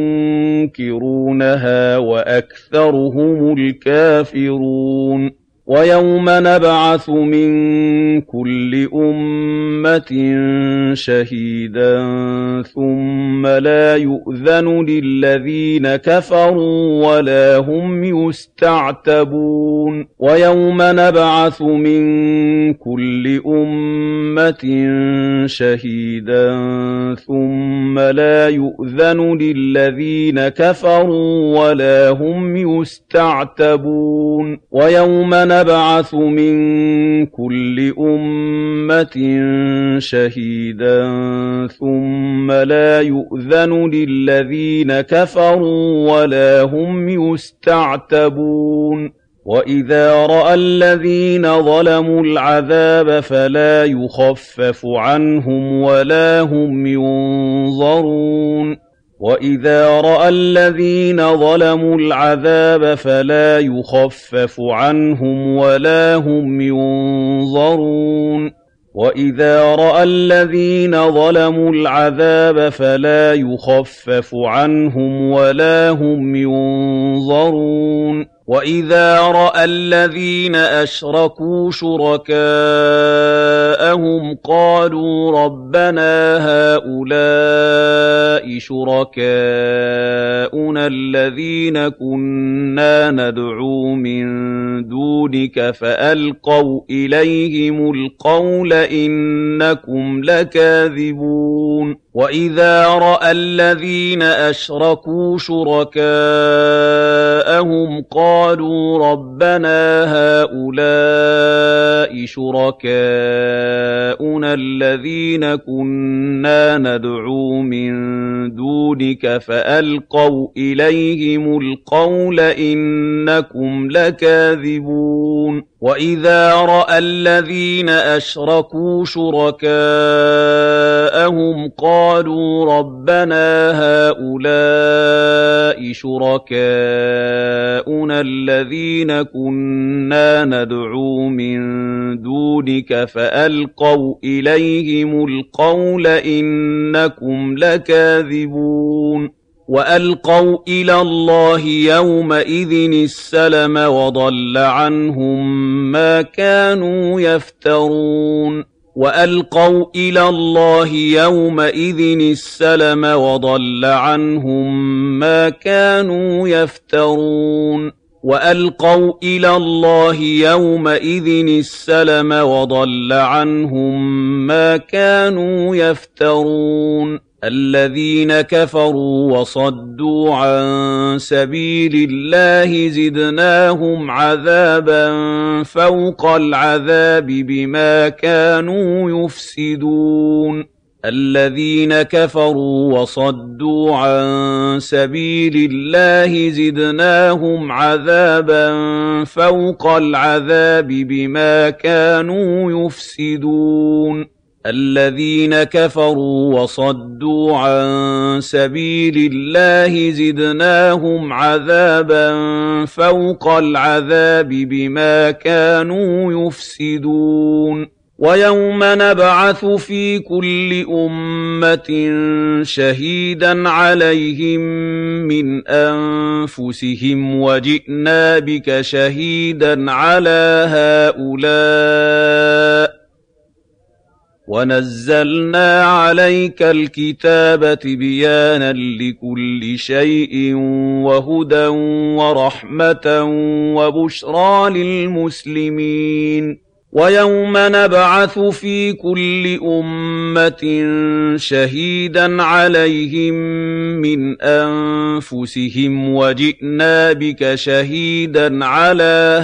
يُنكِرُونَهَا وَأَكْثَرُهُمُ الْكَافِرُونَ وَيَوْمَ نَبْعَثُ مِن كُلِّ أُمَّةٍ شَهِيدًا ثُمَّ لَا يُؤْذَنُ لِلَّذِينَ كَفَرُوا وَلَا هُمْ يُسْتَعْتَبُونَ وَيَوْمَ نَبْعَثُ مِن كُلِّ أُمَّةٍ شَهِيدًا ثُمَّ لَا يُؤْذَنُ لِلَّذِينَ كَفَرُوا وَلَا هُمْ يُسْتَعْتَبُونَ وَيَوْمَ نَبْعَثُ مِن كُلِّ أُمَّةٍ شَهِيدًا ثُمَّ لَا يُؤْذَنُ لِلَّذِينَ كَفَرُوا وَلَا هُمْ يُسْتَعْتَبُونَ وَإِذَا رَأَى الَّذِينَ ظَلَمُوا الْعَذَابَ فَلَا يُخَفَّفُ عَنْهُمْ وَلَا هُمْ يُنظَرُونَ وَإِذَا رَأَى الَّذِينَ ظَلَمُوا الْعَذَابَ فَلَا يُخَفَّفُ عَنْهُمْ وَلَا هُمْ يُنظَرُونَ وَإِذَا رَأَى الَّذِينَ ظَلَمُوا الْعَذَابَ فَلَا يُخَفَّفُ عَنْهُمْ وَلَا هُمْ يُنظَرُونَ وَإِذَا رَأَى الَّذِينَ أَشْرَكُوا شُرَكَاءَهُمْ قَالُوا رَبَّنَا هَٰؤُلَاءِ شُرَكَاؤُنَا الَّذِينَ كُنَّا نَدْعُو مِن دُونِكَ فَأَلْقَوْا إِلَيْهِمُ الْقَوْلَ إِنَّكُمْ لَكَاذِبُونَ وَإِذَا رَأَى الَّذِينَ أَشْرَكُوا شُرَكَاءَهُمْ قَالُوا رَبَّنَا هَٰؤُلَاءِ شُرَكَاؤُنَا الَّذِينَ كُنَّا نَدْعُو مِن دُونِكَ فَأَلْقَوْا إِلَيْهِمُ الْقَوْلَ إِنَّكُمْ لَكَاذِبُونَ وَإِذَا رَأَى الَّذِينَ أَشْرَكُوا شُرَكَاءَهُمْ قَالُوا رَبَّنَا هَٰؤُلَاءِ شُرَكَاؤُنَا الَّذِينَ كُنَّا نَدْعُو مِن دُونِكَ فَأَلْقَوْا إِلَيْهِمُ الْقَوْلَ إِنَّكُمْ لَكَاذِبُونَ وَأَلْقَوْا إِلَى اللَّهِ يَوْمَئِذٍ السَّلَمَ وَضَلَّ عَنْهُم مَّا كَانُوا يَفْتَرُونَ وَأَلْقَوْا إِلَى اللَّهِ يَوْمَئِذٍ السَّلَمَ وَضَلَّ عَنْهُم مَّا كَانُوا يَفْتَرُونَ وَأَلْقَوْا إِلَى اللَّهِ يَوْمَئِذٍ السَّلَمَ وَضَلَّ عَنْهُم مَّا كَانُوا يَفْتَرُونَ الَّذِينَ كَفَرُوا وَصَدُّوا عَن سَبِيلِ اللَّهِ زِدْنَاهُمْ عَذَابًا فَوْقَ الْعَذَابِ بِمَا كَانُوا يُفْسِدُونَ الذين كفروا وصدوا عن سبيل الله زدناهم عذابا فوق العذاب بما كانوا يفسدون الذين كفروا وصدوا عن سبيل الله زدناهم عذابا فوق العذاب بما كانوا يفسدون ويوم نبعث في كل أمة شهيدا عليهم من أنفسهم وجئنا بك شهيدا على هؤلاء ونزلنا عليك الكتاب تبيانا لكل شيء وهدى ورحمة وبشرى للمسلمين ويوم نبعث في كل أمة شهيدا عليهم من أنفسهم وجئنا بك شهيدا على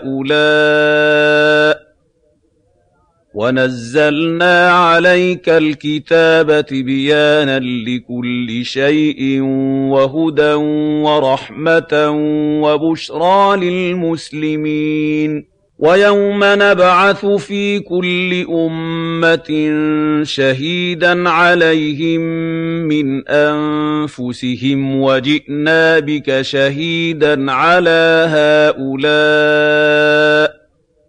هؤلاء ونزلنا عليك الكتاب تبيانا لكل شيء وهدى ورحمة وبشرى للمسلمين ويوم نبعث في كل أمة شهيدا عليهم من أنفسهم وجئنا بك شهيدا على هؤلاء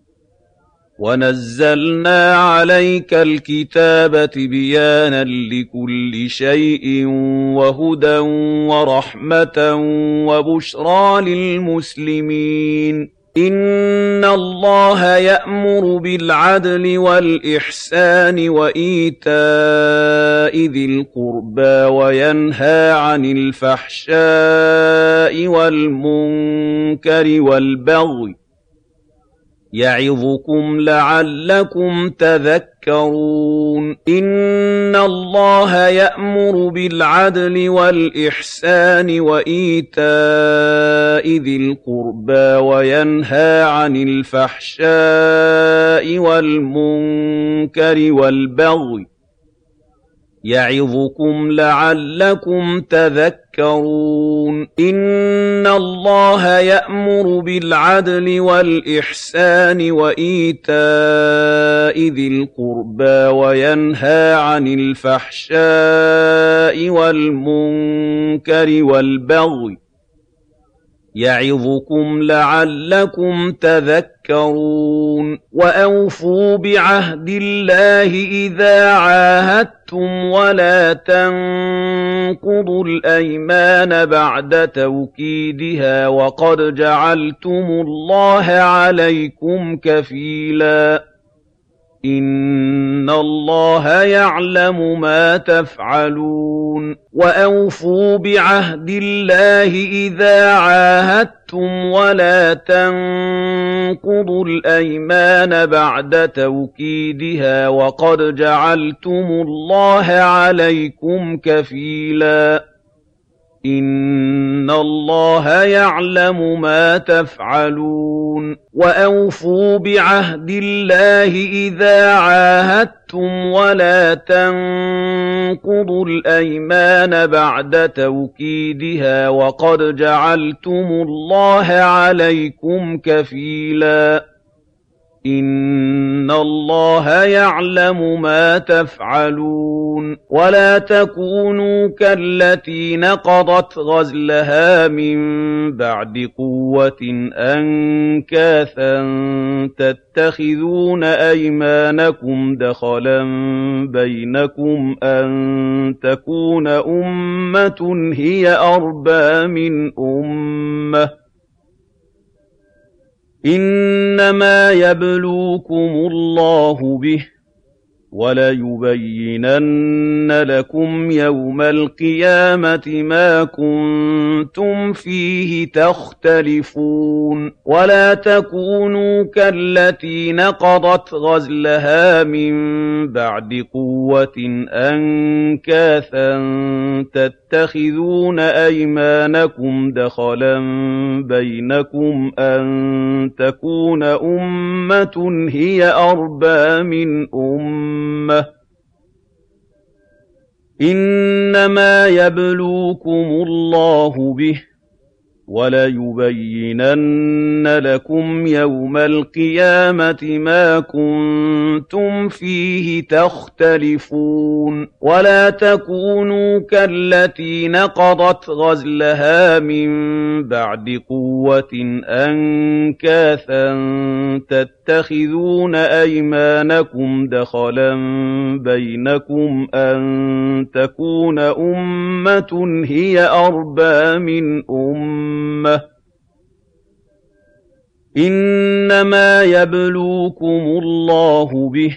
ونزلنا عليك الكتاب تبيانا لكل شيء وهدى ورحمة وبشرى للمسلمين إن الله يأمر بالعدل والإحسان وإيتاء ذي القربى وينهى عن الفحشاء والمنكر والبغي يعظكم لعلكم تذكرون إن الله يأمر بالعدل والإحسان وإيتاء ذي القربى وينهى عن الفحشاء والمنكر والبغي يعظكم لعلكم تذكرون إن الله يأمر بالعدل والإحسان وإيتاء ذي القربى وينهى عن الفحشاء والمنكر والبغي يعظكم لعلكم تذكرون وأوفوا بعهد الله إذا عاهدتم ولا تنقضوا الأيمان بعد توكيدها وقد جعلتم الله عليكم كفيلا إن الله يعلم ما تفعلون وأوفوا بعهد الله إذا عاهدتم ولا تنقضوا الأيمان بعد توكيدها وقد جعلتم الله عليكم كفيلا إن الله يعلم ما تفعلون وأوفوا بعهد الله إذا عاهدتم ولا تنقضوا الأيمان بعد توكيدها وقد جعلتم الله عليكم كفيلا إن الله يعلم ما تفعلون ولا تكونوا كالتي نقضت غزلها من بعد قوة أنكاثا تتخذون أيمانكم دخلا بينكم أن تكون أمة هي أربى من أمة إنما يبلوكم الله به وَلَيُبَيِّنَنَّ لَكُمْ يَوْمَ الْقِيَامَةِ مَا كُنتُمْ فِيهِ تَخْتَلِفُونَ وَلَا تَكُونُوا كَالَّتِي نَقَضَتْ غَزْلَهَا مِن بَعْدِ قُوَّةٍ أَنكَاثًا تَتَّخِذُونَ أَيْمَانَكُمْ دَخَلًا بَيْنَكُمْ أَن تَكُونَ أُمَّةٌ هِيَ أَرْبَىٰ مِنْ أُمَّةٍ إِنَّمَا يَبْلُوكُمُ اللَّهُ بِهِ وَلَيُبَيِّنَنَّ لَكُمْ يَوْمَ الْقِيَامَةِ مَا كُنتُمْ فِيهِ تَخْتَلِفُونَ وَلَا تَكُونُوا كَالَّتِي نَقَضَتْ غَزْلَهَا مِن بَعْدِ قُوَّةٍ أَنكَاثًا تَتَّخِذُونَ أَيْمَانَكُمْ دَخَلًا بَيْنَكُمْ أَن تَكُونَ أُمَّةٌ هِيَ أَرْبَىٰ مِنْ أُمَّةٍ ۚ إِنَّمَا يَبْلُوكُمُ اللَّهُ بِهِ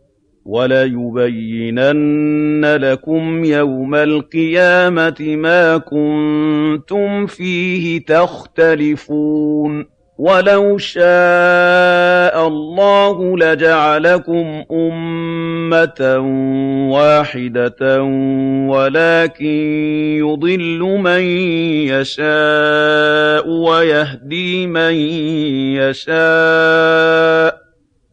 وَلَيُبَيِّنَنَّ لَكُمْ يَوْمَ الْقِيَامَةِ مَا كُنتُمْ فِيهِ تَخْتَلِفُونَ وَلَوْ شَاءَ اللَّهُ لَجَعَلَكُمْ أُمَّةً وَاحِدَةً وَلَٰكِن يُضِلُّ مَن يَشَاءُ وَيَهْدِي مَن يَشَاءُ ۚ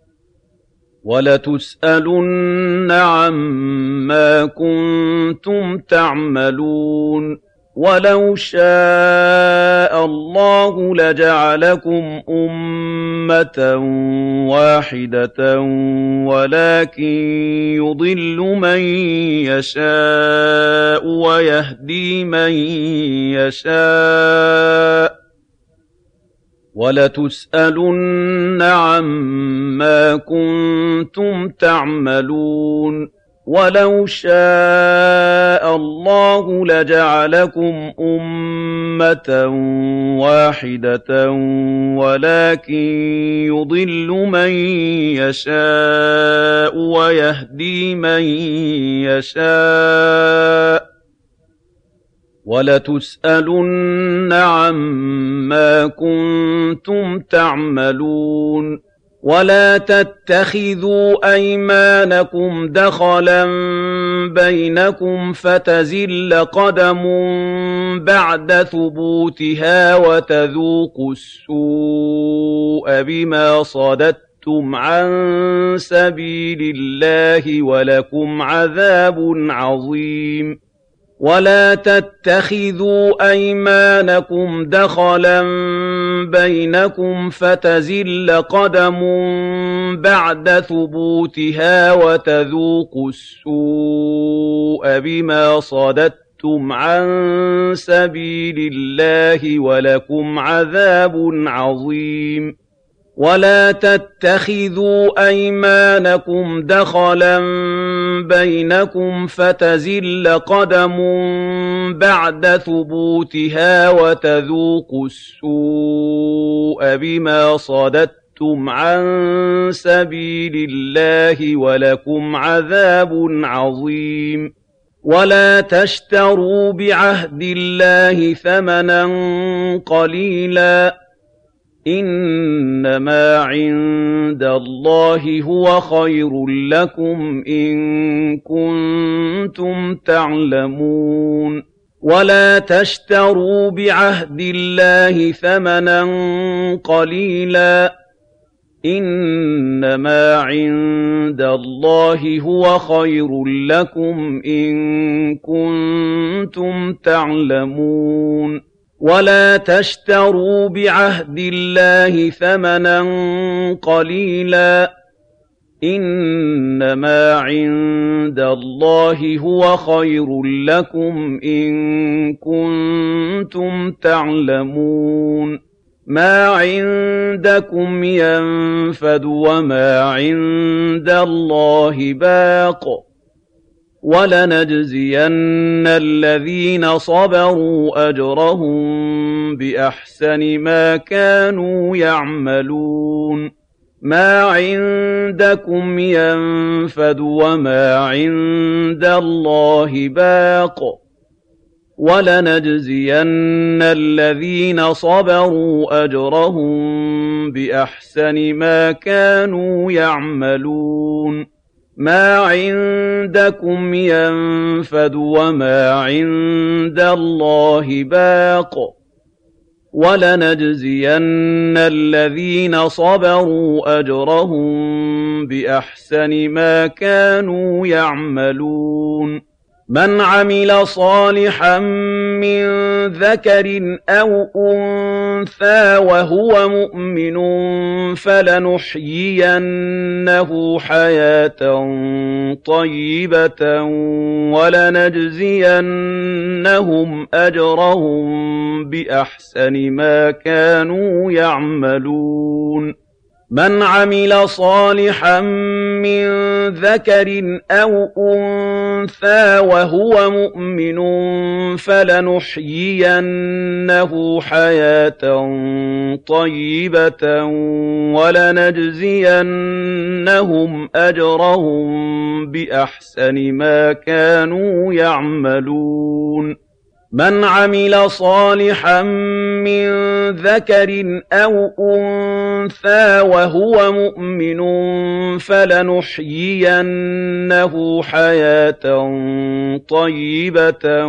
وَلَتُسْأَلُنَّ عَمَّا كُنتُمْ تَعْمَلُونَ وَلَوْ شَاءَ اللَّهُ لَجَعَلَكُمْ أُمَّةً وَاحِدَةً وَلَٰكِن يُضِلُّ مَن يَشَاءُ وَيَهْدِي مَن يَشَاءُ ۚ وَلَتُسْأَلُنَّ عَمَّا كُنتُمْ تَعْمَلُونَ وَلَوْ شَاءَ اللَّهُ لَجَعَلَكُمْ أُمَّةً وَاحِدَةً وَلَٰكِن يُضِلُّ مَن يَشَاءُ وَيَهْدِي مَن يَشَاءُ ۚ وَلَتُسْأَلُنَّ عَمَّا كُنتُمْ تَعْمَلُونَ وَلَا تَتَّخِذُوا أَيْمَانَكُمْ دَخَلًا بَيْنَكُمْ فَتَزِلَّ قَدَمٌ بَعْدَ ثُبُوتِهَا وَتَذُوقُوا السُّوءَ بِمَا صَدَدتُّمْ عَن سَبِيلِ اللَّهِ وَلَكُمْ عَذَابٌ عَظِيمٌ وَلَا تَتَّخِذُوا أَيْمَانَكُمْ دَخَلًا بَيْنَكُمْ فَتَزِلَّ قَدَمٌ بَعْدَ ثُبُوتِهَا وَتَذُوقُوا السُّوءَ بِمَا صَدَدتُّمْ عَن سَبِيلِ اللَّهِ وَلَكُمْ عَذَابٌ عَظِيمٌ وَلَا تَتَّخِذُوا أَيْمَانَكُمْ دَخَلًا بَيْنَكُمْ فَتَزِلَّ قَدَمٌ بَعْدَ ثُبُوتِهَا وَتَذُوقُوا السُّوءَ بِمَا صَدَدتُّمْ عَن سَبِيلِ اللَّهِ وَلَكُمْ عَذَابٌ عَظِيمٌ وَلَا تَشْتَرُوا بِعَهْدِ اللَّهِ ثَمَنًا قَلِيلًا ۚ إِنَّمَا عِندَ اللَّهِ هُوَ خَيْرٌ لَّكُمْ إِن كُنتُمْ تَعْلَمُونَ وَلَا تَشْتَرُوا بِعَهْدِ اللَّهِ ثَمَنًا قَلِيلًا ۚ إِنَّمَا عِندَ اللَّهِ هُوَ خَيْرٌ لَّكُمْ إِن كُنتُمْ تَعْلَمُونَ وَلَا تَشْتَرُوا بِعَهْدِ اللَّهِ ثَمَنًا قَلِيلًا ۚ إِنَّمَا عِندَ اللَّهِ هُوَ خَيْرٌ لَّكُمْ إِن كُنتُمْ تَعْلَمُونَ مَا عِندَكُمْ يَنفَدُ وَمَا عِندَ اللَّهِ بَاقٍ ۗ وَلَنَجْزِيَنَّ الَّذِينَ صَبَرُوا أَجْرَهُم بِأَحْسَنِ مَا كَانُوا يَعْمَلُونَ مَا عِندَكُمْ يَنفَدُ وَمَا عِندَ اللَّهِ بَاقٍ ۗ وَلَنَجْزِيَنَّ الَّذِينَ صَبَرُوا أَجْرَهُم بِأَحْسَنِ مَا كَانُوا يَعْمَلُونَ مَا عِندَكُمْ يَنفَدُ وَمَا عِندَ اللَّهِ بَاقٍ ۗ وَلَنَجْزِيَنَّ الَّذِينَ صَبَرُوا أَجْرَهُم بِأَحْسَنِ مَا كَانُوا يَعْمَلُونَ مَنْ عَمِلَ صَالِحًا مِّن ذَكَرٍ أَوْ أُنثَىٰ وَهُوَ مُؤْمِنٌ فَلَنُحْيِيَنَّهُ حَيَاةً طَيِّبَةً وَلَنَجْزِيَنَّهُمْ أَجْرَهُم بِأَحْسَنِ مَا كَانُوا يَعْمَلُونَ مَنْ عَمِلَ صَالِحًا مِّن ذَكَرٍ أَوْ أُنثَىٰ وَهُوَ مُؤْمِنٌ فَلَنُحْيِيَنَّهُ حَيَاةً طَيِّبَةً وَلَنَجْزِيَنَّهُمْ أَجْرَهُم بِأَحْسَنِ مَا كَانُوا يَعْمَلُونَ مَنْ عَمِلَ صَالِحًا مِّن ذَكَرٍ أَوْ أُنثَىٰ وَهُوَ مُؤْمِنٌ فَلَنُحْيِيَنَّهُ حَيَاةً طَيِّبَةً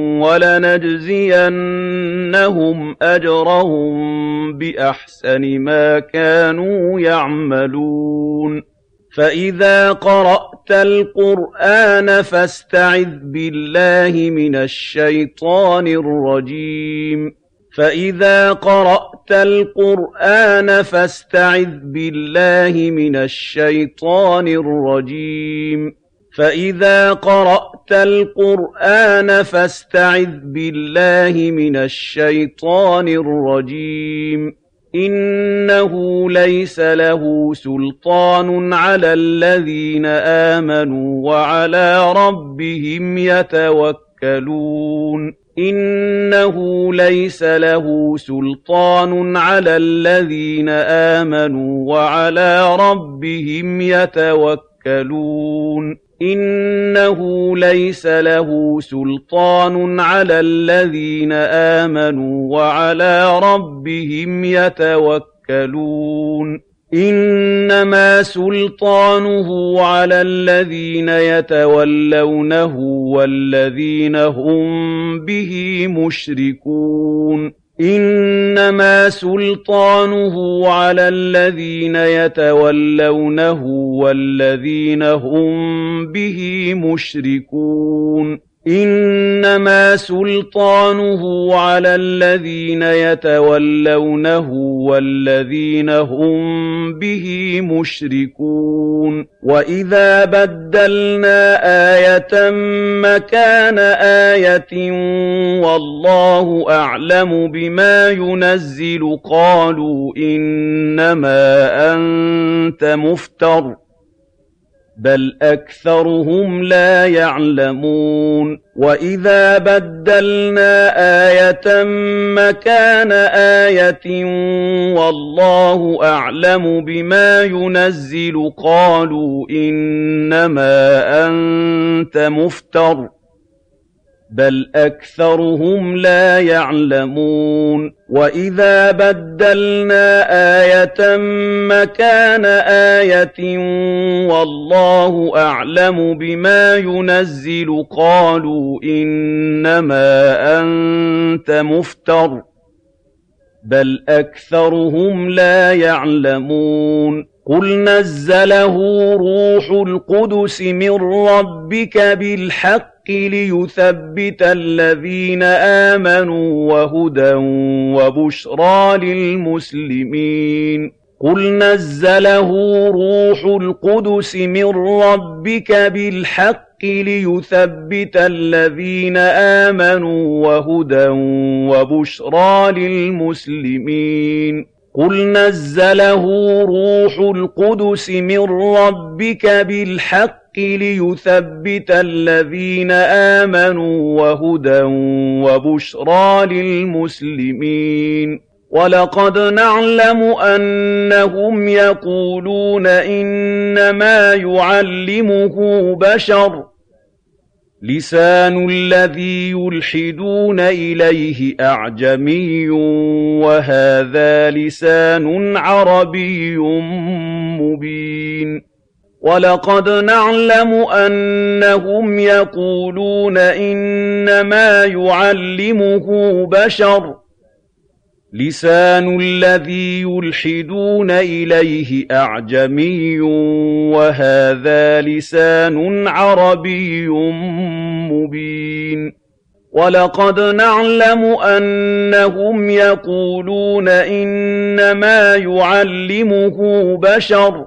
وَلَنَجْزِيَنَّهُمْ أَجْرَهُم بِأَحْسَنِ مَا كَانُوا يَعْمَلُونَ فَإِذَا قَرَأْتَ الْقُرْآنَ فَاسْتَعِذْ بِاللَّهِ مِنَ الشَّيْطَانِ الرَّجِيمِ فَإِذَا قَرَأْتَ الْقُرْآنَ فَاسْتَعِذْ بِاللَّهِ مِنَ الشَّيْطَانِ الرَّجِيمِ فَإِذَا قَرَأْتَ الْقُرْآنَ فَاسْتَعِذْ بِاللَّهِ مِنَ الشَّيْطَانِ الرَّجِيمِ إِنَّهُ لَيْسَ لَهُ سُلْطَانٌ عَلَى الَّذِينَ آمَنُوا وَعَلَىٰ رَبِّهِمْ يَتَوَكَّلُونَ إِنَّهُ لَيْسَ لَهُ سُلْطَانٌ عَلَى الَّذِينَ آمَنُوا وَعَلَىٰ رَبِّهِمْ يَتَوَكَّلُونَ إِنَّهُ لَيْسَ لَهُ سُلْطَانٌ عَلَى الَّذِينَ آمَنُوا وَعَلَىٰ رَبِّهِمْ يَتَوَكَّلُونَ إِنَّمَا سُلْطَانُهُ عَلَى الَّذِينَ يَتَوَلَّوْنَهُ وَالَّذِينَ هُم بِهِ مُشْرِكُونَ إِنَّمَا سُلْطَانُهُ عَلَى الَّذِينَ يَتَوَلَّوْنَهُ وَالَّذِينَ هُم بِهِ مُشْرِكُونَ إِنَّمَا سُلْطَانُهُ عَلَى الَّذِينَ يَتَوَلَّوْنَهُ وَالَّذِينَ هُم بِهِ مُشْرِكُونَ وَإِذَا بَدَّلْنَا آيَةً مَّكَانَ آيَةٍ وَاللَّهُ أَعْلَمُ بِمَا يُنَزِّلُ قَالُوا إِنَّمَا أَنتَ مُفْتَرٍ بَلْ أَكْثَرُهُمْ لَا يَعْلَمُونَ وَإِذَا بَدَّلْنَا آيَةً مَّكَانَ آيَةٍ وَاللَّهُ أَعْلَمُ بِمَا يُنَزِّلُ قَالُوا إِنَّمَا أَنتَ مُفْتَرٍ بَلْ أَكْثَرُهُمْ لَا يَعْلَمُونَ وَإِذَا بَدَّلْنَا آيَةً مَّكَانَ آيَةٍ وَاللَّهُ أَعْلَمُ بِمَا يُنَزِّلُ قَالُوا إِنَّمَا أَنتَ مُفْتَرٍ بَلْ أَكْثَرُهُمْ لَا يَعْلَمُونَ قُلْ نَزَّلَهُ رُوحُ الْقُدُسِ مِن رَّبِّكَ بِالْحَقِّ لِيُثَبِّتَ الَّذِينَ آمَنُوا وَهُدًى وَبُشْرَىٰ لِلْمُسْلِمِينَ قُلْ نَزَّلَهُ رُوحُ الْقُدُسِ مِن رَّبِّكَ بِالْحَقِّ لِيُثَبِّتَ الَّذِينَ آمَنُوا وَهُدًى وَبُشْرَىٰ لِلْمُسْلِمِينَ قُلْ نَزَّلَهُ رُوحُ الْقُدُسِ مِن رَّبِّكَ بِالْحَقِّ لِيُثَبِّتَ الَّذِينَ آمَنُوا وَهُدًى وَبُشْرَىٰ لِلْمُسْلِمِينَ وَلَقَدْ نَعْلَمُ أَنَّهُمْ يَقُولُونَ إِنَّمَا يُعَلِّمُهُ بَشَرٌ لِّسَانُ الَّذِي يُلْحِدُونَ إِلَيْهِ أَعْجَمِيٌّ وَهَٰذَا لِسَانٌ عَرَبِيٌّ مُّبِينٌ وَلَقَدْ نَعْلَمُ أَنَّهُمْ يَقُولُونَ إِنَّمَا يُعَلِّمُهُ بَشَرٌ لِّسَانُ الَّذِي يُلْحِدُونَ إِلَيْهِ أَعْجَمِيٌّ وَهَٰذَا لِسَانٌ عَرَبِيٌّ مُّبِينٍ وَلَقَدْ نَعْلَمُ أَنَّهُمْ يَقُولُونَ إِنَّمَا يُعَلِّمُهُ بَشَرٌ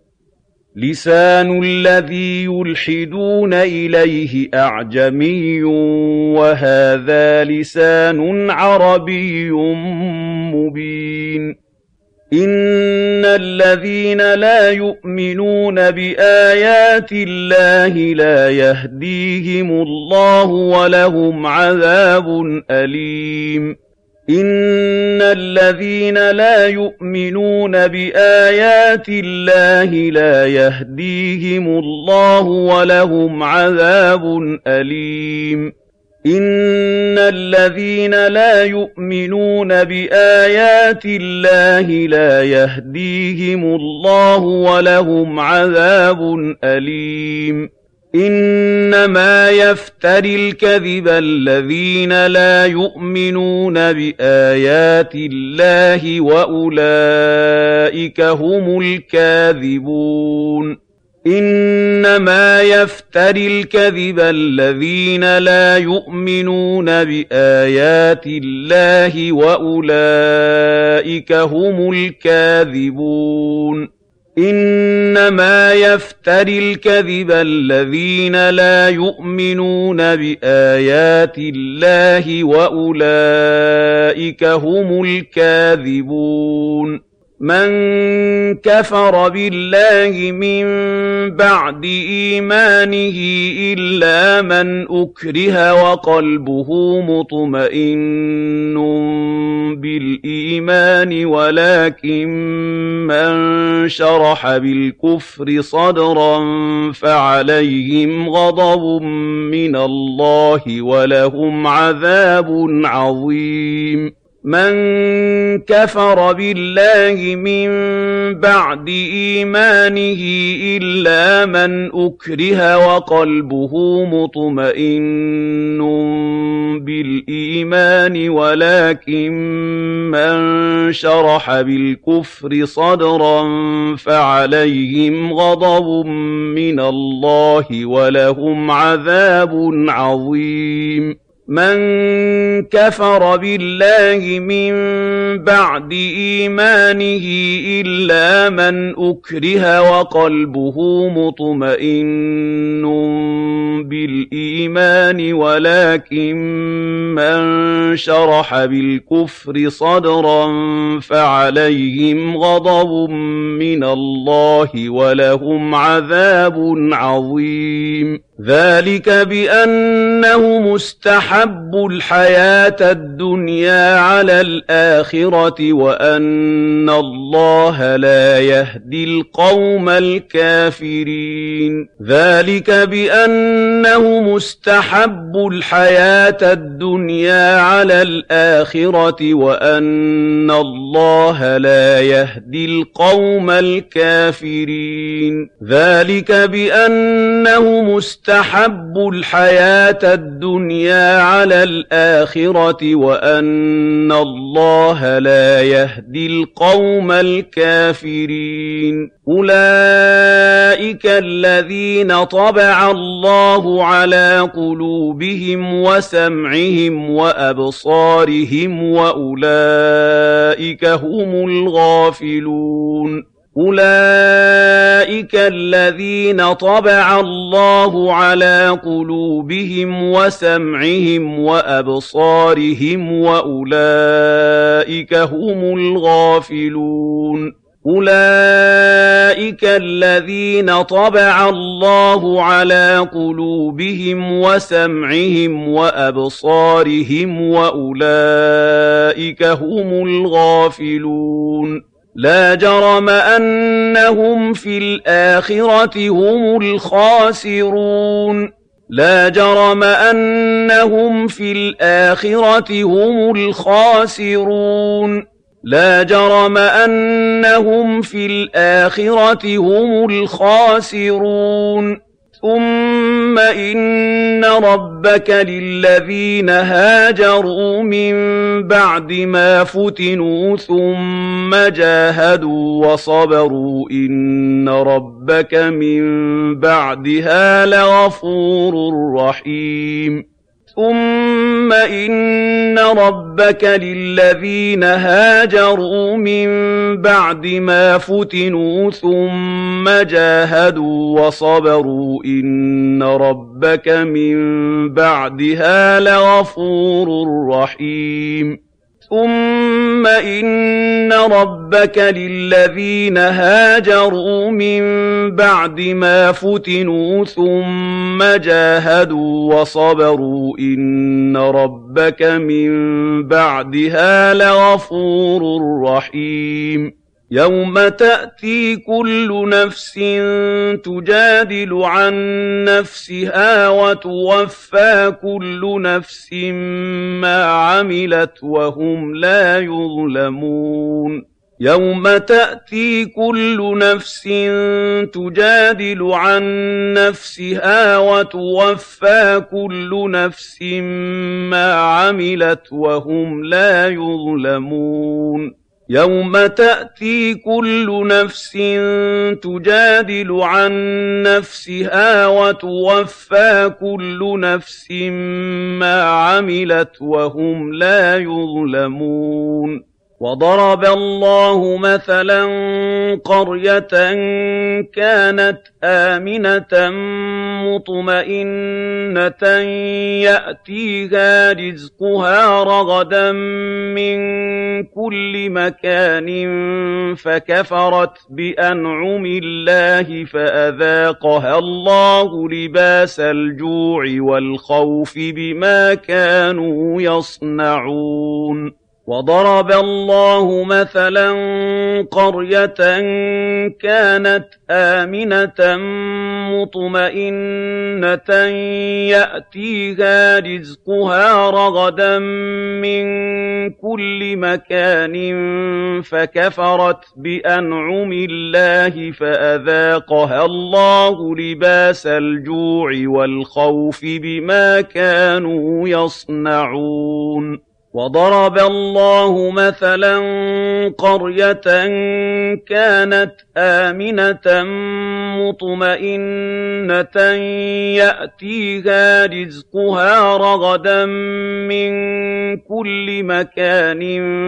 لِّسَانُ الَّذِي يُلْحِدُونَ إِلَيْهِ أَعْجَمِيٌّ وَهَٰذَا لِسَانٌ عَرَبِيٌّ مُّبِينٌ إِنَّ الَّذِينَ لَا يُؤْمِنُونَ بِآيَاتِ اللَّهِ لَا يَهْدِيهِمُ اللَّهُ وَلَهُمْ عَذَابٌ أَلِيمٌ إِنَّ الَّذِينَ لَا يُؤْمِنُونَ بِآيَاتِ اللَّهِ لَا يَهْدِيهِمُ اللَّهُ وَلَهُمْ عَذَابٌ أَلِيمٌ إِنَّ الَّذِينَ لَا يُؤْمِنُونَ بِآيَاتِ اللَّهِ لَا يَهْدِيهِمُ اللَّهُ وَلَهُمْ عَذَابٌ أَلِيمٌ إِنَّمَا يَفْتَرِي الْكَذِبَ الَّذِينَ لَا يُؤْمِنُونَ بِآيَاتِ اللَّهِ وَأُولَٰئِكَ هُمُ الْكَاذِبُونَ إِنَّمَا يَفْتَرِي الْكَذِبَ الَّذِينَ لَا يُؤْمِنُونَ بِآيَاتِ اللَّهِ وَأُولَٰئِكَ هُمُ الْكَاذِبُونَ إِنَّمَا يَفْتَرِي الْكَذِبَ الَّذِينَ لَا يُؤْمِنُونَ بِآيَاتِ اللَّهِ وَأُولَٰئِكَ هُمُ الْكَاذِبُونَ مَن كَفَرَ بِاللَّهِ مِن بَعْدِ إِيمَانِهِ إِلَّا مَنْ أُكْرِهَ وَقَلْبُهُ مُطْمَئِنٌّ بِالْإِيمَانِ وَلَٰكِن مَّن شَرَحَ بِالْكُفْرِ صَدْرًا فَعَلَيْهِمْ غَضَبٌ مِّنَ اللَّهِ وَلَهُمْ عَذَابٌ عَظِيمٌ مَن كَفَرَ بِاللَّهِ مِن بَعْدِ إِيمَانِهِ إِلَّا مَنْ أُكْرِهَ وَقَلْبُهُ مُطْمَئِنٌّ بِالْإِيمَانِ وَلَٰكِن مَّن شَرَحَ بِالْكُفْرِ صَدْرًا فَعَلَيْهِمْ غَضَبٌ مِّنَ اللَّهِ وَلَهُمْ عَذَابٌ عَظِيمٌ مَن كَفَرَ بِاللَّهِ مِن بَعْدِ إِيمَانِهِ إِلَّا مَنْ أُكْرِهَ وَقَلْبُهُ مُطْمَئِنٌّ بِالْإِيمَانِ وَلَٰكِن مَّن شَرَحَ بِالْكُفْرِ صَدْرًا فَعَلَيْهِمْ غَضَبٌ مِّنَ اللَّهِ وَلَهُمْ عَذَابٌ عَظِيمٌ ذَلِكَ بِأَنَّهُمُ اسْتَحَبُّوا الْحَيَاةَ الدُّنْيَا عَلَى الْآخِرَةِ وَأَنَّ اللَّهَ لَا يَهْدِي الْقَوْمَ الْكَافِرِينَ ذَلِكَ بِأَنَّهُمُ اسْتَحَبُّوا الْحَيَاةَ الدُّنْيَا عَلَى الْآخِرَةِ وَأَنَّ اللَّهَ لَا يَهْدِي الْقَوْمَ الْكَافِرِينَ ذَلِكَ بِأَنَّهُمُ اسْتَحَبُّوا الْحَيَاةَ الدُّنْيَا عَلَى الْآخِرَةِ وَأَنَّ اللَّهَ لَا يَهْدِي الْقَوْمَ الْكَافِرِينَ أُولَٰئِكَ الَّذِينَ طَبَعَ اللَّهُ عَلَىٰ قُلُوبِهِمْ وَسَمْعِهِمْ وَأَبْصَارِهِمْ وَأُولَٰئِكَ هُمُ الْغَافِلُونَ أُولَٰئِكَ الَّذِينَ طَبَعَ اللَّهُ عَلَىٰ قُلُوبِهِمْ وَسَمْعِهِمْ وَأَبْصَارِهِمْ وَأُولَٰئِكَ هُمُ الْغَافِلُونَ أُولَٰئِكَ الَّذِينَ طَبَعَ اللَّهُ عَلَىٰ قُلُوبِهِمْ وَسَمْعِهِمْ وَأَبْصَارِهِمْ وَأُولَٰئِكَ هُمُ الْغَافِلُونَ لَا جَرَمَ أَنَّهُمْ فِي الْآخِرَةِ هُمُ الْخَاسِرُونَ لَا جَرَمَ أَنَّهُمْ فِي الْآخِرَةِ هُمُ الْخَاسِرُونَ لَا جَرَمَ أَنَّهُمْ فِي الْآخِرَةِ هُمُ الْخَاسِرُونَ ثم إن ربك للذين هاجروا من بعد ما فتنوا ثم جاهدوا وصبروا إن ربك من بعدها لغفور رحيم ثم إن ربك للذين هاجروا من بعد ما فتنوا ثم جاهدوا وصبروا إن ربك من بعدها لغفور رحيم ثم إن ربك للذين هاجروا من بعد ما فتنوا ثم جاهدوا وصبروا إن ربك من بعدها لغفور رحيم يوم تأتي كل نفس تجادل عن نفسها وتوفى كل نفس ما عملت وهم لا يظلمون يوم تأتي كل نفس تجادل عن نفسها وتوفى كل نفس ما عملت وهم لا يظلمون يوم تأتي كل نفس تجادل عن نفسها وتوفى كل نفس ما عملت وهم لا يظلمون وضرب الله مثلا قرية كانت آمنة مطمئنة يأتيها رزقها رغدا من كل مكان فكفرت بأنعم الله فأذاقها الله لباس الجوع والخوف بما كانوا يصنعون وضرب الله مثلا قرية كانت آمنة مطمئنة يأتيها رزقها رغدا من كل مكان فكفرت بأنعم الله فأذاقها الله لباس الجوع والخوف بما كانوا يصنعون وضرب الله مثلا قرية كانت آمنة مطمئنة يأتيها رزقها رغدا من كل مكان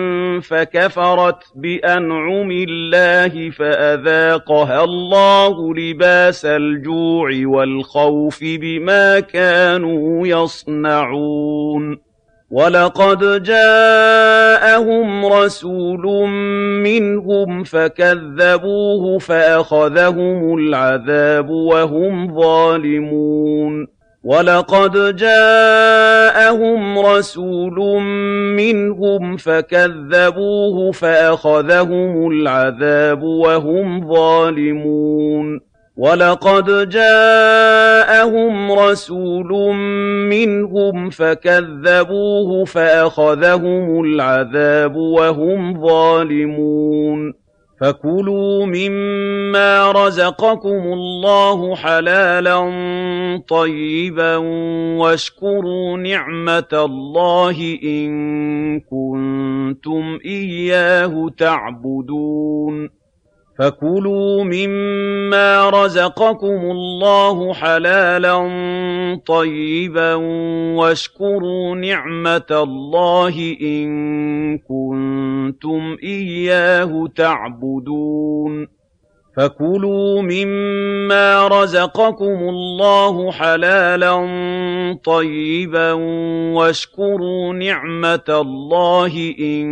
فكفرت بأنعم الله فأذاقها الله لباس الجوع والخوف بما كانوا يصنعون وَلَقَدْ جَاءَهُمْ رَسُولٌ مِّنْهُمْ فَكَذَّبُوهُ فَأَخَذَهُمُ الْعَذَابُ وَهُمْ ظَالِمُونَ وَلَقَدْ جَاءَهُمْ رَسُولٌ مِّنْهُمْ فَكَذَّبُوهُ فَأَخَذَهُمُ الْعَذَابُ وَهُمْ ظَالِمُونَ وَلَقَدْ جَاءَهُمْ رَسُولٌ مِّنْهُمْ فَكَذَّبُوهُ فَأَخَذَهُمُ الْعَذَابُ وَهُمْ ظَالِمُونَ فَكُلُوا مِمَّا رَزَقَكُمُ اللَّهُ حَلَالًا طَيِّبًا وَاشْكُرُوا نِعْمَةَ اللَّهِ إِن كُنتُمْ إِيَّاهُ تَعْبُدُونَ فَكُلُوا مِمَّا رَزَقَكُمُ اللَّهُ حَلَالًا طَيِّبًا وَاشْكُرُوا نِعْمَةَ اللَّهِ إِن كُنتُمْ إِيَّاهُ تَعْبُدُونَ فَكُلُوا مِمَّا رَزَقَكُمُ اللَّهُ حَلَالًا طَيِّبًا وَاشْكُرُوا نِعْمَةَ اللَّهِ إِن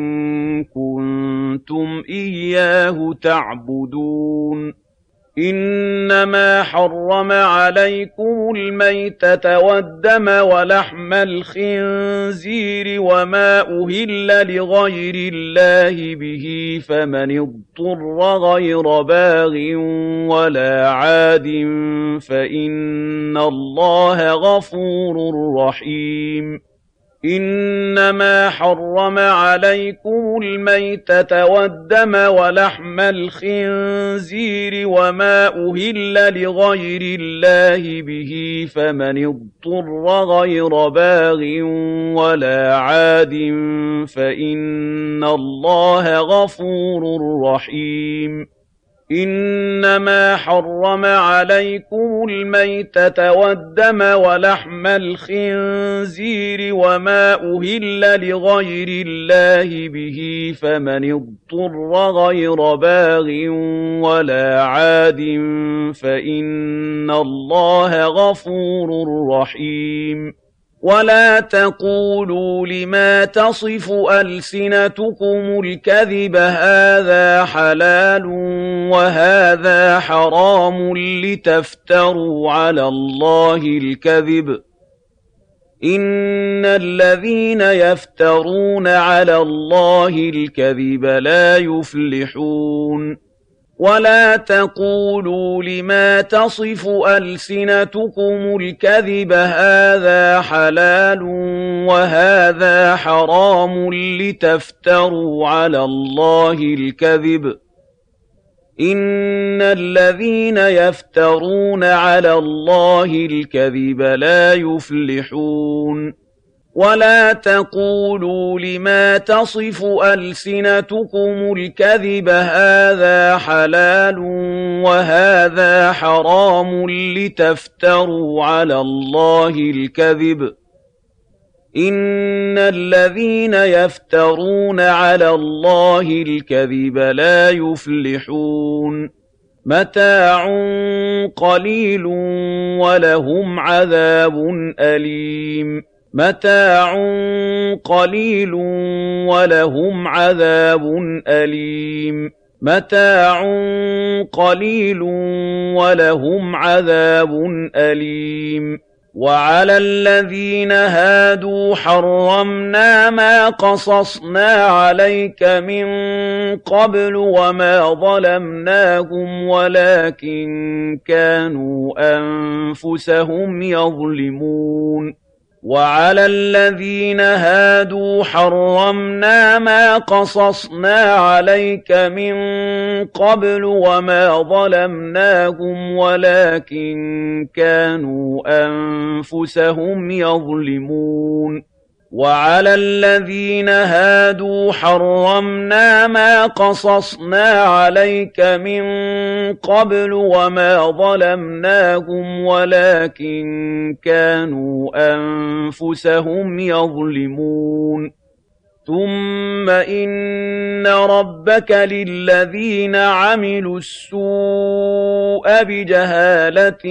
كُنتُمْ إِيَّاهُ تَعْبُدُونَ إِنَّمَا حَرَّمَ عَلَيْكُمُ الْمَيْتَةَ وَالدَّمَ وَلَحْمَ الْخِنزِيرِ وَمَا أُهِلَّ لِغَيْرِ اللَّهِ بِهِ فَمَنِ اضْطُرَّ غَيْرَ بَاغٍ وَلَا عَادٍ فَإِنَّ اللَّهَ غَفُورٌ رَّحِيمٌ إنما حرم عليكم الميتة والدم ولحم الخنزير وما أهل لغير الله به فمن اضطر غير باغ ولا عاد فإن الله غفور رحيم إنما حرم عليكم الميتة والدم ولحم الخنزير وما أهل لغير الله به فمن اضطر غير باغ ولا عاد فإن الله غفور رحيم ولا تقولوا لما تصف ألسنتكم الكذب هذا حلال وهذا حرام لتفتروا على الله الكذب إن الذين يفترون على الله الكذب لا يفلحون ولا تقولوا لما تصف ألسنتكم الكذب هذا حلال وهذا حرام لتفتروا على الله الكذب إن الذين يفترون على الله الكذب لا يفلحون ولا تقولوا لما تصف ألسنتكم الكذب هذا حلال وهذا حرام لتفتروا على الله الكذب إن الذين يفترون على الله الكذب لا يفلحون متاع قليل ولهم عذاب أليم متاع قليل ولهم عذاب أليم متاع قليل ولهم عذاب أليم وعلى الذين هادوا حرمنا ما قصصنا عليك من قبل وما ظلمناهم ولكن كانوا أنفسهم يظلمون وعلى الذين هادوا حرمنا ما قصصنا عليك من قبل وما ظلمناهم ولكن كانوا أنفسهم يظلمون وعلى الذين هادوا حرمنا ما قصصنا عليك من قبل وما ظلمناهم ولكن كانوا أنفسهم يظلمون ثم إن ربك للذين عملوا السوء بجهالة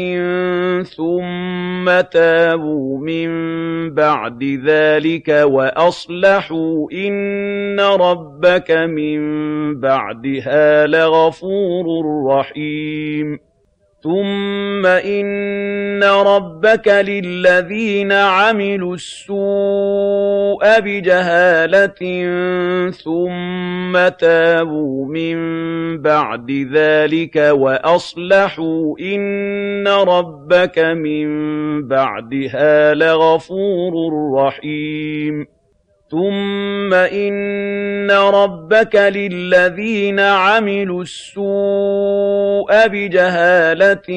ثم تابوا من بعد ذلك وأصلحوا إن ربك من بعدها لغفور رحيم ثم إن ربك للذين عملوا السوء بجهالة ثم تابوا من بعد ذلك وأصلحوا إن ربك من بعدها لغفور رحيم ثم إن ربك للذين عملوا السوء بجهالة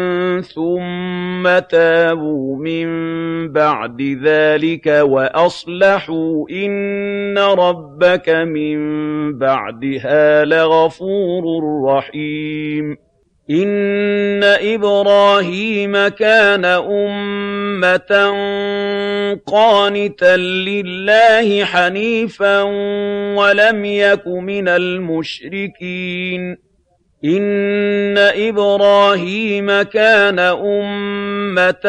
ثم تابوا من بعد ذلك وأصلحوا إن ربك من بعدها لغفور رحيم إن إبراهيم كان أمة قانتا لله حنيفا ولم يك من المشركين إن إبراهيم كان أمة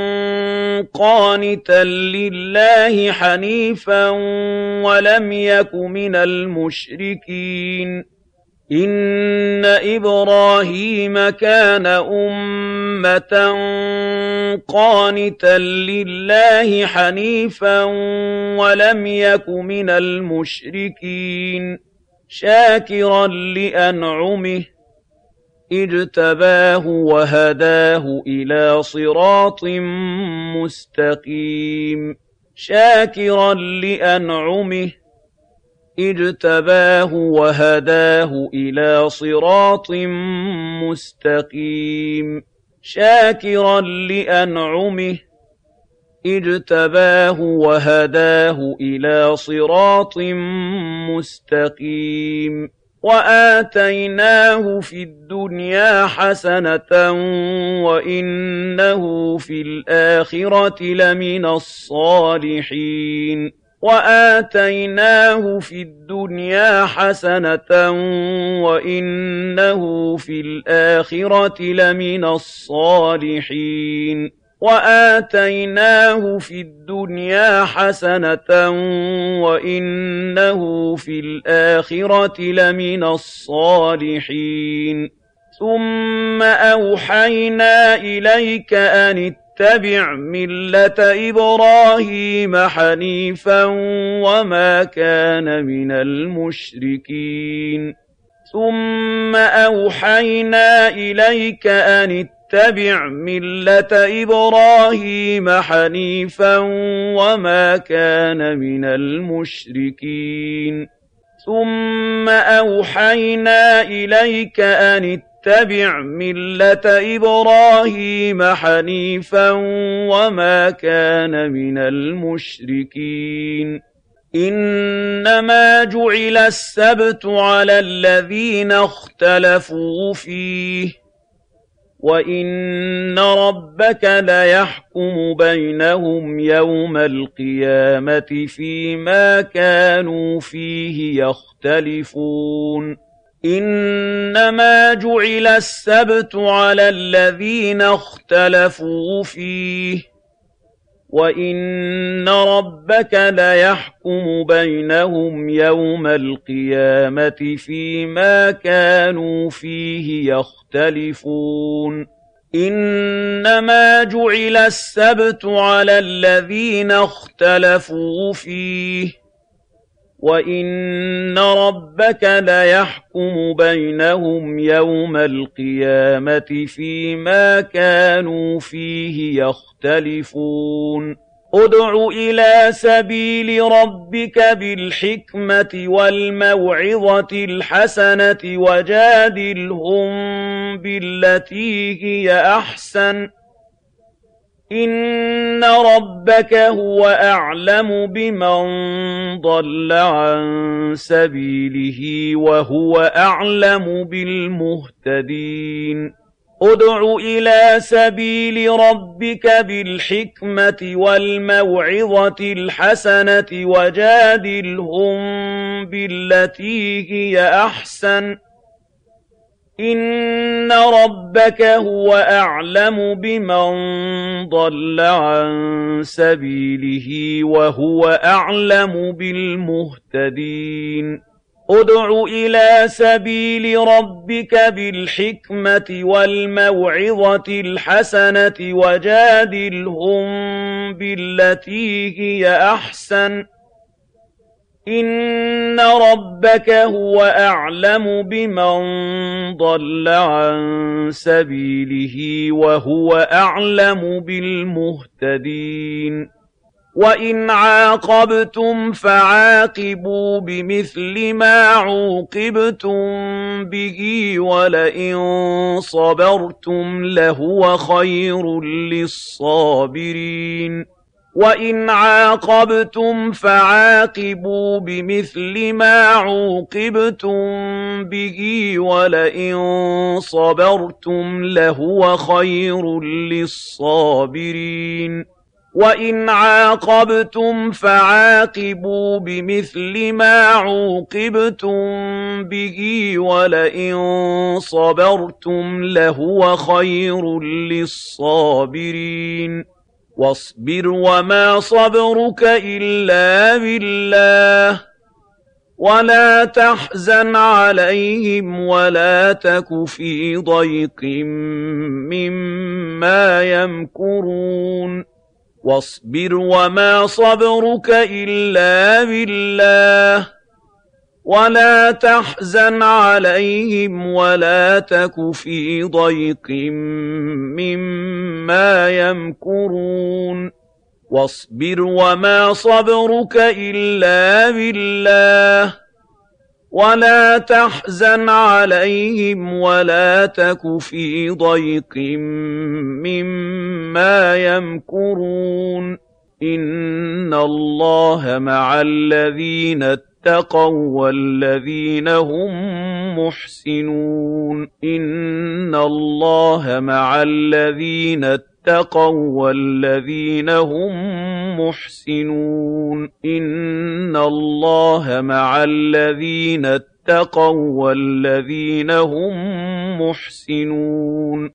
قانتا لله حنيفا ولم يك من المشركين إن إبراهيم كان أمة قانتا لله حنيفا ولم يك من المشركين شاكرا لأنعمه اجتباه وهداه إلى صراط مستقيم شاكرا لأنعمه اجتباه وهداه إلى صراط مستقيم شاكرا لأنعمه اجتباه وهداه إلى صراط مستقيم وآتيناه في الدنيا حسنة وإنه في الآخرة لمن الصالحين وآتيناه في الدنيا حسنة وإنه في الآخرة لمن الصالحين وآتيناه في الدنيا حسنة وإنه في الآخرة لمن الصالحين ثم أوحينا إليك أن اتبع ملة إبراهيم حنيفا وما كان من المشركين ثم أوحينا إليك أن اتبع ملة إبراهيم حنيفا وما كان من المشركين ثم أوحينا إليك أن اتبع ملة إبراهيم حنيفا وما كان من المشركين إنما جعل السبت على الذين اختلفوا فيه وإن ربك ليحكم بينهم يوم القيامة فيما كانوا فيه يختلفون إنما جعل السبت على الذين اختلفوا فيه وإن ربك ليحكم بينهم يوم القيامة فيما كانوا فيه يختلفون إنما جعل السبت على الذين اختلفوا فيه وإن ربك ليحكم بينهم يوم القيامة فيما كانوا فيه يختلفون ادع إلى سبيل ربك بالحكمة والموعظة الحسنة وجادلهم بالتي هي أحسن إن ربك هو أعلم بمن ضل عن سبيله وهو أعلم بالمهتدين ادع إلى سبيل ربك بالحكمة والموعظة الحسنة وجادلهم بالتي هي أحسن إن ربك هو أعلم بمن ضل عن سبيله وهو أعلم بالمهتدين ادع إلى سبيل ربك بالحكمة والموعظة الحسنة وجادلهم بالتي هي أحسن إن ربك هو أعلم بمن ضل عن سبيله وهو أعلم بالمهتدين وإن عاقبتم فعاقبوا بمثل ما عوقبتم به ولئن صبرتم لهو خير للصابرين وإن عاقبتم فعاقبوا بمثل ما عوقبتم به ولئن صبرتم لهو خير للصابرين وإن عاقبتم فعاقبوا بمثل ما عوقبتم به ولئن صبرتم لهو خير للصابرين واصبر وما صبرك إلا بالله ولا تحزن عليهم ولا تك في ضيق مما يمكرون واصبر وما صبرك إلا بالله ولا تحزن عليهم ولا تك في ضيق مما يمكرون وَاصْبِرْ وَمَا صَبْرُكَ إِلَّا بِاللَّهِ وَلَا تَحْزَنْ عَلَيْهِمْ وَلَا تَكُ فِي ضَيْقٍ مِّمَّا يَمْكُرُونَ إِنَّ اللَّهَ مَعَ الَّذِينَ اتَّقَوا وَّالَّذِينَ هُم مُّحْسِنُونَ إِنَّ اللَّهَ مَعَ الَّذِينَ اتَّقَوا وَّالَّذِينَ هُم مُّحْسِنُونَ إِنَّ اللَّهَ مَعَ الَّذِينَ اتَّقَوا وَّالَّذِينَ هُم مُّحْسِنُونَ